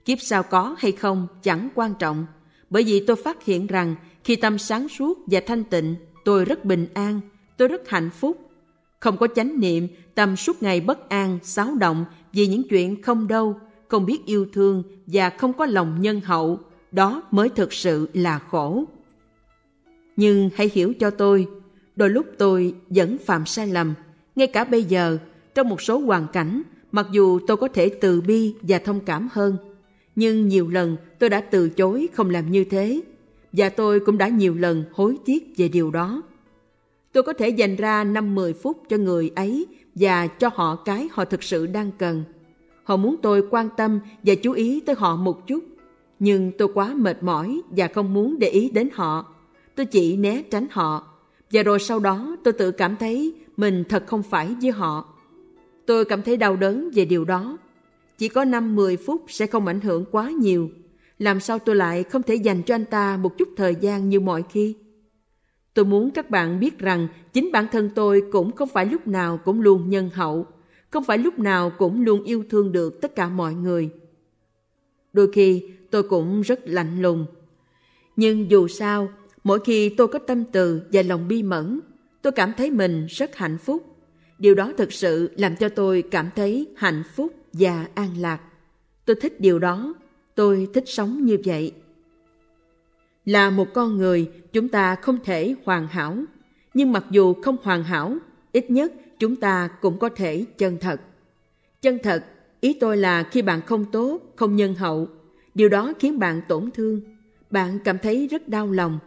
Kiếp sau có hay không chẳng quan trọng, bởi vì tôi phát hiện rằng khi tâm sáng suốt và thanh tịnh, tôi rất bình an, tôi rất hạnh phúc. Không có chánh niệm, tâm suốt ngày bất an, xáo động vì những chuyện không đâu, không biết yêu thương và không có lòng nhân hậu, đó mới thực sự là khổ. Nhưng hãy hiểu cho tôi, đôi lúc tôi vẫn phạm sai lầm. Ngay cả bây giờ, trong một số hoàn cảnh, mặc dù tôi có thể từ bi và thông cảm hơn, nhưng nhiều lần tôi đã từ chối không làm như thế, và tôi cũng đã nhiều lần hối tiếc về điều đó. Tôi có thể dành ra 5-10 phút cho người ấy và cho họ cái họ thực sự đang cần. Họ muốn tôi quan tâm và chú ý tới họ một chút, nhưng tôi quá mệt mỏi và không muốn để ý đến họ. Tôi chỉ né tránh họ, và rồi sau đó tôi tự cảm thấy mình thật không phải với họ. Tôi cảm thấy đau đớn về điều đó. Chỉ có 5-10 phút sẽ không ảnh hưởng quá nhiều. Làm sao tôi lại không thể dành cho anh ta một chút thời gian như mọi khi? Tôi muốn các bạn biết rằng chính bản thân tôi cũng không phải lúc nào cũng luôn nhân hậu, không phải lúc nào cũng luôn yêu thương được tất cả mọi người. Đôi khi tôi cũng rất lạnh lùng. Nhưng dù sao, mỗi khi tôi có tâm từ và lòng bi mẫn, tôi cảm thấy mình rất hạnh phúc. Điều đó thực sự làm cho tôi cảm thấy hạnh phúc và an lạc. Tôi thích điều đó, tôi thích sống như vậy. Là một con người, chúng ta không thể hoàn hảo. Nhưng mặc dù không hoàn hảo, ít nhất chúng ta cũng có thể chân thật. Chân thật, ý tôi là khi bạn không tốt, không nhân hậu, điều đó khiến bạn tổn thương. Bạn cảm thấy rất đau lòng.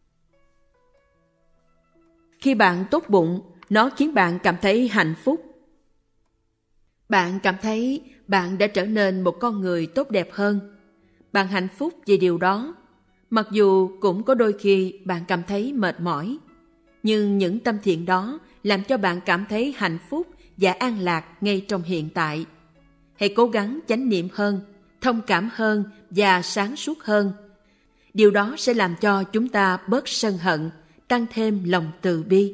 Khi bạn tốt bụng, nó khiến bạn cảm thấy hạnh phúc. Bạn cảm thấy bạn đã trở nên một con người tốt đẹp hơn. Bạn hạnh phúc vì điều đó. Mặc dù cũng có đôi khi bạn cảm thấy mệt mỏi, nhưng những tâm thiện đó làm cho bạn cảm thấy hạnh phúc và an lạc ngay trong hiện tại. Hãy cố gắng chánh niệm hơn, thông cảm hơn và sáng suốt hơn. Điều đó sẽ làm cho chúng ta bớt sân hận, tăng thêm lòng từ bi.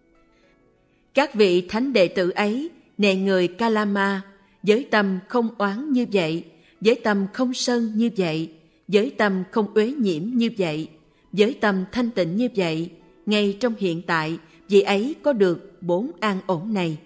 Các vị thánh đệ tử ấy, nệ người Kalama, với tâm không oán như vậy, với tâm không sân như vậy, với tâm không uế nhiễm như vậy, với tâm thanh tịnh như vậy, ngay trong hiện tại, vị ấy có được 4 an ổn này.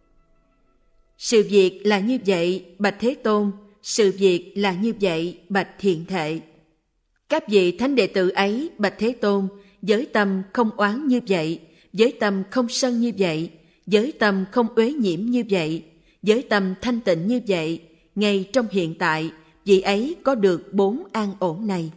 Sự việc là như vậy, bạch Thế Tôn, sự việc là như vậy, bạch Thiện Thệ. Các vị thánh đệ tử ấy, bạch Thế Tôn, với tâm không oán như vậy, với tâm không sân như vậy, với tâm không uế nhiễm như vậy, với tâm thanh tịnh như vậy, ngay trong hiện tại, vị ấy có được 4 an ổn này.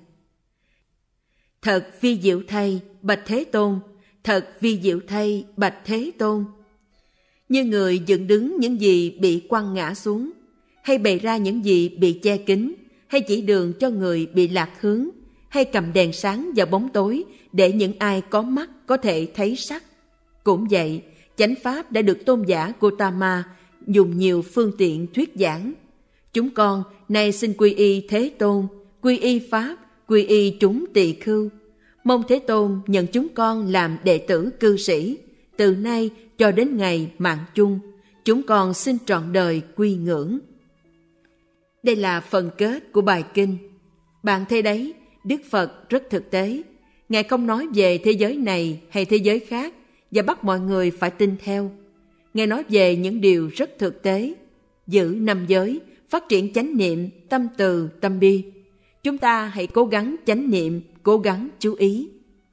Thật vi diệu thay, bạch Thế Tôn, thật vi diệu thay, bạch Thế Tôn. Như người dựng đứng những gì bị quăng ngã xuống, hay bày ra những gì bị che kín, hay chỉ đường cho người bị lạc hướng, hay cầm đèn sáng vào bóng tối để những ai có mắt có thể thấy sắc. Cũng vậy, chánh pháp đã được tôn giả Gotama dùng nhiều phương tiện thuyết giảng. Chúng con nay xin quy y Thế Tôn, quy y Pháp, quy y chúng tỳ khưu. Mong Thế Tôn nhận chúng con làm đệ tử cư sĩ. Từ nay cho đến ngày mạng chung, chúng con xin trọn đời quy ngưỡng. Đây là phần kết của bài kinh. Bạn thấy đấy, Đức Phật rất thực tế. Ngài không nói về thế giới này hay thế giới khác và bắt mọi người phải tin theo. Ngài nói về những điều rất thực tế. Giữ 5 giới, phát triển chánh niệm, tâm từ, tâm bi. Chúng ta hãy cố gắng chánh niệm, cố gắng chú ý.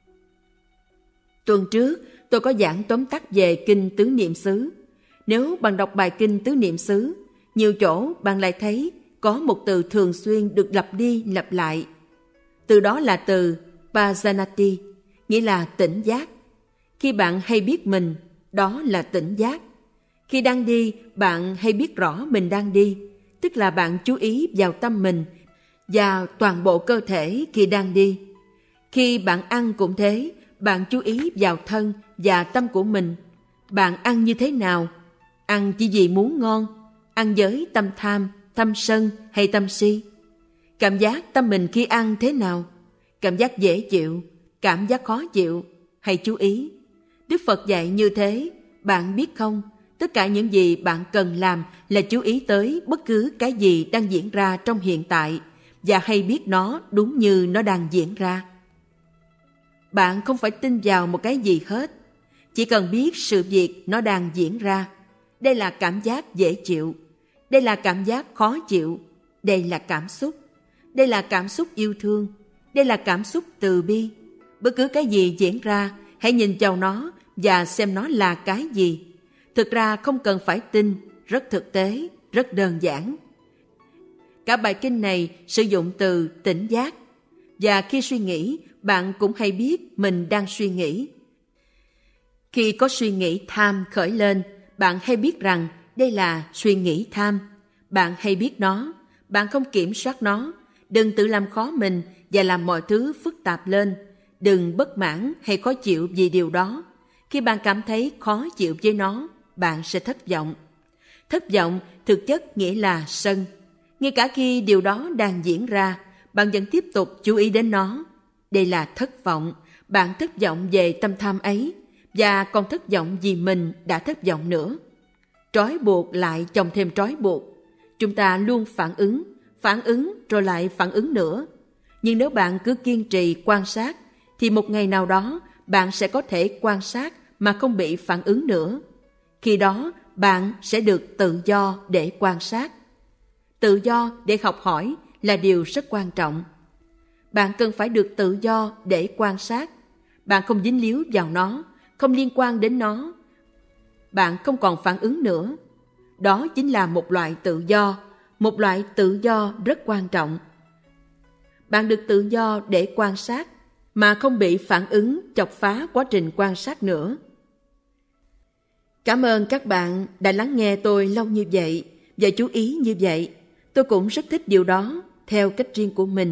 Tuần trước, tôi có giảng tóm tắt về kinh Tứ Niệm xứ. Nếu bạn đọc bài kinh Tứ Niệm xứ, nhiều chỗ bạn lại thấy có một từ thường xuyên được lặp đi lặp lại. Từ đó là từ Pajanati, nghĩa là tỉnh giác. Khi bạn hay biết mình, đó là tỉnh giác. Khi đang đi, bạn hay biết rõ mình đang đi, tức là bạn chú ý vào tâm mình và toàn bộ cơ thể khi đang đi. Khi bạn ăn cũng thế, bạn chú ý vào thân và tâm của mình. Bạn ăn như thế nào? Ăn chỉ vì muốn ngon? Ăn với tâm tham, tâm sân hay tâm si? Cảm giác tâm mình khi ăn thế nào? Cảm giác dễ chịu, cảm giác khó chịu, hay chú ý? Đức Phật dạy như thế, bạn biết không? Tất cả những gì bạn cần làm là chú ý tới bất cứ cái gì đang diễn ra trong hiện tại và hay biết nó đúng như nó đang diễn ra. Bạn không phải tin vào một cái gì hết, chỉ cần biết sự việc nó đang diễn ra. Đây là cảm giác dễ chịu, đây là cảm giác khó chịu, đây là cảm xúc, đây là cảm xúc yêu thương, đây là cảm xúc từ bi. Bất cứ cái gì diễn ra, hãy nhìn vào nó và xem nó là cái gì. Thực ra không cần phải tin, rất thực tế, rất đơn giản. Cả bài kinh này sử dụng từ tỉnh giác, và khi suy nghĩ, bạn cũng hay biết mình đang suy nghĩ. Khi có suy nghĩ tham khởi lên, bạn hay biết rằng đây là suy nghĩ tham. Bạn hay biết nó, bạn không kiểm soát nó. Đừng tự làm khó mình và làm mọi thứ phức tạp lên. Đừng bất mãn hay khó chịu vì điều đó. Khi bạn cảm thấy khó chịu với nó, bạn sẽ thất vọng. Thất vọng thực chất nghĩa là sân. Ngay cả khi điều đó đang diễn ra, bạn vẫn tiếp tục chú ý đến nó. Đây là thất vọng. Bạn thất vọng về tâm tham ấy, và còn thất vọng vì mình đã thất vọng nữa. Trói buộc lại chồng thêm trói buộc. Chúng ta luôn phản ứng rồi lại phản ứng nữa. Nhưng nếu bạn cứ kiên trì quan sát, thì một ngày nào đó bạn sẽ có thể quan sát mà không bị phản ứng nữa. Khi đó bạn sẽ được tự do để quan sát. Tự do để học hỏi là điều rất quan trọng. Bạn cần phải được tự do để quan sát. Bạn không dính líu vào nó, không liên quan đến nó. Bạn không còn phản ứng nữa. Đó chính là một loại tự do rất quan trọng. Bạn được tự do để quan sát, mà không bị phản ứng chọc phá quá trình quan sát nữa. Cảm ơn các bạn đã lắng nghe tôi lâu như vậy và chú ý như vậy. Tôi cũng rất thích điều đó theo cách riêng của mình.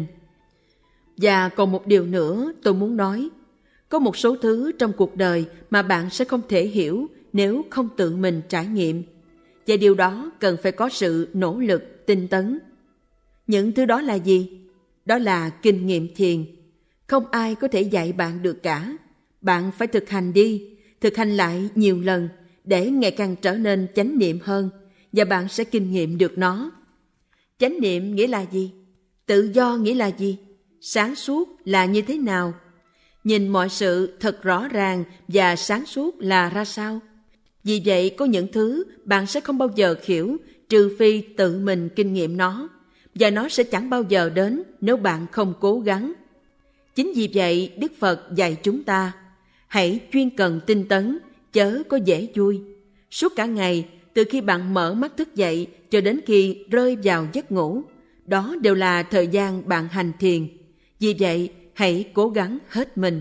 Và còn một điều nữa tôi muốn nói. Có một số thứ trong cuộc đời mà bạn sẽ không thể hiểu nếu không tự mình trải nghiệm. Và điều đó cần phải có sự nỗ lực, tinh tấn. Những thứ đó là gì? Đó là kinh nghiệm thiền. Không ai có thể dạy bạn được cả. Bạn phải thực hành đi, thực hành lại nhiều lần để ngày càng trở nên chánh niệm hơn, và bạn sẽ kinh nghiệm được nó. Chánh niệm nghĩa là gì? Tự do nghĩa là gì? Sáng suốt là như thế nào? Nhìn mọi sự thật rõ ràng và sáng suốt là ra sao? Vì vậy có những thứ bạn sẽ không bao giờ hiểu trừ phi tự mình kinh nghiệm nó, và nó sẽ chẳng bao giờ đến nếu bạn không cố gắng. Chính vì vậy Đức Phật dạy chúng ta hãy chuyên cần tinh tấn, chớ có dễ vui. Suốt cả ngày, từ khi bạn mở mắt thức dậy cho đến khi rơi vào giấc ngủ, đó đều là thời gian bạn hành thiền. Vì vậy hãy cố gắng hết mình.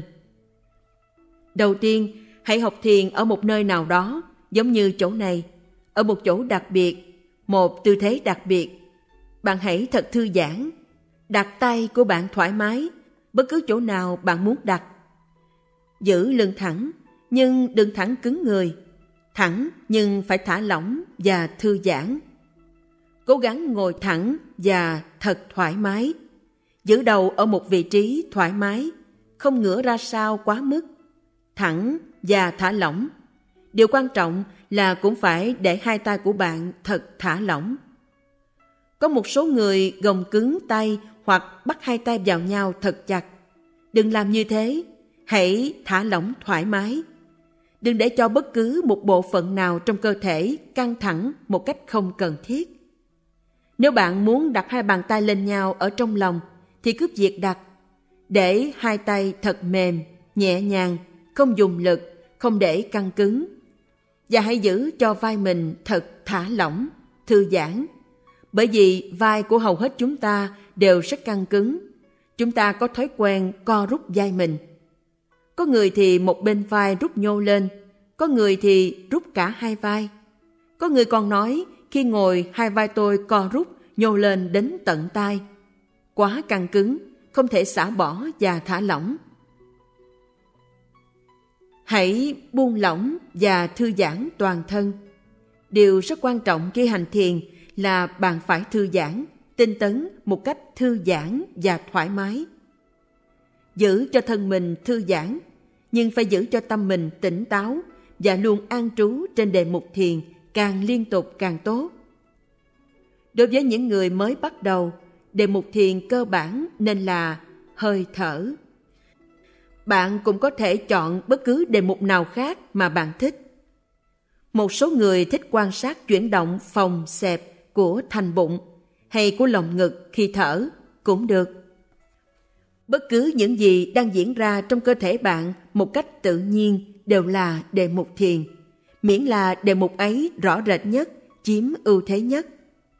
Đầu tiên, hãy học thiền ở một nơi nào đó, giống như chỗ này, ở một chỗ đặc biệt, một tư thế đặc biệt. Bạn hãy thật thư giãn, đặt tay của bạn thoải mái, bất cứ chỗ nào bạn muốn đặt. Giữ lưng thẳng, nhưng đừng thẳng cứng người. Thẳng nhưng phải thả lỏng và thư giãn. Cố gắng ngồi thẳng và thật thoải mái. Giữ đầu ở một vị trí thoải mái, không ngửa ra sau quá mức. Thẳng và thả lỏng. Điều quan trọng là cũng phải để hai tay của bạn thật thả lỏng. Có một số người gồng cứng tay hoặc bắt hai tay vào nhau thật chặt. Đừng làm như thế, hãy thả lỏng thoải mái. Đừng để cho bất cứ một bộ phận nào trong cơ thể căng thẳng một cách không cần thiết. Nếu bạn muốn đặt hai bàn tay lên nhau ở trong lòng, thì cứ việc đặt. Để hai tay thật mềm, nhẹ nhàng, không dùng lực, không để căng cứng. Và hãy giữ cho vai mình thật thả lỏng, thư giãn. Bởi vì vai của hầu hết chúng ta đều rất căng cứng. Chúng ta có thói quen co rút vai mình. Có người thì một bên vai rút nhô lên, có người thì rút cả hai vai. Có người còn nói khi ngồi hai vai tôi co rút nhô lên đến tận tai. Quá căng cứng, không thể xả bỏ và thả lỏng. Hãy buông lỏng và thư giãn toàn thân. Điều rất quan trọng khi hành thiền là bạn phải thư giãn, tinh tấn một cách thư giãn và thoải mái. Giữ cho thân mình thư giãn, nhưng phải giữ cho tâm mình tỉnh táo và luôn an trú trên đề mục thiền càng liên tục càng tốt. Đối với những người mới bắt đầu, đề mục thiền cơ bản nên là hơi thở. Bạn cũng có thể chọn bất cứ đề mục nào khác mà bạn thích. Một số người thích quan sát chuyển động phồng xẹp của thành bụng hay của lồng ngực khi thở cũng được. Bất cứ những gì đang diễn ra trong cơ thể bạn một cách tự nhiên đều là đề mục thiền, miễn là đề mục ấy rõ rệt nhất, chiếm ưu thế nhất.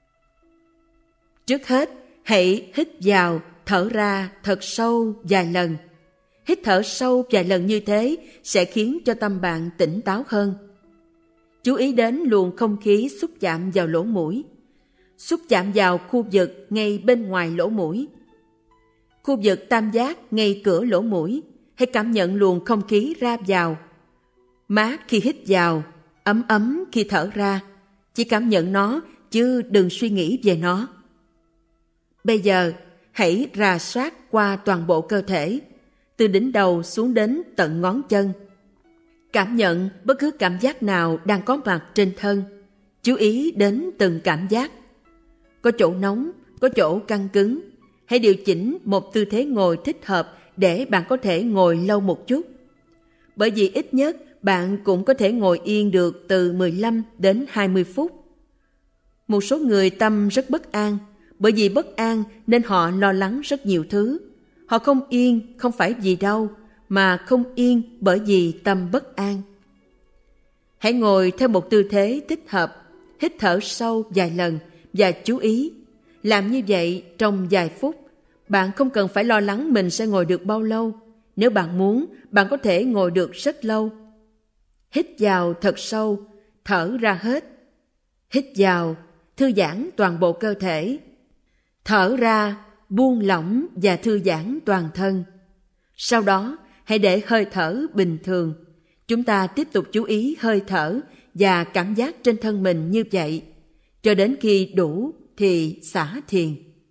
Trước hết, hãy hít vào, thở ra thật sâu vài lần. Hít thở sâu vài lần như thế sẽ khiến cho tâm bạn tỉnh táo hơn. Chú ý đến luồng không khí xúc chạm vào lỗ mũi, xúc chạm vào khu vực ngay bên ngoài lỗ mũi, khu vực tam giác ngay cửa lỗ mũi. Hãy cảm nhận luồng không khí ra vào. Mát khi hít vào, ấm ấm khi thở ra. Chỉ cảm nhận nó chứ đừng suy nghĩ về nó. Bây giờ, hãy rà soát qua toàn bộ cơ thể, từ đỉnh đầu xuống đến tận ngón chân. Cảm nhận bất cứ cảm giác nào đang có mặt trên thân. Chú ý đến từng cảm giác. Có chỗ nóng, có chỗ căng cứng. Hãy điều chỉnh một tư thế ngồi thích hợp để bạn có thể ngồi lâu một chút. Bởi vì ít nhất bạn cũng có thể ngồi yên được từ 15 đến 20 phút. Một số người tâm rất bất an. Bởi vì bất an nên họ lo lắng rất nhiều thứ. Họ không yên không phải vì đau, mà không yên bởi vì tâm bất an. Hãy ngồi theo một tư thế thích hợp, hít thở sâu vài lần và chú ý. Làm như vậy trong vài phút. Bạn không cần phải lo lắng mình sẽ ngồi được bao lâu. Nếu bạn muốn, bạn có thể ngồi được rất lâu. Hít vào thật sâu, thở ra hết. Hít vào, thư giãn toàn bộ cơ thể. Thở ra, buông lỏng và thư giãn toàn thân. Sau đó, hãy để hơi thở bình thường. Chúng ta tiếp tục chú ý hơi thở và cảm giác trên thân mình như vậy. Cho đến khi đủ thì xả thiền.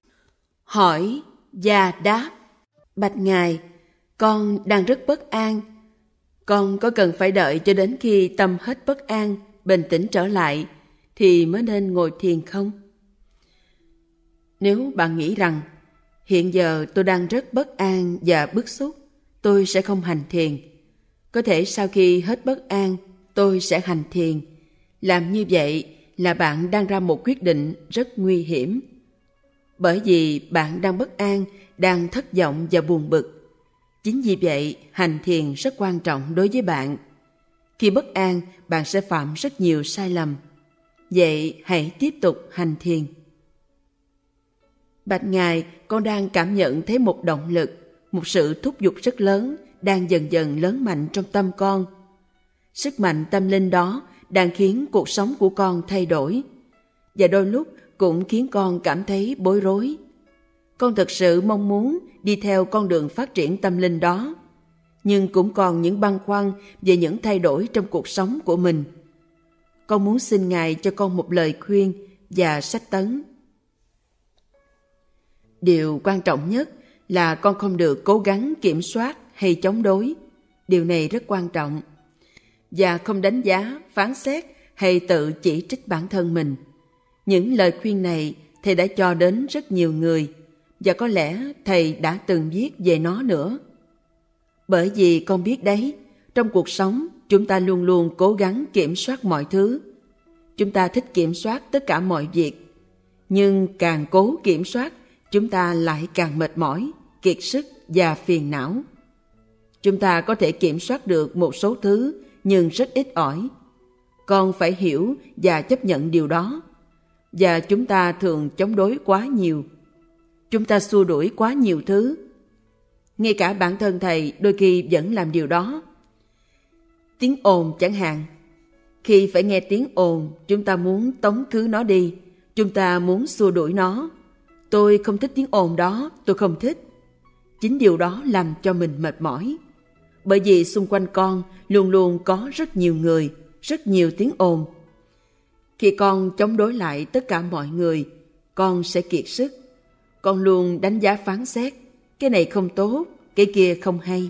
Hỏi và đáp. Bạch Ngài, con đang rất bất an. Con có cần phải đợi cho đến khi tâm hết bất an, bình tĩnh trở lại thì mới nên ngồi thiền không? Nếu bạn nghĩ rằng hiện giờ tôi đang rất bất an và bức xúc, tôi sẽ không hành thiền. Có thể sau khi hết bất an, tôi sẽ hành thiền. Làm như vậy là bạn đang ra một quyết định rất nguy hiểm. Bởi vì bạn đang bất an, đang thất vọng và buồn bực. Chính vì vậy, hành thiền rất quan trọng đối với bạn. Khi bất an, bạn sẽ phạm rất nhiều sai lầm. Vậy hãy tiếp tục hành thiền. Bạch Ngài, con đang cảm nhận thấy một động lực, một sự thúc giục rất lớn đang dần dần lớn mạnh trong tâm con. Sức mạnh tâm linh đó đang khiến cuộc sống của con thay đổi, và đôi lúc cũng khiến con cảm thấy bối rối. Con thực sự mong muốn đi theo con đường phát triển tâm linh đó, nhưng cũng còn những băn khoăn về những thay đổi trong cuộc sống của mình. Con muốn xin Ngài cho con một lời khuyên và sách tấn. Điều quan trọng nhất là con không được cố gắng kiểm soát hay chống đối. Điều này rất quan trọng. Và không đánh giá, phán xét hay tự chỉ trích bản thân mình. Những lời khuyên này Thầy đã cho đến rất nhiều người, và có lẽ Thầy đã từng viết về nó nữa. Bởi vì con biết đấy, trong cuộc sống chúng ta luôn luôn cố gắng kiểm soát mọi thứ. Chúng ta thích kiểm soát tất cả mọi việc, nhưng càng cố kiểm soát, chúng ta lại càng mệt mỏi, kiệt sức và phiền não. Chúng ta có thể kiểm soát được một số thứ, nhưng rất ít ỏi. Con phải hiểu và chấp nhận điều đó. Và chúng ta thường chống đối quá nhiều. Chúng ta xua đuổi quá nhiều thứ. Ngay cả bản thân Thầy đôi khi vẫn làm điều đó. Tiếng ồn chẳng hạn. Khi phải nghe tiếng ồn, chúng ta muốn tống khứ nó đi. Chúng ta muốn xua đuổi nó. Tôi không thích tiếng ồn đó, tôi không thích. Chính điều đó làm cho mình mệt mỏi. Bởi vì xung quanh con luôn luôn có rất nhiều người, rất nhiều tiếng ồn. Khi con chống đối lại tất cả mọi người, con sẽ kiệt sức. Con luôn đánh giá phán xét, cái này không tốt, cái kia không hay.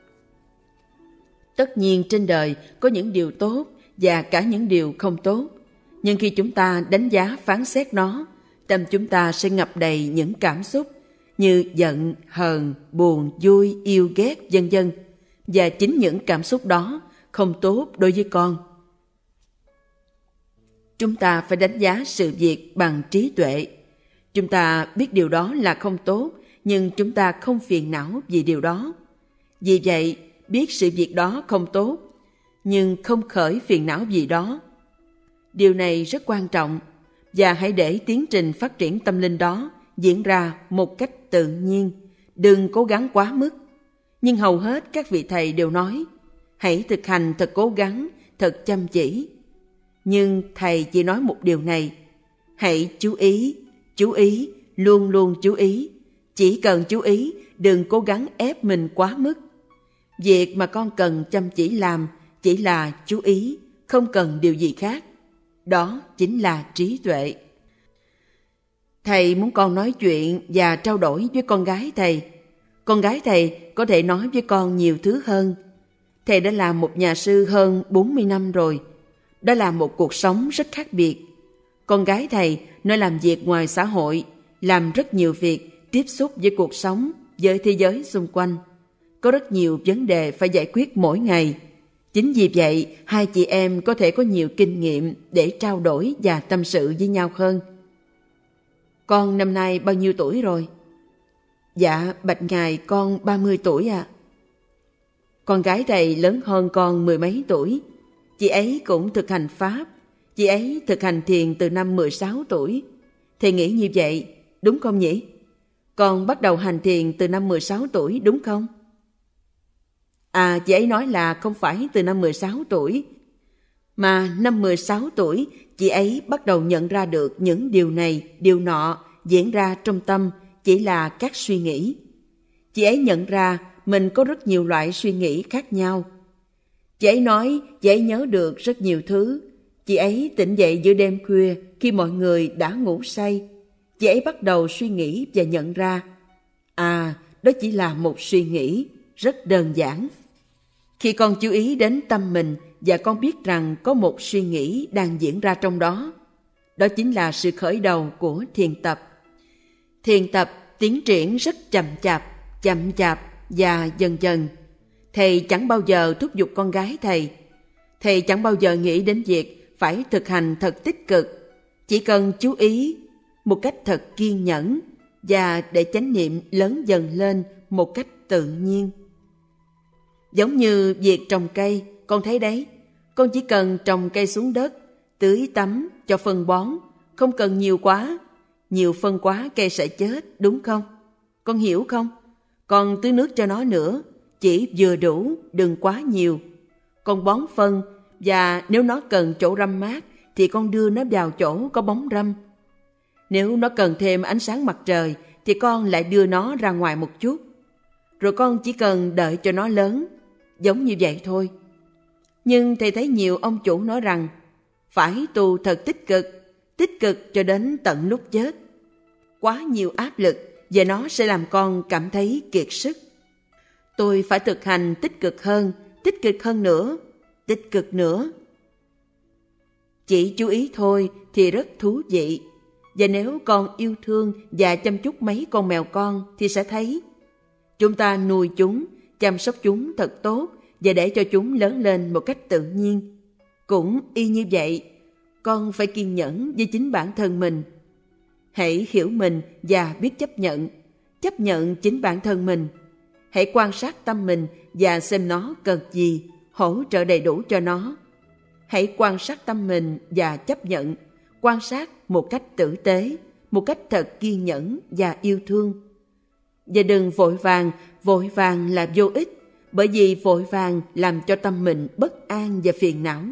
Tất nhiên trên đời có những điều tốt và cả những điều không tốt. Nhưng khi chúng ta đánh giá phán xét nó, tâm chúng ta sẽ ngập đầy những cảm xúc như giận, hờn, buồn, vui, yêu ghét, vân vân. Và chính những cảm xúc đó không tốt đối với con. Chúng ta phải đánh giá sự việc bằng trí tuệ. Chúng ta biết điều đó là không tốt, nhưng chúng ta không phiền não vì điều đó. Vì vậy, biết sự việc đó không tốt, nhưng không khởi phiền não vì đó. Điều này rất quan trọng, và hãy để tiến trình phát triển tâm linh đó diễn ra một cách tự nhiên, đừng cố gắng quá mức. Nhưng hầu hết các vị thầy đều nói, hãy thực hành thật cố gắng, thật chăm chỉ. Nhưng thầy chỉ nói một điều này, hãy chú ý, luôn luôn chú ý. Chỉ cần chú ý, đừng cố gắng ép mình quá mức. Việc mà con cần chăm chỉ làm chỉ là chú ý, không cần điều gì khác. Đó chính là trí tuệ. Thầy muốn con nói chuyện và trao đổi với con gái thầy. Con gái thầy có thể nói với con nhiều thứ hơn. Thầy đã là một nhà sư hơn 40 năm rồi. Đó là một cuộc sống rất khác biệt. Con gái thầy nó làm việc ngoài xã hội, làm rất nhiều việc, tiếp xúc với cuộc sống, với thế giới xung quanh. Có rất nhiều vấn đề phải giải quyết mỗi ngày. Chính vì vậy, hai chị em có thể có nhiều kinh nghiệm để trao đổi và tâm sự với nhau hơn. Con năm nay bao nhiêu tuổi rồi? Dạ, bạch ngài, con 30 tuổi ạ. Con gái thầy lớn hơn con mười mấy tuổi. Chị ấy cũng thực hành Pháp. Chị ấy thực hành thiền từ năm 16 tuổi. Thầy nghĩ như vậy, đúng không nhỉ? Con bắt đầu hành thiền từ năm 16 tuổi, đúng không? À, chị ấy nói là không phải từ năm 16 tuổi, mà năm 16 tuổi chị ấy bắt đầu nhận ra được những điều này, điều nọ diễn ra trong tâm chỉ là các suy nghĩ. Chị ấy nhận ra mình có rất nhiều loại suy nghĩ khác nhau. Chị ấy nói chị ấy nhớ được rất nhiều thứ. Chị ấy tỉnh dậy giữa đêm khuya khi mọi người đã ngủ say. Chị ấy bắt đầu suy nghĩ và nhận ra, đó chỉ là một suy nghĩ rất đơn giản. Khi con chú ý đến tâm mình và con biết rằng có một suy nghĩ đang diễn ra trong đó, đó chính là sự khởi đầu của thiền tập. Thiền tập tiến triển rất chậm chạp và dần dần. Thầy chẳng bao giờ thúc giục con gái thầy. Thầy chẳng bao giờ nghĩ đến việc phải thực hành thật tích cực. Chỉ cần chú ý một cách thật kiên nhẫn và để chánh niệm lớn dần lên một cách tự nhiên. Giống như việc trồng cây, con thấy đấy, con chỉ cần trồng cây xuống đất, tưới tắm, cho phân bón, không cần nhiều quá. Nhiều phân quá cây sẽ chết, đúng không? Con hiểu không? Con tưới nước cho nó nữa, chỉ vừa đủ, đừng quá nhiều. Con bón phân, và nếu nó cần chỗ râm mát thì con đưa nó vào chỗ có bóng râm. Nếu nó cần thêm ánh sáng mặt trời thì con lại đưa nó ra ngoài một chút. Rồi con chỉ cần đợi cho nó lớn, giống như vậy thôi. Nhưng thầy thấy nhiều ông chủ nói rằng phải tu thật tích cực cho đến tận lúc chết. Quá nhiều áp lực và nó sẽ làm con cảm thấy kiệt sức. Tôi phải thực hành tích cực hơn nữa, tích cực nữa. Chỉ chú ý thôi thì rất thú vị. Và nếu con yêu thương và chăm chút mấy con mèo con thì sẽ thấy chúng ta nuôi chúng, chăm sóc chúng thật tốt và để cho chúng lớn lên một cách tự nhiên. Cũng y như vậy, con phải kiên nhẫn với chính bản thân mình. Hãy hiểu mình và biết chấp nhận chính bản thân mình. Hãy quan sát tâm mình và xem nó cần gì, hỗ trợ đầy đủ cho nó. Hãy quan sát tâm mình và chấp nhận, quan sát một cách tử tế, một cách thật kiên nhẫn và yêu thương. Và đừng vội vàng là vô ích, bởi vì vội vàng làm cho tâm mình bất an và phiền não.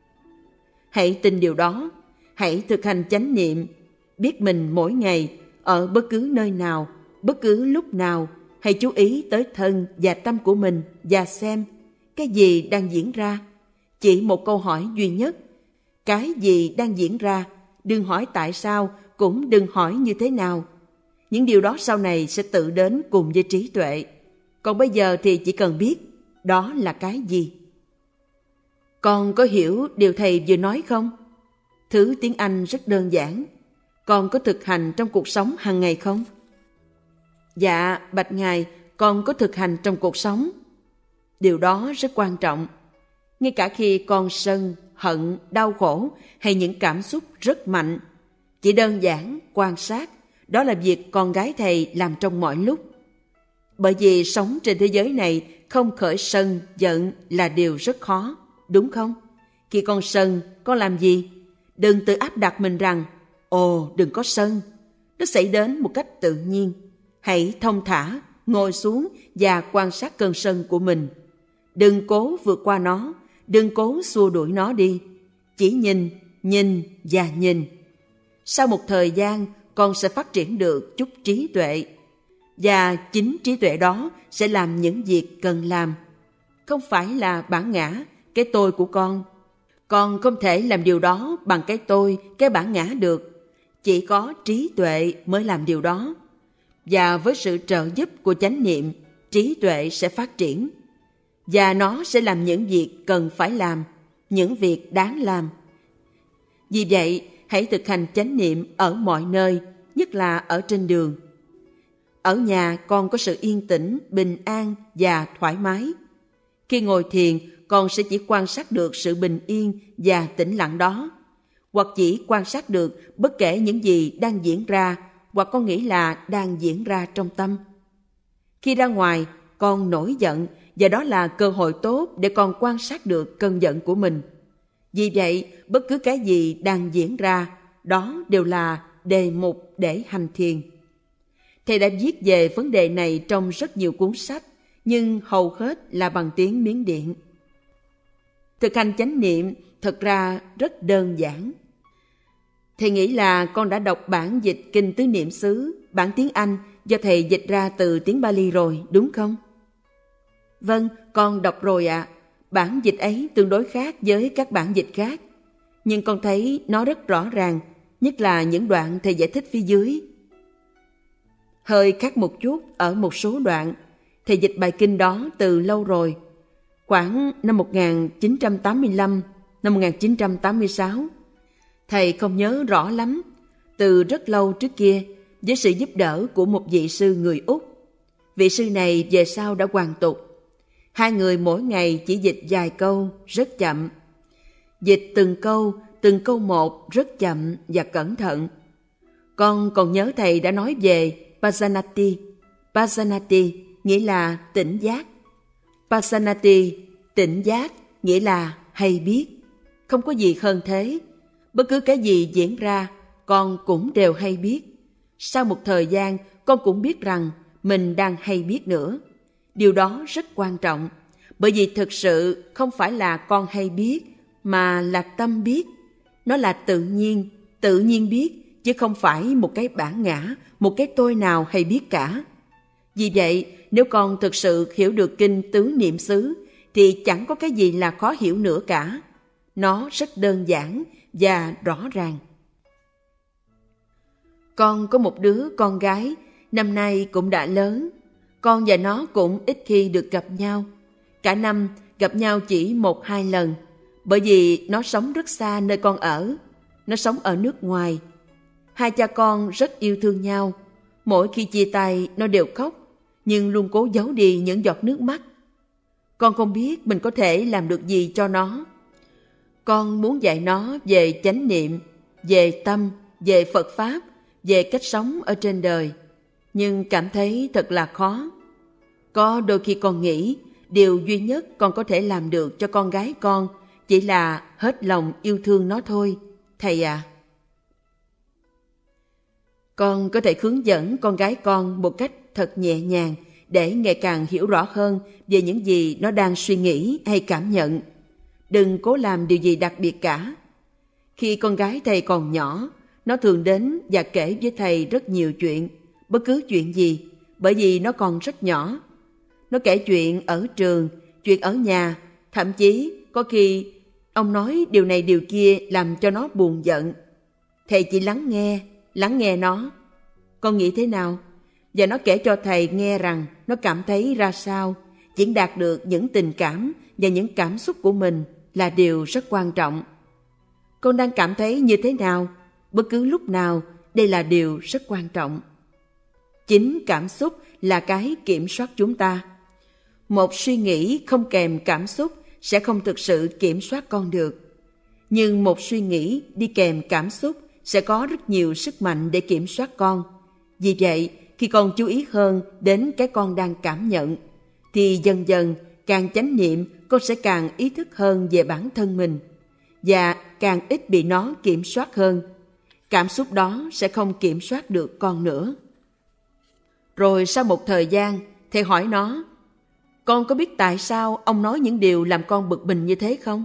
Hãy tin điều đó, hãy thực hành chánh niệm, biết mình mỗi ngày, ở bất cứ nơi nào, bất cứ lúc nào, hãy chú ý tới thân và tâm của mình và xem cái gì đang diễn ra. Chỉ một câu hỏi duy nhất, cái gì đang diễn ra, đừng hỏi tại sao, cũng đừng hỏi như thế nào. Những điều đó sau này sẽ tự đến cùng với trí tuệ. Còn bây giờ thì chỉ cần biết đó là cái gì. Con có hiểu điều thầy vừa nói không? Thứ tiếng Anh rất đơn giản. con có thực hành trong cuộc sống hàng ngày không? Dạ, bạch Ngài, con có thực hành trong cuộc sống. Điều đó rất quan trọng. Ngay cả khi con sân, hận, đau khổ hay những cảm xúc rất mạnh, chỉ đơn giản quan sát, đó là việc con gái thầy làm trong mọi lúc. Bởi vì sống trên thế giới này không khởi sân, giận là điều rất khó, đúng không? Khi con sân, con làm gì? Đừng tự áp đặt mình rằng, đừng có sân. Nó xảy đến một cách tự nhiên. Hãy thong thả, ngồi xuống và quan sát cơn sân của mình. Đừng cố vượt qua nó, đừng cố xua đuổi nó đi. Chỉ nhìn và nhìn. Sau một thời gian, con sẽ phát triển được chút trí tuệ. Và chính trí tuệ đó sẽ làm những việc cần làm. Không phải là bản ngã, cái tôi của con. Con không thể làm điều đó bằng cái tôi, cái bản ngã được. Chỉ có trí tuệ mới làm điều đó. Và với sự trợ giúp của chánh niệm, trí tuệ sẽ phát triển. Và nó sẽ làm những việc cần phải làm, những việc đáng làm. Vì vậy, hãy thực hành chánh niệm ở mọi nơi, nhất là ở trên đường. Ở nhà con có sự yên tĩnh, bình an và thoải mái. Khi ngồi thiền, con sẽ chỉ quan sát được sự bình yên và tĩnh lặng đó, hoặc chỉ quan sát được bất kể những gì đang diễn ra, hoặc con nghĩ là đang diễn ra trong tâm. Khi ra ngoài, con nổi giận, và đó là cơ hội tốt để con quan sát được cơn giận của mình. Vì vậy, bất cứ cái gì đang diễn ra, đó đều là đề mục để hành thiền. Thầy đã viết về vấn đề này trong rất nhiều cuốn sách, nhưng hầu hết là bằng tiếng Miến Điện. Thực hành chánh niệm thật ra rất đơn giản. Thầy nghĩ là con đã đọc bản dịch Kinh Tứ Niệm xứ, bản tiếng Anh do thầy dịch ra từ tiếng Bali rồi, đúng không? Vâng, con đọc rồi ạ. Bản dịch ấy tương đối khác với các bản dịch khác, nhưng con thấy nó rất rõ ràng, nhất là những đoạn thầy giải thích phía dưới. Hơi khác một chút ở một số đoạn. Thầy dịch bài kinh đó từ lâu rồi, khoảng năm 1985, năm 1986. Thầy không nhớ rõ lắm, từ rất lâu trước kia, với sự giúp đỡ của một vị sư người Úc. Vị sư này về sau đã hoàn tục. Hai người mỗi ngày chỉ dịch vài câu, rất chậm. Dịch từng câu một rất chậm và cẩn thận. Con còn nhớ thầy đã nói về Pasanati. Pasanati nghĩa là tỉnh giác. Pasanati, tỉnh giác, nghĩa là hay biết. Không có gì hơn thế. Bất cứ cái gì diễn ra, con cũng đều hay biết. Sau một thời gian, con cũng biết rằng mình đang hay biết nữa. Điều đó rất quan trọng, bởi vì thực sự không phải là con hay biết, mà là tâm biết. Nó là tự nhiên biết, chứ không phải một cái bản ngã, một cái tôi nào hay biết cả. Vì vậy, nếu con thực sự hiểu được Kinh Tứ Niệm xứ, thì chẳng có cái gì là khó hiểu nữa cả. Nó rất đơn giản và rõ ràng. Con có một đứa con gái, năm nay cũng đã lớn. Con và nó cũng ít khi được gặp nhau. Cả năm gặp nhau chỉ 1-2 lần, bởi vì nó sống rất xa nơi con ở. Nó sống ở nước ngoài. Hai cha con rất yêu thương nhau. Mỗi khi chia tay nó đều khóc, nhưng luôn cố giấu đi những giọt nước mắt. Con không biết mình có thể làm được gì cho nó. Con muốn dạy nó về chánh niệm, về tâm, về Phật Pháp, về cách sống ở trên đời, nhưng cảm thấy thật là khó. Có đôi khi con nghĩ điều duy nhất con có thể làm được cho con gái con chỉ là hết lòng yêu thương nó thôi, thầy ạ. Con có thể hướng dẫn con gái con một cách thật nhẹ nhàng để ngày càng hiểu rõ hơn về những gì nó đang suy nghĩ hay cảm nhận. Đừng cố làm điều gì đặc biệt cả. Khi con gái thầy còn nhỏ, nó thường đến và kể với thầy rất nhiều chuyện, bất cứ chuyện gì, bởi vì nó còn rất nhỏ. Nó kể chuyện ở trường, chuyện ở nhà, thậm chí có khi ông nói điều này điều kia làm cho nó buồn giận. Thầy chỉ lắng nghe nó. Con nghĩ thế nào? Và nó kể cho thầy nghe rằng nó cảm thấy ra sao, diễn đạt được những tình cảm và những cảm xúc của mình là điều rất quan trọng. Con đang cảm thấy như thế nào? Bất cứ lúc nào Đây là điều rất quan trọng. Chính cảm xúc là cái kiểm soát chúng ta. Một suy nghĩ không kèm cảm xúc sẽ không thực sự kiểm soát con được. Nhưng một suy nghĩ đi kèm cảm xúc sẽ có rất nhiều sức mạnh để kiểm soát con. Vì vậy, khi con chú ý hơn đến cái con đang cảm nhận, thì dần dần càng chánh niệm, con sẽ càng ý thức hơn về bản thân mình và càng ít bị nó kiểm soát hơn. Cảm xúc đó sẽ không kiểm soát được con nữa. Rồi sau một thời gian, thầy hỏi nó, con có biết tại sao ông nói những điều làm con bực mình như thế không?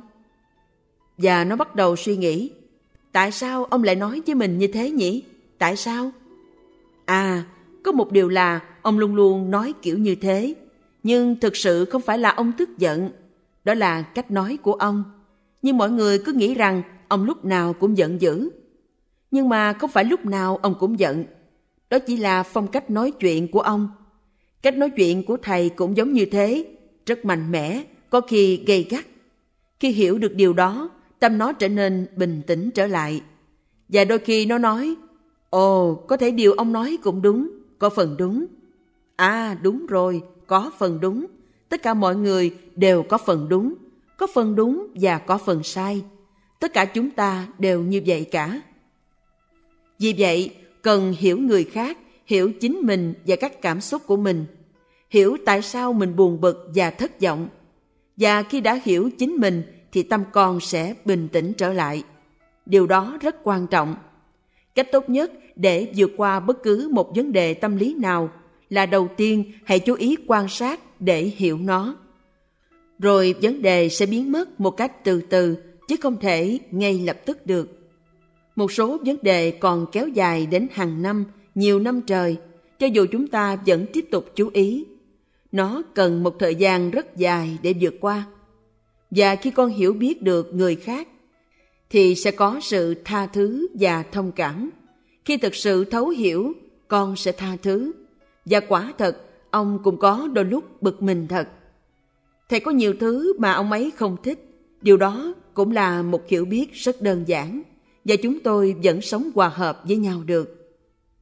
Và nó bắt đầu suy nghĩ, tại sao ông lại nói với mình như thế nhỉ? Tại sao? À, có một điều là ông luôn luôn nói kiểu như thế, nhưng thực sự không phải là ông tức giận. Đó là cách nói của ông. Nhưng mọi người cứ nghĩ rằng ông lúc nào cũng giận dữ. Nhưng mà không phải lúc nào ông cũng giận. Đó chỉ là phong cách nói chuyện của ông. Cách nói chuyện của thầy cũng giống như thế, rất mạnh mẽ, có khi gay gắt. Khi hiểu được điều đó, tâm nó trở nên bình tĩnh trở lại. Và đôi khi nó nói, ồ, có thể điều ông nói cũng đúng, có phần đúng. À, đúng rồi, có phần đúng. Tất cả mọi người đều có phần đúng và có phần sai. Tất cả chúng ta đều như vậy cả. Vì vậy, cần hiểu người khác, hiểu chính mình và các cảm xúc của mình. Hiểu tại sao mình buồn bực và thất vọng. Và khi đã hiểu chính mình thì tâm con sẽ bình tĩnh trở lại. Điều đó rất quan trọng. Cách tốt nhất để vượt qua bất cứ một vấn đề tâm lý nào là đầu tiên hãy chú ý quan sát để hiểu nó. Rồi vấn đề sẽ biến mất một cách từ từ, chứ không thể ngay lập tức được. Một số vấn đề còn kéo dài đến hàng năm, nhiều năm trời, cho dù chúng ta vẫn tiếp tục chú ý. Nó cần một thời gian rất dài để vượt qua. Và khi con hiểu biết được người khác, thì sẽ có sự tha thứ và thông cảm. Khi thực sự thấu hiểu, con sẽ tha thứ. Và quả thật, ông cũng có đôi lúc bực mình thật. Thầy có nhiều thứ mà ông ấy không thích. Điều đó cũng là một hiểu biết rất đơn giản. Và chúng tôi vẫn sống hòa hợp với nhau được.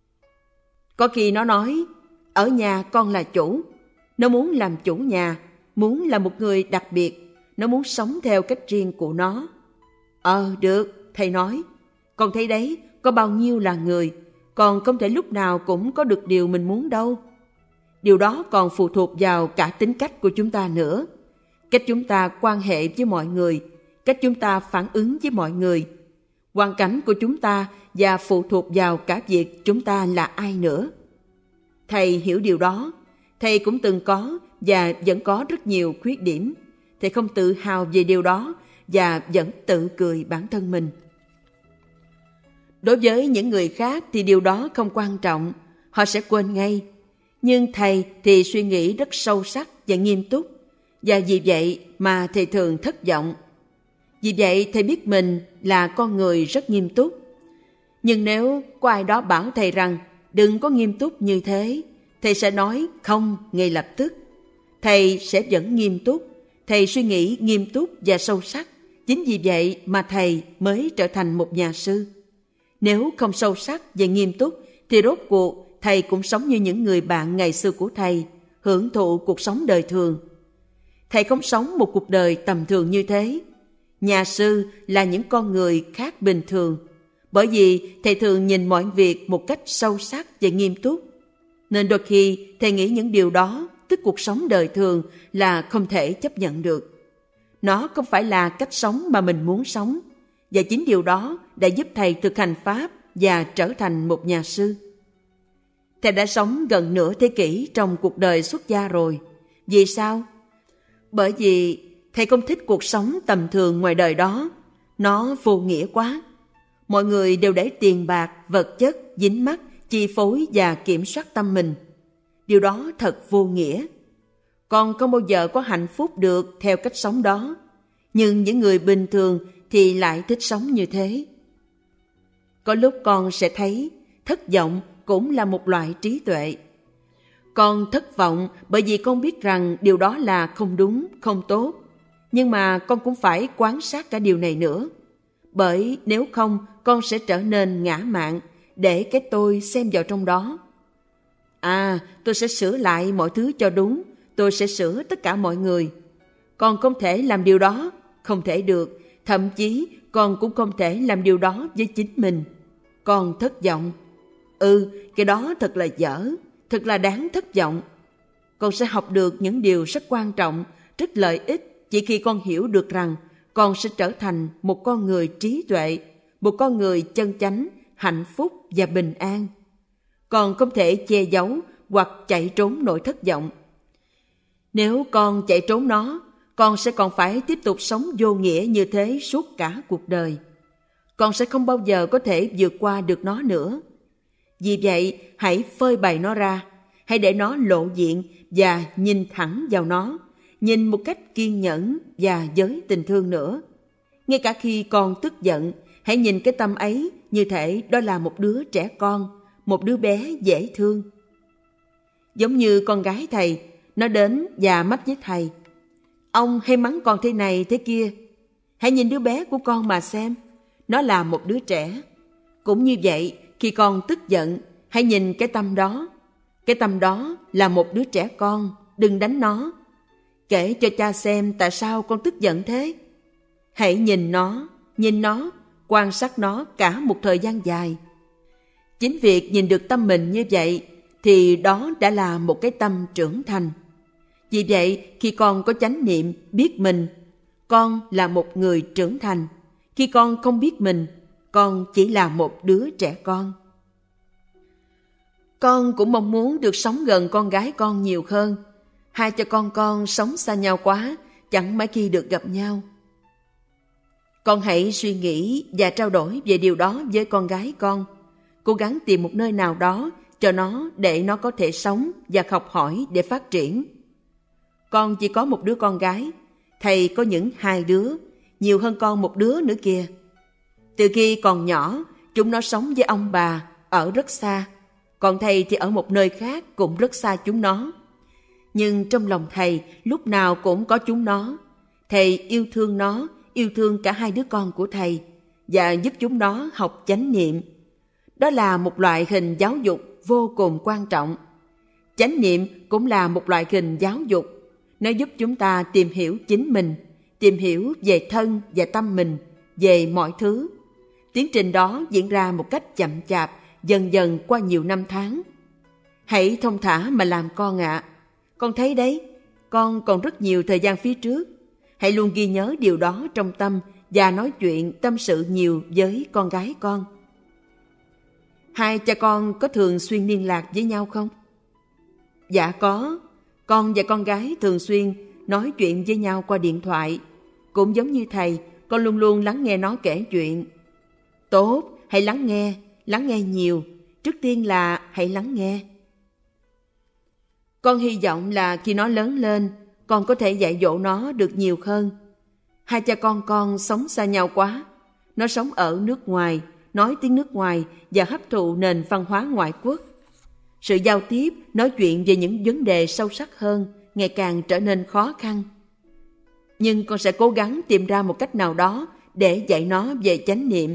Có khi nó nói, ở nhà con là chủ. Nó muốn làm chủ nhà, muốn là một người đặc biệt. Nó muốn sống theo cách riêng của nó. Được, thầy nói. Con thấy đấy, có bao nhiêu là người, còn không thể lúc nào cũng có được điều mình muốn đâu. Điều đó còn phụ thuộc vào cả tính cách của chúng ta nữa. Cách chúng ta quan hệ với mọi người, cách chúng ta phản ứng với mọi người, hoàn cảnh của chúng ta và phụ thuộc vào cả việc chúng ta là ai nữa. Thầy hiểu điều đó. Thầy cũng từng có và vẫn có rất nhiều khuyết điểm. Thầy không tự hào về điều đó và vẫn tự cười bản thân mình. Đối với những người khác thì điều đó không quan trọng, họ sẽ quên ngay. Nhưng thầy thì suy nghĩ rất sâu sắc và nghiêm túc, và vì vậy mà thầy thường thất vọng. Vì vậy thầy biết mình là con người rất nghiêm túc. Nhưng nếu có ai đó bảo thầy rằng đừng có nghiêm túc như thế, thầy sẽ nói không ngay lập tức. Thầy sẽ vẫn nghiêm túc, thầy suy nghĩ nghiêm túc và sâu sắc. Chính vì vậy mà thầy mới trở thành một nhà sư. Nếu không sâu sắc và nghiêm túc thì rốt cuộc thầy cũng sống như những người bạn ngày xưa của thầy, hưởng thụ cuộc sống đời thường. Thầy không sống một cuộc đời tầm thường như thế. Nhà sư là những con người khác bình thường, bởi vì thầy thường nhìn mọi việc một cách sâu sắc và nghiêm túc. Nên đôi khi thầy nghĩ những điều đó, tức cuộc sống đời thường, là không thể chấp nhận được. Nó không phải là cách sống mà mình muốn sống, và chính điều đó đã giúp thầy thực hành Pháp và trở thành một nhà sư. Thầy đã sống gần nửa thế kỷ trong cuộc đời xuất gia rồi. Vì sao? Bởi vì thầy không thích cuộc sống tầm thường ngoài đời đó. Nó vô nghĩa quá. Mọi người đều để tiền bạc, vật chất, dính mắc, chi phối và kiểm soát tâm mình. Điều đó thật vô nghĩa. Con không bao giờ có hạnh phúc được theo cách sống đó. Nhưng những người bình thường thì lại thích sống như thế. Có lúc con sẽ thấy thất vọng cũng là một loại trí tuệ. Con thất vọng bởi vì con biết rằng điều đó là không đúng, không tốt. Nhưng mà con cũng phải quan sát cả điều này nữa. Bởi nếu không, con sẽ trở nên ngã mạn, để cái tôi xem vào trong đó. Tôi sẽ sửa lại mọi thứ cho đúng, tôi sẽ sửa tất cả mọi người. Con không thể làm điều đó, không thể được, thậm chí con cũng không thể làm điều đó với chính mình. Con thất vọng. Cái đó thật là dở, thật là đáng thất vọng. Con sẽ học được những điều rất quan trọng, rất lợi ích chỉ khi con hiểu được rằng con sẽ trở thành một con người trí tuệ, một con người chân chánh, hạnh phúc và bình an. Con không thể che giấu hoặc chạy trốn nỗi thất vọng. Nếu con chạy trốn nó, con sẽ còn phải tiếp tục sống vô nghĩa như thế suốt cả cuộc đời. Con sẽ không bao giờ có thể vượt qua được nó nữa. Vì vậy, hãy phơi bày nó ra, hãy để nó lộ diện và nhìn thẳng vào nó, nhìn một cách kiên nhẫn và với tình thương nữa. Ngay cả khi con tức giận, hãy nhìn cái tâm ấy như thể đó là một đứa trẻ con, một đứa bé dễ thương. Giống như con gái thầy, nó đến và mách với thầy: ông hay mắng con thế này thế kia. Hãy nhìn đứa bé của con mà xem, nó là một đứa trẻ. Cũng như vậy, khi con tức giận, hãy nhìn cái tâm đó. Cái tâm đó là một đứa trẻ con, đừng đánh nó. Kể cho cha xem tại sao con tức giận thế. Hãy nhìn nó, quan sát nó cả một thời gian dài. Chính việc nhìn được tâm mình như vậy thì đó đã là một cái tâm trưởng thành. Vì vậy, khi con có chánh niệm biết mình, con là một người trưởng thành. Khi con không biết mình, con chỉ là một đứa trẻ con. Con cũng mong muốn được sống gần con gái con nhiều hơn. Hai cha con sống xa nhau quá, chẳng mấy khi được gặp nhau. Con hãy suy nghĩ và trao đổi về điều đó với con gái con. Cố gắng tìm một nơi nào đó cho nó để nó có thể sống và học hỏi để phát triển. Con chỉ có một đứa con gái, thầy có những 2 đứa, nhiều hơn con một đứa nữa kìa. Từ khi còn nhỏ, chúng nó sống với ông bà ở rất xa, còn thầy thì ở một nơi khác cũng rất xa chúng nó. Nhưng trong lòng thầy lúc nào cũng có chúng nó. Thầy yêu thương nó, yêu thương cả 2 đứa con của thầy và giúp chúng nó học chánh niệm. Đó là một loại hình giáo dục vô cùng quan trọng. Chánh niệm cũng là một loại hình giáo dục. Nó giúp chúng ta tìm hiểu chính mình, tìm hiểu về thân và tâm mình, về mọi thứ. Tiến trình đó diễn ra một cách chậm chạp, dần dần qua nhiều năm tháng. Hãy thông thả mà làm con ạ. Con thấy đấy, con còn rất nhiều thời gian phía trước. Hãy luôn ghi nhớ điều đó trong tâm và nói chuyện tâm sự nhiều với con gái con. Hai cha con có thường xuyên liên lạc với nhau không? Dạ có. Con và con gái thường xuyên nói chuyện với nhau qua điện thoại. Cũng giống như thầy, con luôn luôn lắng nghe nó kể chuyện. Tốt, hãy lắng nghe nhiều. Trước tiên là hãy lắng nghe. Con hy vọng là khi nó lớn lên, con có thể dạy dỗ nó được nhiều hơn. Hai cha con sống xa nhau quá. Nó sống ở nước ngoài, nói tiếng nước ngoài và hấp thụ nền văn hóa ngoại quốc. Sự giao tiếp, nói chuyện về những vấn đề sâu sắc hơn ngày càng trở nên khó khăn. Nhưng con sẽ cố gắng tìm ra một cách nào đó để dạy nó về chánh niệm.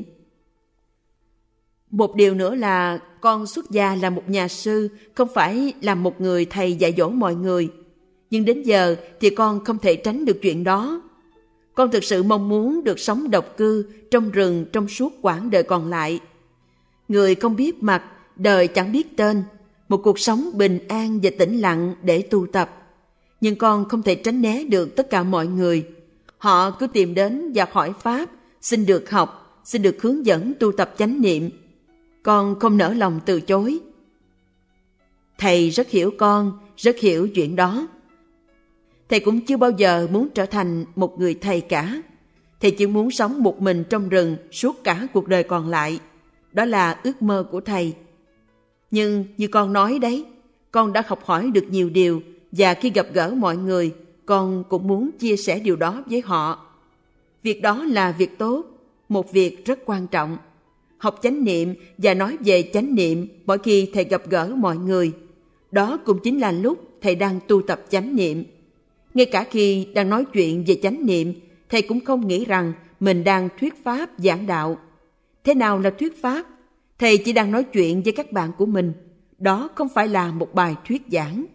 Một điều nữa là con xuất gia là một nhà sư, không phải là một người thầy dạy dỗ mọi người. Nhưng đến giờ thì con không thể tránh được chuyện đó. Con thực sự mong muốn được sống độc cư trong rừng trong suốt quãng đời còn lại. Người không biết mặt, đời chẳng biết tên, một cuộc sống bình an và tĩnh lặng để tu tập. Nhưng con không thể tránh né được tất cả mọi người. Họ cứ tìm đến và hỏi pháp, xin được học, xin được hướng dẫn tu tập chánh niệm. Con không nỡ lòng từ chối. Thầy rất hiểu con, rất hiểu chuyện đó. Thầy cũng chưa bao giờ muốn trở thành một người thầy cả. Thầy chỉ muốn sống một mình trong rừng suốt cả cuộc đời còn lại. Đó là ước mơ của thầy. Nhưng như con nói đấy, con đã học hỏi được nhiều điều và khi gặp gỡ mọi người, con cũng muốn chia sẻ điều đó với họ. Việc đó là việc tốt, một việc rất quan trọng. Học chánh niệm và nói về chánh niệm mỗi khi thầy gặp gỡ mọi người. Đó cũng chính là lúc thầy đang tu tập chánh niệm. Ngay cả khi đang nói chuyện về chánh niệm, thầy cũng không nghĩ rằng mình đang thuyết pháp giảng đạo. Thế nào là thuyết pháp? Thầy chỉ đang nói chuyện với các bạn của mình. Đó không phải là một bài thuyết giảng.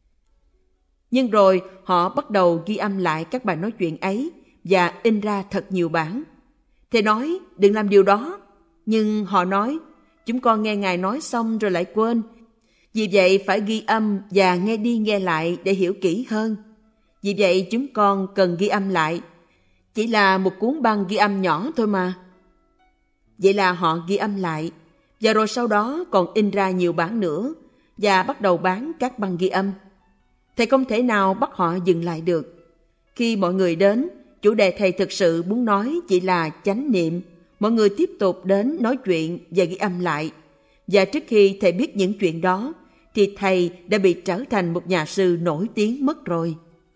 Nhưng rồi họ bắt đầu ghi âm lại các bài nói chuyện ấy và in ra thật nhiều bản. Thầy nói đừng làm điều đó. Nhưng họ nói chúng con nghe Ngài nói xong rồi lại quên. Vì vậy phải ghi âm và nghe đi nghe lại để hiểu kỹ hơn. Vì vậy chúng con cần ghi âm lại. Chỉ là một cuốn băng ghi âm nhỏ thôi mà. Vậy là họ ghi âm lại. Và rồi sau đó còn in ra nhiều bản nữa và bắt đầu bán các băng ghi âm. Thầy không thể nào bắt họ dừng lại được. Khi mọi người đến, chủ đề thầy thực sự muốn nói chỉ là chánh niệm. Mọi người tiếp tục đến nói chuyện và ghi âm lại. Và trước khi thầy biết những chuyện đó, thì thầy đã bị trở thành một nhà sư nổi tiếng mất rồi.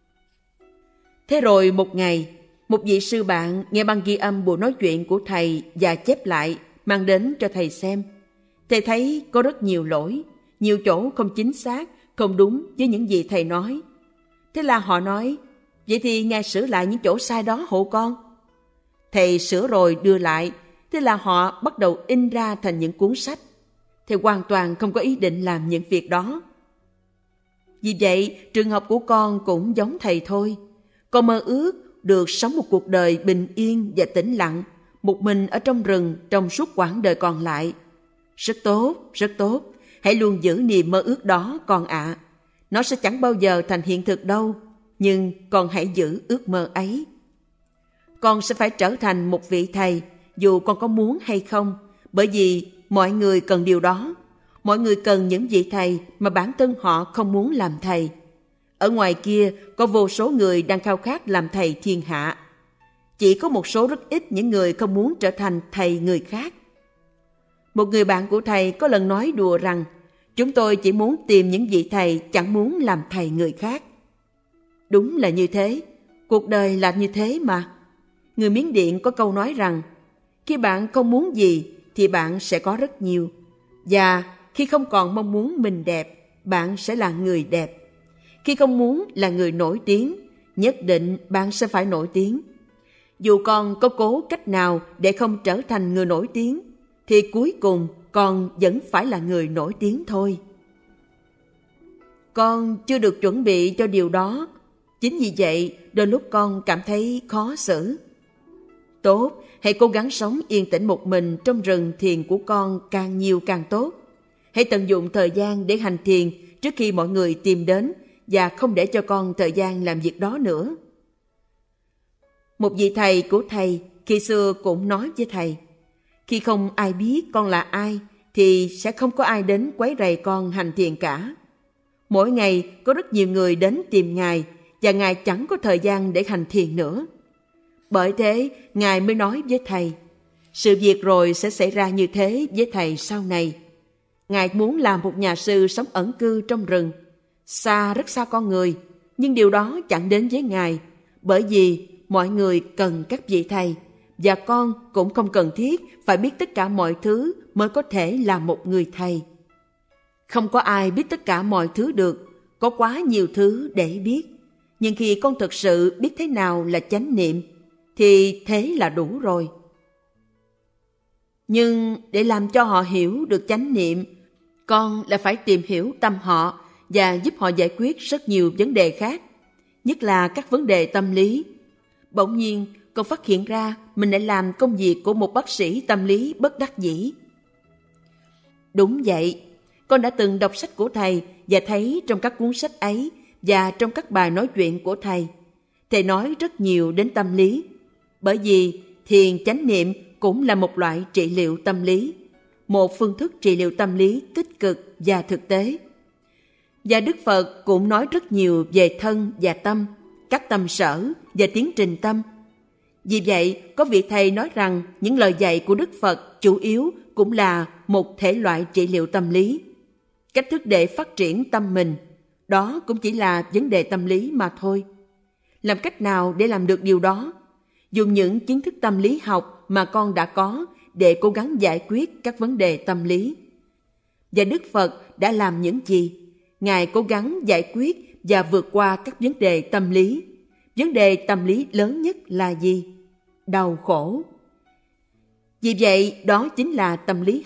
Thế rồi một ngày, một vị sư bạn nghe băng ghi âm buổi nói chuyện của thầy và chép lại, mang đến cho thầy xem. Thầy thấy có rất nhiều lỗi, nhiều chỗ không chính xác, không đúng với những gì thầy nói. Thế là họ nói, vậy thì Ngài sửa lại những chỗ sai đó hộ con. Thầy sửa rồi đưa lại, thế là họ bắt đầu in ra thành những cuốn sách. Thầy hoàn toàn không có ý định làm những việc đó. Vì vậy, trường hợp của con cũng giống thầy thôi. Con mơ ước được sống một cuộc đời bình yên và tĩnh lặng, một mình ở trong rừng trong suốt quãng đời còn lại. Rất tốt, rất tốt. Hãy luôn giữ niềm mơ ước đó con ạ. Nó sẽ chẳng bao giờ thành hiện thực đâu, nhưng con hãy giữ ước mơ ấy. Con sẽ phải trở thành một vị thầy, dù con có muốn hay không, bởi vì mọi người cần điều đó. Mọi người cần những vị thầy mà bản thân họ không muốn làm thầy. Ở ngoài kia có vô số người đang khao khát làm thầy thiên hạ. Chỉ có một số rất ít những người không muốn trở thành thầy người khác. Một người bạn của thầy có lần nói đùa rằng chúng tôi chỉ muốn tìm những vị thầy chẳng muốn làm thầy người khác. Đúng là như thế, cuộc đời là như thế mà. Người Miến Điện có câu nói rằng khi bạn không muốn gì thì bạn sẽ có rất nhiều. Và khi không còn mong muốn mình đẹp, bạn sẽ là người đẹp. Khi không muốn là người nổi tiếng, nhất định bạn sẽ phải nổi tiếng. Dù con có cố cách nào để không trở thành người nổi tiếng, thì cuối cùng con vẫn phải là người nổi tiếng thôi. Con chưa được chuẩn bị cho điều đó. Chính vì vậy, đôi lúc con cảm thấy khó xử. Tốt, hãy cố gắng sống yên tĩnh một mình trong rừng thiền của con càng nhiều càng tốt. Hãy tận dụng thời gian để hành thiền trước khi mọi người tìm đến và không để cho con thời gian làm việc đó nữa. Một vị thầy của thầy khi xưa cũng nói với thầy, khi không ai biết con là ai thì sẽ không có ai đến quấy rầy con hành thiền cả. Mỗi ngày có rất nhiều người đến tìm Ngài và Ngài chẳng có thời gian để hành thiền nữa. Bởi thế, Ngài mới nói với thầy, sự việc rồi sẽ xảy ra như thế với thầy sau này. Ngài muốn làm một nhà sư sống ẩn cư trong rừng, xa rất xa con người, nhưng điều đó chẳng đến với Ngài, bởi vì mọi người cần các vị thầy, và con cũng không cần thiết phải biết tất cả mọi thứ mới có thể là một người thầy. Không có ai biết tất cả mọi thứ được, có quá nhiều thứ để biết. Nhưng khi con thực sự biết thế nào là chánh niệm, thì thế là đủ rồi. Nhưng để làm cho họ hiểu được chánh niệm, con lại phải tìm hiểu tâm họ và giúp họ giải quyết rất nhiều vấn đề khác, nhất là các vấn đề tâm lý. Bỗng nhiên, con phát hiện ra mình lại làm công việc của một bác sĩ tâm lý bất đắc dĩ. Đúng vậy, con đã từng đọc sách của thầy và thấy trong các cuốn sách ấy và trong các bài nói chuyện của thầy nói rất nhiều đến tâm lý. Bởi vì thiền chánh niệm cũng là một loại trị liệu tâm lý, một phương thức trị liệu tâm lý tích cực và thực tế. Và Đức Phật cũng nói rất nhiều về thân và tâm, các tâm sở và tiến trình tâm. Vì vậy, có vị thầy nói rằng những lời dạy của Đức Phật chủ yếu cũng là một thể loại trị liệu tâm lý. Cách thức để phát triển tâm mình, đó cũng chỉ là vấn đề tâm lý mà thôi. Làm cách nào để làm được điều đó? Dùng những kiến thức tâm lý học mà con đã có để cố gắng giải quyết các vấn đề tâm lý. Và Đức Phật đã làm những gì? Ngài cố gắng giải quyết và vượt qua các vấn đề tâm lý. Vấn đề tâm lý lớn nhất là gì? Đau khổ. Vì vậy, đó chính là tâm lý học.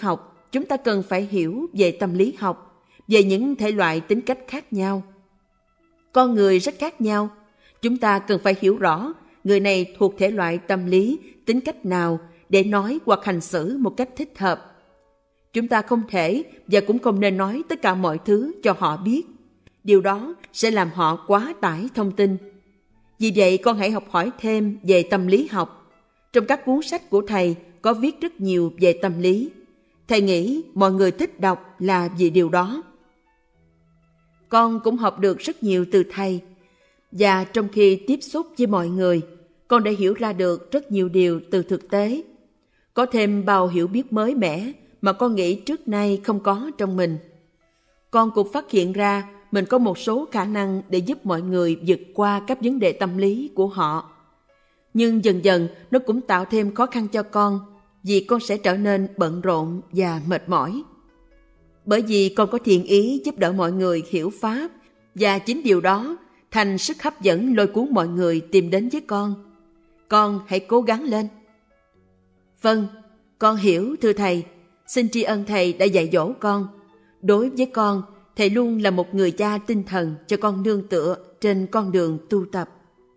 chúng ta cần phải hiểu về tâm lý học, về những thể loại tính cách khác nhau. Con người rất khác nhau, chúng ta cần phải hiểu rõ người này thuộc thể loại tâm lý, tính cách nào để nói hoặc hành xử một cách thích hợp. Chúng ta không thể và cũng không nên nói tất cả mọi thứ cho họ biết. Điều đó sẽ làm họ quá tải thông tin. Vì vậy, con hãy học hỏi thêm về tâm lý học. Trong các cuốn sách của thầy có viết rất nhiều về tâm lý. Thầy nghĩ mọi người thích đọc là vì điều đó. Con cũng học được rất nhiều từ thầy. Và trong khi tiếp xúc với mọi người, con đã hiểu ra được rất nhiều điều từ thực tế. Có thêm bao hiểu biết mới mẻ mà con nghĩ trước nay không có trong mình. Con cũng phát hiện ra mình có một số khả năng để giúp mọi người vượt qua các vấn đề tâm lý của họ. Nhưng dần dần nó cũng tạo thêm khó khăn cho con, vì con sẽ trở nên bận rộn và mệt mỏi. Bởi vì con có thiện ý giúp đỡ mọi người hiểu Pháp, và chính điều đó thành sức hấp dẫn lôi cuốn mọi người tìm đến với con. Con hãy cố gắng lên. Vâng, con hiểu thưa thầy. Xin tri ân thầy đã dạy dỗ con. Đối với con, thầy luôn là một người cha tinh thần cho con nương tựa trên con đường tu tập.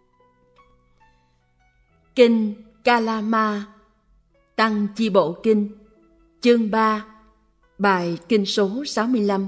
Kinh Kalama, Tăng Chi Bộ Kinh, chương 3, bài kinh số 65.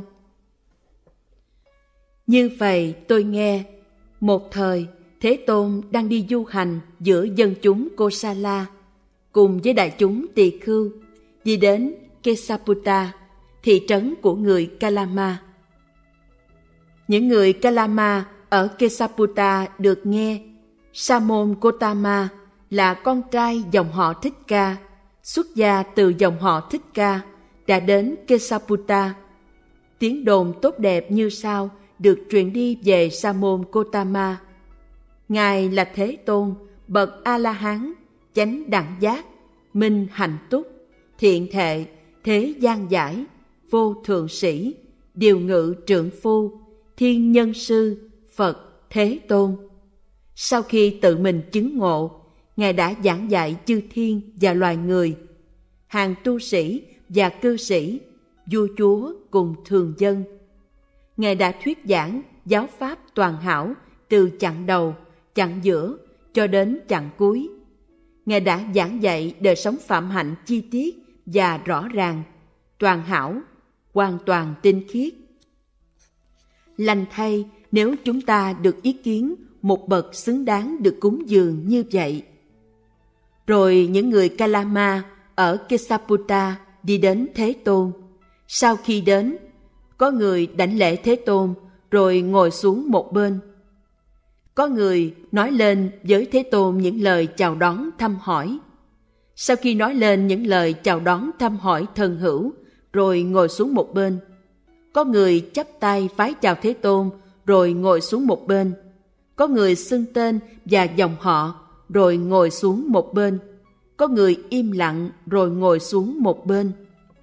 Như vậy tôi nghe, một thời Thế Tôn đang đi du hành giữa dân chúng Kosala cùng với đại chúng tỳ khưu, đi đến Kesaputta, thị trấn của người Kalama. Những người Kalama ở Kesaputta được nghe Sa môn Gotama là con trai dòng họ Thích Ca, xuất gia từ dòng họ Thích Ca, đã đến Kesaputta. Tiếng đồn tốt đẹp như sau được truyền đi về Sa môn Gotama. Ngài là Thế Tôn, bậc A-la-hán, chánh đẳng giác, minh hạnh túc, thiện thệ, thế gian giải, vô thượng sĩ, điều ngự trượng phu, thiên nhân sư, Phật Thế Tôn. Sau khi tự mình chứng ngộ, Ngài đã giảng dạy chư thiên và loài người, hàng tu sĩ và cư sĩ, vua chúa cùng thường dân. Ngài đã thuyết giảng giáo pháp toàn hảo từ chặng đầu, chặng giữa cho đến chặng cuối. Ngài đã giảng dạy đời sống phạm hạnh chi tiết và rõ ràng, toàn hảo, hoàn toàn tinh khiết. Lành thay nếu chúng ta được ý kiến một bậc xứng đáng được cúng dường như vậy. Rồi những người Kalama ở Kesaputta đi đến Thế Tôn. Sau khi đến, có người đảnh lễ Thế Tôn rồi ngồi xuống một bên. Có người nói lên với Thế Tôn những lời chào đón thăm hỏi. Sau khi nói lên những lời chào đón thăm hỏi thân hữu, rồi ngồi xuống một bên. Có người chắp tay vái chào Thế Tôn, rồi ngồi xuống một bên. Có người xưng tên và dòng họ, rồi ngồi xuống một bên. Có người im lặng, rồi ngồi xuống một bên.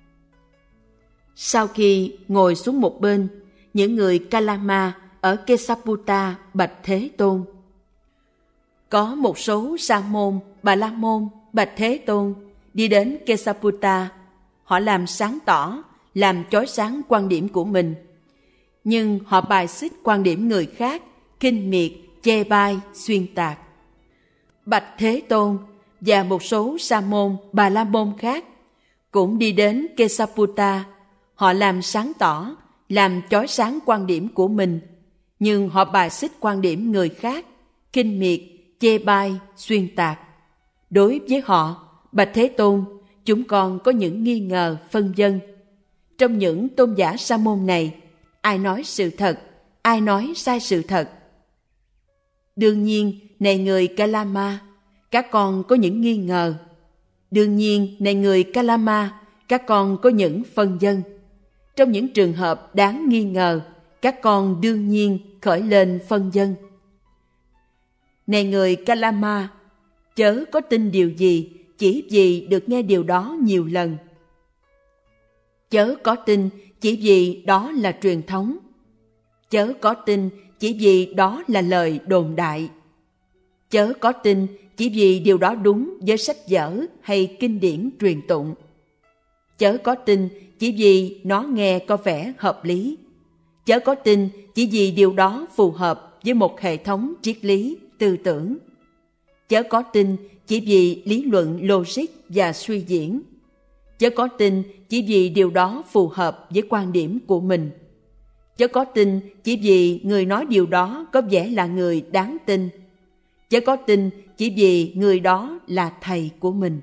Sau khi ngồi xuống một bên, những người Kalama ở Kesaputta bạch Thế Tôn. Có một số sa môn, bà la môn bạch Thế Tôn đi đến Kesaputta. Họ làm sáng tỏ, làm chói sáng quan điểm của mình. Nhưng họ bài xích quan điểm người khác, khinh miệt, chê bai, xuyên tạc. Bạch Thế Tôn và một số sa môn, bà la môn khác cũng đi đến Kesaputta. Họ làm sáng tỏ, làm chói sáng quan điểm của mình. Nhưng họ bài xích quan điểm người khác, khinh miệt, chê bai, xuyên tạc. Đối với họ, bạch Thế Tôn, chúng con có những nghi ngờ, phân vân. Trong những tôn giả sa môn này, ai nói sự thật, ai nói sai sự thật? Đương nhiên, này người Kalama, các con có những nghi ngờ. Đương nhiên, này người Kalama, các con có những phân vân. Trong những trường hợp đáng nghi ngờ, các con đương nhiên khởi lên phân vân. Này người Kalama, chớ có tin điều gì chỉ vì được nghe điều đó nhiều lần. Chớ có tin chỉ vì đó là truyền thống. Chớ có tin chỉ vì đó là lời đồn đại. Chớ có tin chỉ vì điều đó đúng với sách vở hay kinh điển truyền tụng. Chớ có tin chỉ vì nó nghe có vẻ hợp lý. Chớ có tin chỉ vì điều đó phù hợp với một hệ thống triết lý, tư tưởng. Chớ có tin chỉ vì lý luận logic và suy diễn. Chớ có tin chỉ vì điều đó phù hợp với quan điểm của mình. Chớ có tin chỉ vì người nói điều đó có vẻ là người đáng tin. Chớ có tin chỉ vì người đó là thầy của mình.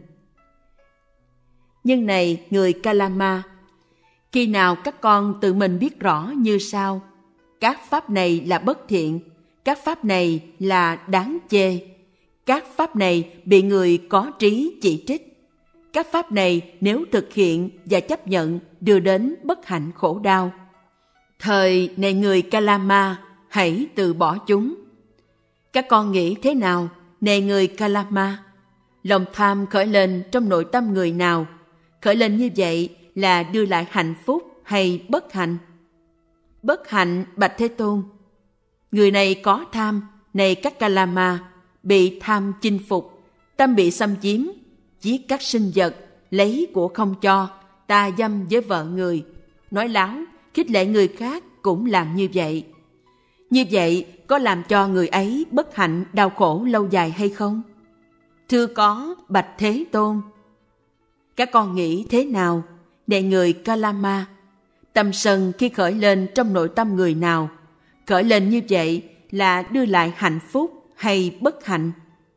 Nhưng này người Kalama, khi nào các con tự mình biết rõ như sau: các pháp này là bất thiện, các pháp này là đáng chê, các pháp này bị người có trí chỉ trích, các pháp này nếu thực hiện và chấp nhận đưa đến bất hạnh khổ đau. Thời này người Kalama, hãy từ bỏ chúng. Các con nghĩ thế nào, này người Kalama? Lòng tham khởi lên trong nội tâm người nào? Khởi lên như vậy là đưa lại hạnh phúc hay bất hạnh? Bất hạnh, bạch Thế Tôn. Người này có tham, này các Kalama, bị tham chinh phục, tâm bị xâm chiếm, giết các sinh vật, lấy của không cho, tà dâm với vợ người, nói láo, khích lệ người khác cũng làm như vậy. Như vậy có làm cho người ấy bất hạnh đau khổ lâu dài hay không? Thưa có, bạch Thế Tôn. Các con nghĩ thế nào, này người Kalama? Tâm sân khi khởi lên trong nội tâm người nào, khởi lên như vậy là đưa lại hạnh phúc hay bất hạnh?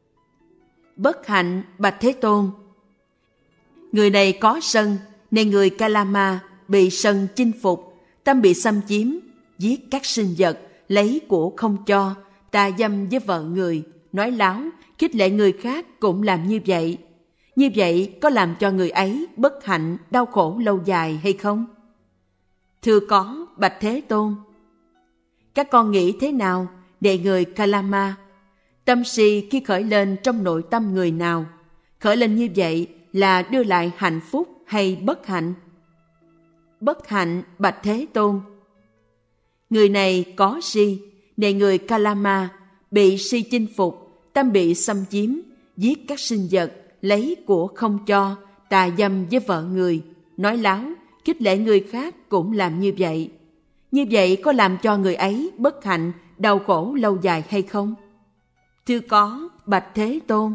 Bất hạnh, bạch Thế Tôn. Người này có sân, nên người Kalama bị sân chinh phục, tâm bị xâm chiếm, giết các sinh vật, lấy của không cho, tà dâm với vợ người, nói láo, khích lệ người khác cũng làm như vậy. Như vậy có làm cho người ấy bất hạnh, đau khổ lâu dài hay không? Thưa có, bạch Thế Tôn. Các con nghĩ thế nào, đệ người Kalama? Tâm si khi khởi lên trong nội tâm người nào, khởi lên như vậy là đưa lại hạnh phúc hay bất hạnh? Bất hạnh, bạch Thế Tôn. Người này có si, đệ người Kalama, bị si chinh phục, tâm bị xâm chiếm, giết các sinh vật, lấy của không cho, tà dâm với vợ người, nói láo, khích lệ người khác cũng làm như vậy. Như vậy có làm cho người ấy bất hạnh, đau khổ lâu dài hay không? Thưa có, bạch Thế Tôn.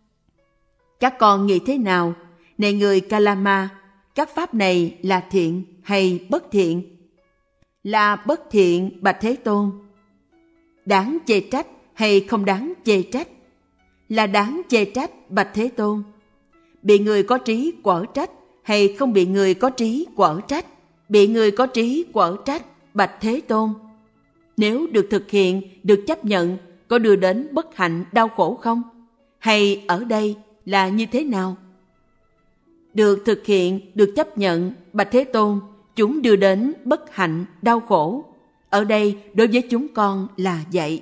Các con nghĩ thế nào, này người Kalama? Các pháp này là thiện hay bất thiện? Là bất thiện, bạch Thế Tôn. Đáng chê trách hay không đáng chê trách? Là đáng chê trách, bạch Thế Tôn. Bị người có trí quở trách hay không bị người có trí quở trách? Bị người có trí quở trách, bạch Thế Tôn. Nếu được thực hiện, được chấp nhận, có đưa đến bất hạnh đau khổ không? Hay ở đây là như thế nào? Được thực hiện, được chấp nhận, bạch Thế Tôn, chúng đưa đến bất hạnh đau khổ. Ở đây đối với chúng con là vậy.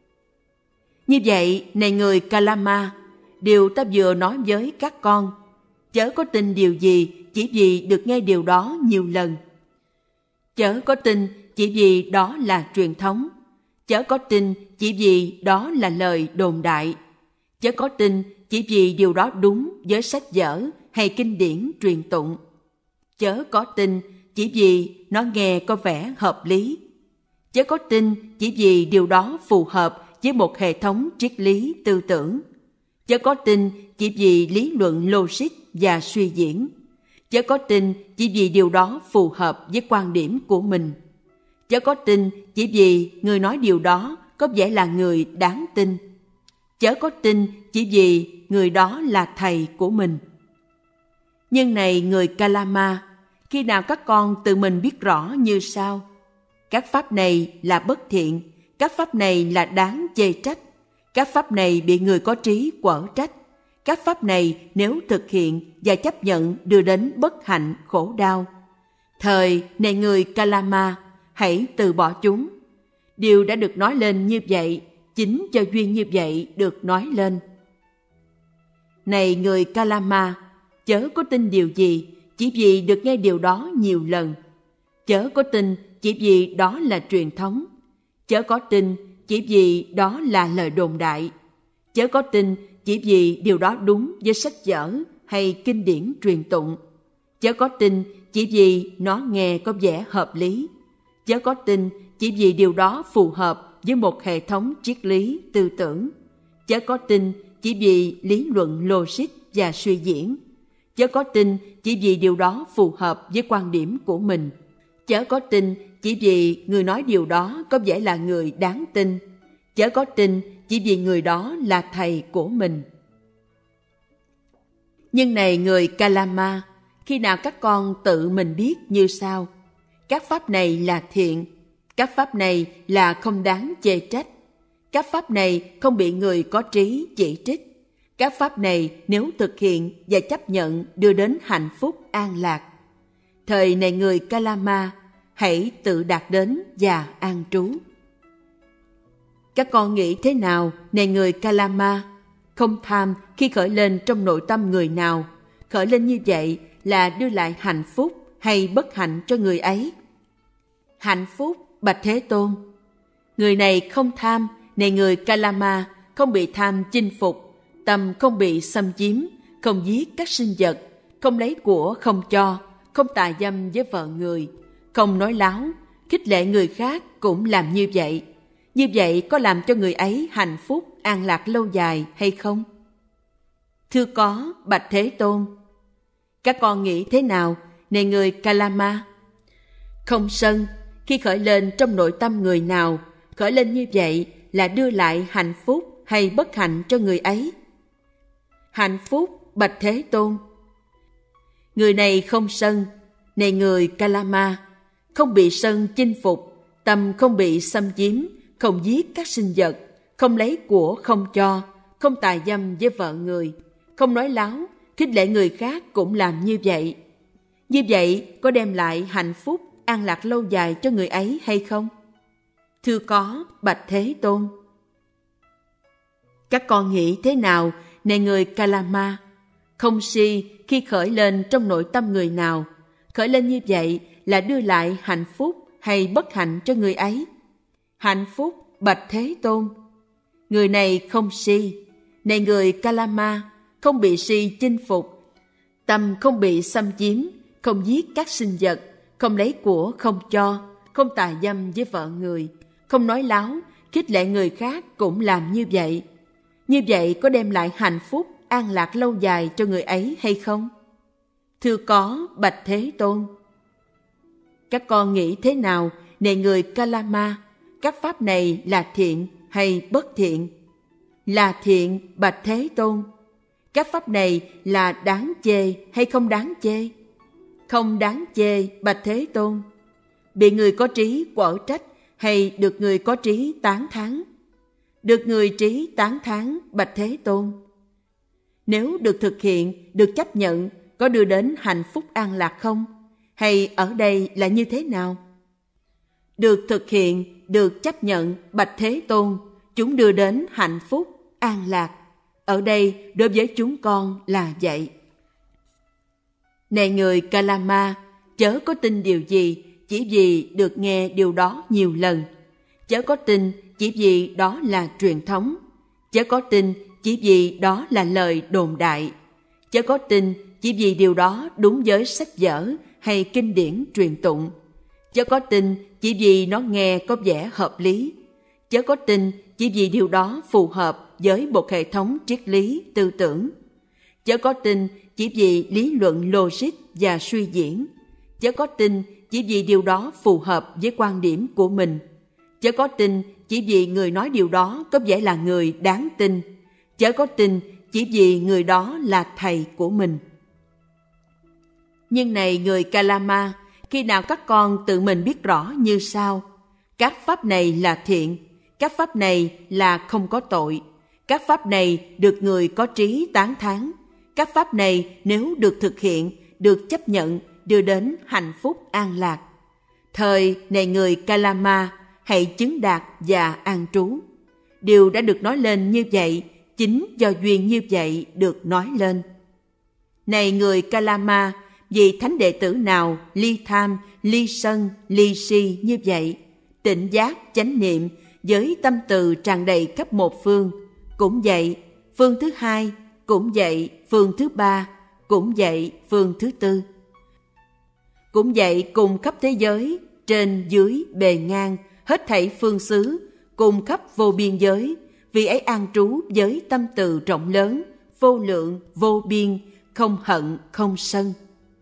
Như vậy, này người Kalama, điều ta vừa nói với các con, chớ có tin điều gì chỉ vì được nghe điều đó nhiều lần. Chớ có tin chỉ vì đó là truyền thống. Chớ có tin chỉ vì đó là lời đồn đại. Chớ có tin chỉ vì điều đó đúng với sách vở hay kinh điển truyền tụng. Chớ có tin chỉ vì nó nghe có vẻ hợp lý. Chớ có tin chỉ vì điều đó phù hợp với một hệ thống triết lý tư tưởng. Chớ có tin chỉ vì lý luận logic và suy diễn. Chớ có tin chỉ vì điều đó phù hợp với quan điểm của mình. Chớ có tin chỉ vì người nói điều đó có vẻ là người đáng tin. Chớ có tin chỉ vì người đó là thầy của mình. Nhưng này người Kalama, khi nào các con tự mình biết rõ như sau: các pháp này là bất thiện, các pháp này là đáng chê trách, các pháp này bị người có trí quở trách, các pháp này nếu thực hiện và chấp nhận đưa đến bất hạnh khổ đau. Thời này người Kalama, hãy từ bỏ chúng. Điều đã được nói lên như vậy, chính cho duyên như vậy được nói lên. Này người Kalama, chớ có tin điều gì chỉ vì được nghe điều đó nhiều lần. Chớ có tin chỉ vì đó là truyền thống. Chớ có tin chỉ vì đó là lời đồn đại. Chớ có tin chỉ vì điều đó đúng với sách vở hay kinh điển truyền tụng. Chớ có tin chỉ vì nó nghe có vẻ hợp lý. Chớ có tin chỉ vì điều đó phù hợp với một hệ thống triết lý tư tưởng. Chớ có tin chỉ vì lý luận logic và suy diễn. Chớ có tin chỉ vì điều đó phù hợp với quan điểm của mình. Chớ có tin chỉ vì người nói điều đó có vẻ là người đáng tin. Chớ có tin chỉ vì người đó là thầy của mình. Nhưng này người Kalama, khi nào các con tự mình biết như sau: các pháp này là thiện, các pháp này là không đáng chê trách, các pháp này không bị người có trí chỉ trích, các pháp này nếu thực hiện và chấp nhận đưa đến hạnh phúc an lạc. Thời này người Kalama, hãy tự đạt đến và an trú. Các con nghĩ thế nào, này người Kalama? Không tham khi khởi lên trong nội tâm người nào, khởi lên như vậy là đưa lại hạnh phúc hay bất hạnh cho người ấy? Hạnh phúc, bạch Thế Tôn. Người này không tham, này người Kalama, không bị tham chinh phục, tâm không bị xâm chiếm, không giết các sinh vật, không lấy của không cho, không tà dâm với vợ người, không nói láo, khích lệ người khác cũng làm như vậy. Như vậy có làm cho người ấy hạnh phúc, an lạc lâu dài hay không? Thưa có, bạch Thế Tôn. Các con nghĩ thế nào, này người Kalama? Không sân, khi khởi lên trong nội tâm người nào, khởi lên như vậy là đưa lại hạnh phúc hay bất hạnh cho người ấy? Hạnh phúc, bạch Thế Tôn. Người này không sân, này người Kalama, không bị sân chinh phục, tâm không bị xâm chiếm, không giết các sinh vật, không lấy của không cho, không tà dâm với vợ người, không nói láo, khích lệ người khác cũng làm như vậy. Như vậy có đem lại hạnh phúc, an lạc lâu dài cho người ấy hay không? Thưa có, bạch Thế Tôn. Các con nghĩ thế nào, này người Kalama? Không si khi khởi lên trong nội tâm người nào, khởi lên như vậy là đưa lại hạnh phúc hay bất hạnh cho người ấy? Hạnh phúc, bạch Thế Tôn. Người này không si, này người Kalama, không bị si chinh phục, tâm không bị xâm chiếm, không giết các sinh vật, không lấy của không cho, không tà dâm với vợ người, không nói láo, khích lệ người khác cũng làm như vậy. Như vậy có đem lại hạnh phúc, an lạc lâu dài cho người ấy hay không? Thưa có, bạch Thế Tôn. Các con nghĩ thế nào, này người Kalama? Các pháp này là thiện hay bất thiện? Là thiện, bạch Thế Tôn. Các pháp này là đáng chê hay không đáng chê? Không đáng chê, bạch Thế Tôn. Bị người có trí quở trách hay được người có trí tán thán? Được người trí tán thán, bạch Thế Tôn. Nếu được thực hiện, được chấp nhận, có đưa đến hạnh phúc an lạc không? Hay ở đây là như thế nào? Được thực hiện, được chấp nhận, bạch Thế Tôn, chúng đưa đến hạnh phúc, an lạc. Ở đây đối với chúng con là vậy. Này người Kalama, chớ có tin điều gì chỉ vì được nghe điều đó nhiều lần. Chớ có tin chỉ vì đó là truyền thống. Chớ có tin chỉ vì đó là lời đồn đại. Chớ có tin chỉ vì điều đó đúng với sách vở hay kinh điển truyền tụng. Chớ có tin chỉ vì nó nghe có vẻ hợp lý. Chớ có tin chỉ vì điều đó phù hợp với một hệ thống triết lý tư tưởng. Chớ có tin chỉ vì lý luận logic và suy diễn. Chớ có tin chỉ vì điều đó phù hợp với quan điểm của mình. Chớ có tin chỉ vì người nói điều đó có vẻ là người đáng tin. Chớ có tin chỉ vì người đó là thầy của mình. Nhưng này người Kalama, khi nào các con tự mình biết rõ như sau: các pháp này là thiện, các pháp này là không có tội, các pháp này được người có trí tán thán, các pháp này nếu được thực hiện, được chấp nhận, đưa đến hạnh phúc an lạc. Thời này người Kalama, hãy chứng đạt và an trú. Điều đã được nói lên như vậy, chính do duyên như vậy được nói lên. Này người Kalama, vì thánh đệ tử nào ly tham, ly sân, ly si như vậy, tịnh giác, chánh niệm, với tâm từ tràn đầy khắp một phương, cũng vậy, phương thứ hai, cũng vậy, phương thứ ba, cũng vậy, phương thứ tư. cũng vậy cùng khắp thế giới, trên dưới bề ngang, hết thảy phương xứ, cùng khắp vô biên giới, vì ấy an trú với tâm từ rộng lớn, vô lượng, vô biên, không hận, không sân.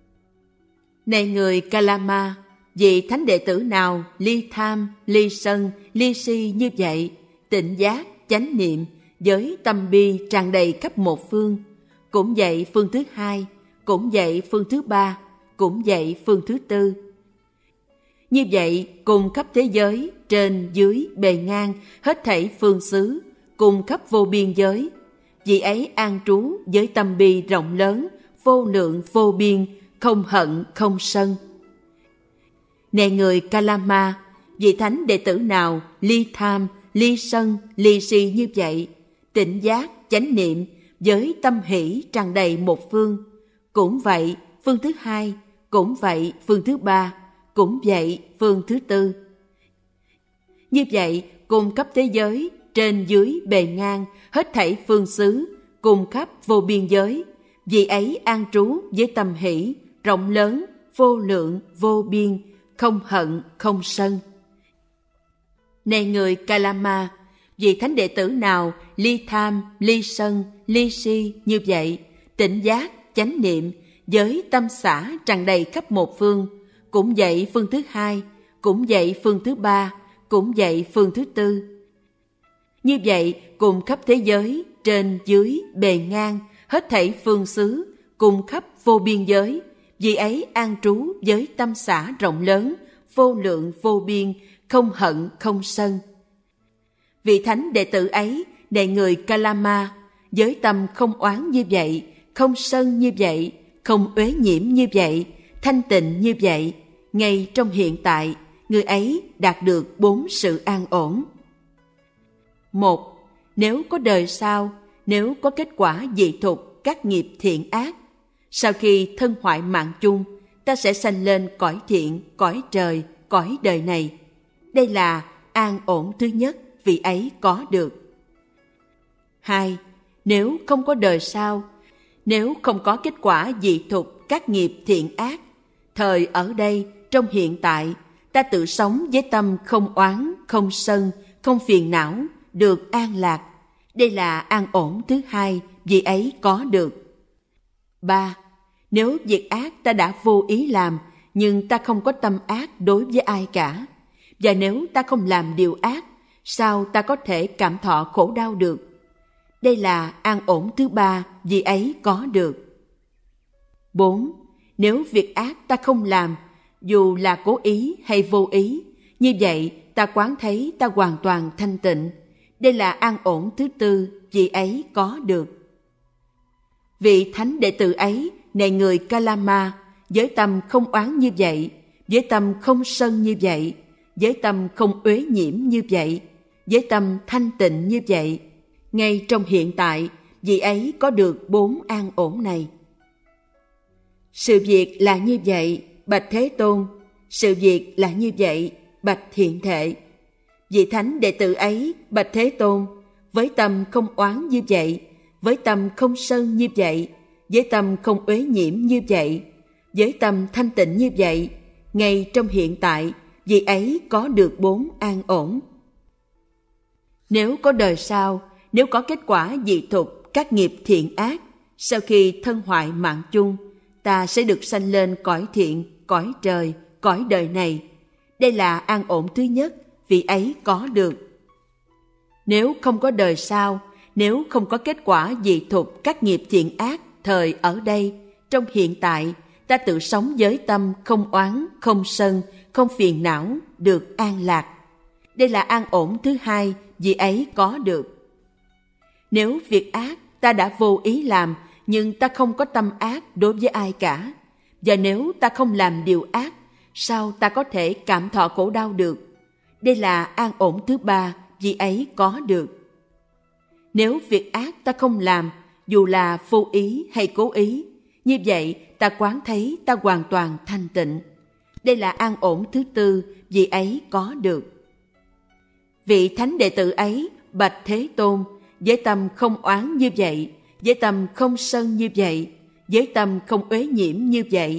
Này người Kalama, vị thánh đệ tử nào ly tham, ly sân, ly si như vậy, tịnh giác, chánh niệm, với tâm bi tràn đầy khắp một phương, cũng vậy phương thứ hai, cũng vậy phương thứ ba, cũng vậy phương thứ tư. Như vậy, cùng khắp thế giới, trên, dưới, bề ngang, hết thảy phương xứ, cùng khắp vô biên giới, vị ấy an trú với tâm bi rộng lớn, vô lượng, vô biên, không hận, không sân. Này người Kalama, vị thánh đệ tử nào ly tham, ly sân, ly si như vậy, tịnh giác, chánh niệm, với tâm hỷ tràn đầy một phương, cũng vậy phương thứ hai, cũng vậy phương thứ ba, cũng vậy phương thứ tư. Như vậy, cùng khắp thế giới, trên dưới bề ngang, hết thảy phương xứ, cùng khắp vô biên giới, vị ấy an trú với tâm hỷ, rộng lớn, vô lượng, vô biên, không hận, không sân. Này người Kalama, vị thánh đệ tử nào ly tham, ly sân, ly si như vậy, tịnh giác, chánh niệm, với tâm xả tràn đầy khắp một phương, cũng vậy phương thứ hai, cũng vậy phương thứ ba, cũng vậy phương thứ tư. Như vậy, cùng khắp thế giới, trên dưới bề ngang, hết thảy phương xứ, cùng khắp vô biên giới, vị ấy an trú với tâm xả rộng lớn, vô lượng, vô biên, không hận, không sân. Vị thánh đệ tử ấy, này người Kalama, với tâm không oán như vậy, không sân như vậy, không uế nhiễm như vậy, thanh tịnh như vậy, ngay trong hiện tại, người ấy đạt được 4 sự an ổn. 1. Nếu có đời sau, nếu có kết quả dị thục các nghiệp thiện ác, sau khi thân hoại mạng chung, ta sẽ sanh lên cõi thiện, cõi trời, cõi đời này. Đây là an ổn thứ nhất vị ấy có được. 2. Nếu không có đời sau, nếu không có kết quả dị thục các nghiệp thiện ác, thời ở đây, trong hiện tại, ta tự sống với tâm không oán, không sân, không phiền não, được an lạc. Đây là an ổn thứ hai vị ấy có được. 3. Nếu việc ác ta đã vô ý làm, nhưng ta không có tâm ác đối với ai cả, và nếu ta không làm điều ác, sao ta có thể cảm thọ khổ đau được? Đây là an ổn thứ ba vị ấy có được. 4. Nếu việc ác ta không làm, dù là cố ý hay vô ý, như vậy ta quán thấy ta hoàn toàn thanh tịnh. Đây là an ổn thứ tư vị ấy có được. Vị thánh đệ tử ấy, này người Kalama, với tâm không oán như vậy, với tâm không sân như vậy, với tâm không uế nhiễm như vậy, với tâm thanh tịnh như vậy, ngay trong hiện tại, vị ấy có được 4 an ổn này. Sự việc là như vậy, bạch Thế Tôn. Sự việc là như vậy, bạch Thiện Thệ. Vị thánh đệ tử ấy, bạch Thế Tôn, với tâm không oán như vậy, với tâm không sân như vậy, với tâm không uế nhiễm như vậy, với tâm thanh tịnh như vậy, ngay trong hiện tại, vị ấy có được 4 an ổn. Nếu có đời sau, nếu có kết quả dị thục các nghiệp thiện ác, sau khi thân hoại mạng chung, ta sẽ được sanh lên cõi thiện, cõi trời, cõi đời này. Đây là an ổn thứ nhất vị ấy có được. Nếu không có đời sau, nếu không có kết quả dị thục các nghiệp thiện ác thời ở đây, trong hiện tại, ta tự sống với tâm không oán, không sân, không phiền não, được an lạc. Đây là an ổn thứ hai vị ấy có được. Nếu việc ác ta đã vô ý làm, nhưng ta không có tâm ác đối với ai cả, và nếu ta không làm điều ác, sao ta có thể cảm thọ khổ đau được? Đây là an ổn thứ ba vị ấy có được. Nếu việc ác ta không làm, dù là vô ý hay cố ý, như vậy ta quán thấy ta hoàn toàn thanh tịnh. Đây là an ổn thứ tư vị ấy có được. Vị thánh đệ tử ấy, bạch Thế Tôn, với tâm không oán như vậy, với tâm không sân như vậy, với tâm không uế nhiễm như vậy,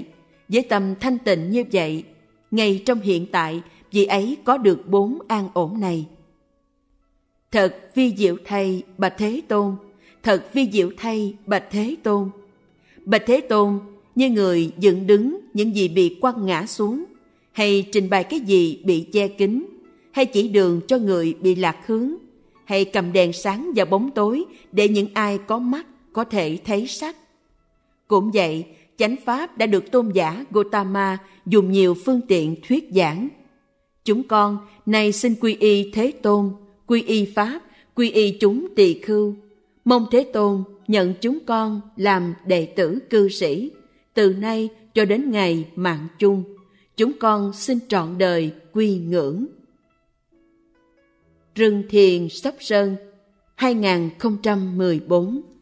Với tâm thanh tịnh như vậy, ngay trong hiện tại, vị ấy có được 4 an ổn này. Thật vi diệu thay, bạch Thế Tôn. Thật vi diệu thay, bạch Thế Tôn. Bạch Thế Tôn, như người dựng đứng những gì bị quăng ngã xuống, hay trình bày cái gì bị che kín, hay chỉ đường cho người bị lạc hướng, hay cầm đèn sáng vào bóng tối để những ai có mắt có thể thấy sắc. Cũng vậy, chánh pháp đã được tôn giả Gotama dùng nhiều phương tiện thuyết giảng. Chúng con nay xin quy y Thế Tôn, quy y Pháp, quy y chúng tỳ khưu. Mong Thế Tôn nhận chúng con làm đệ tử cư sĩ. Từ nay cho đến ngày mạng chung, chúng con xin trọn đời quy ngưỡng. Rừng Thiền Sóc Sơn, 2014.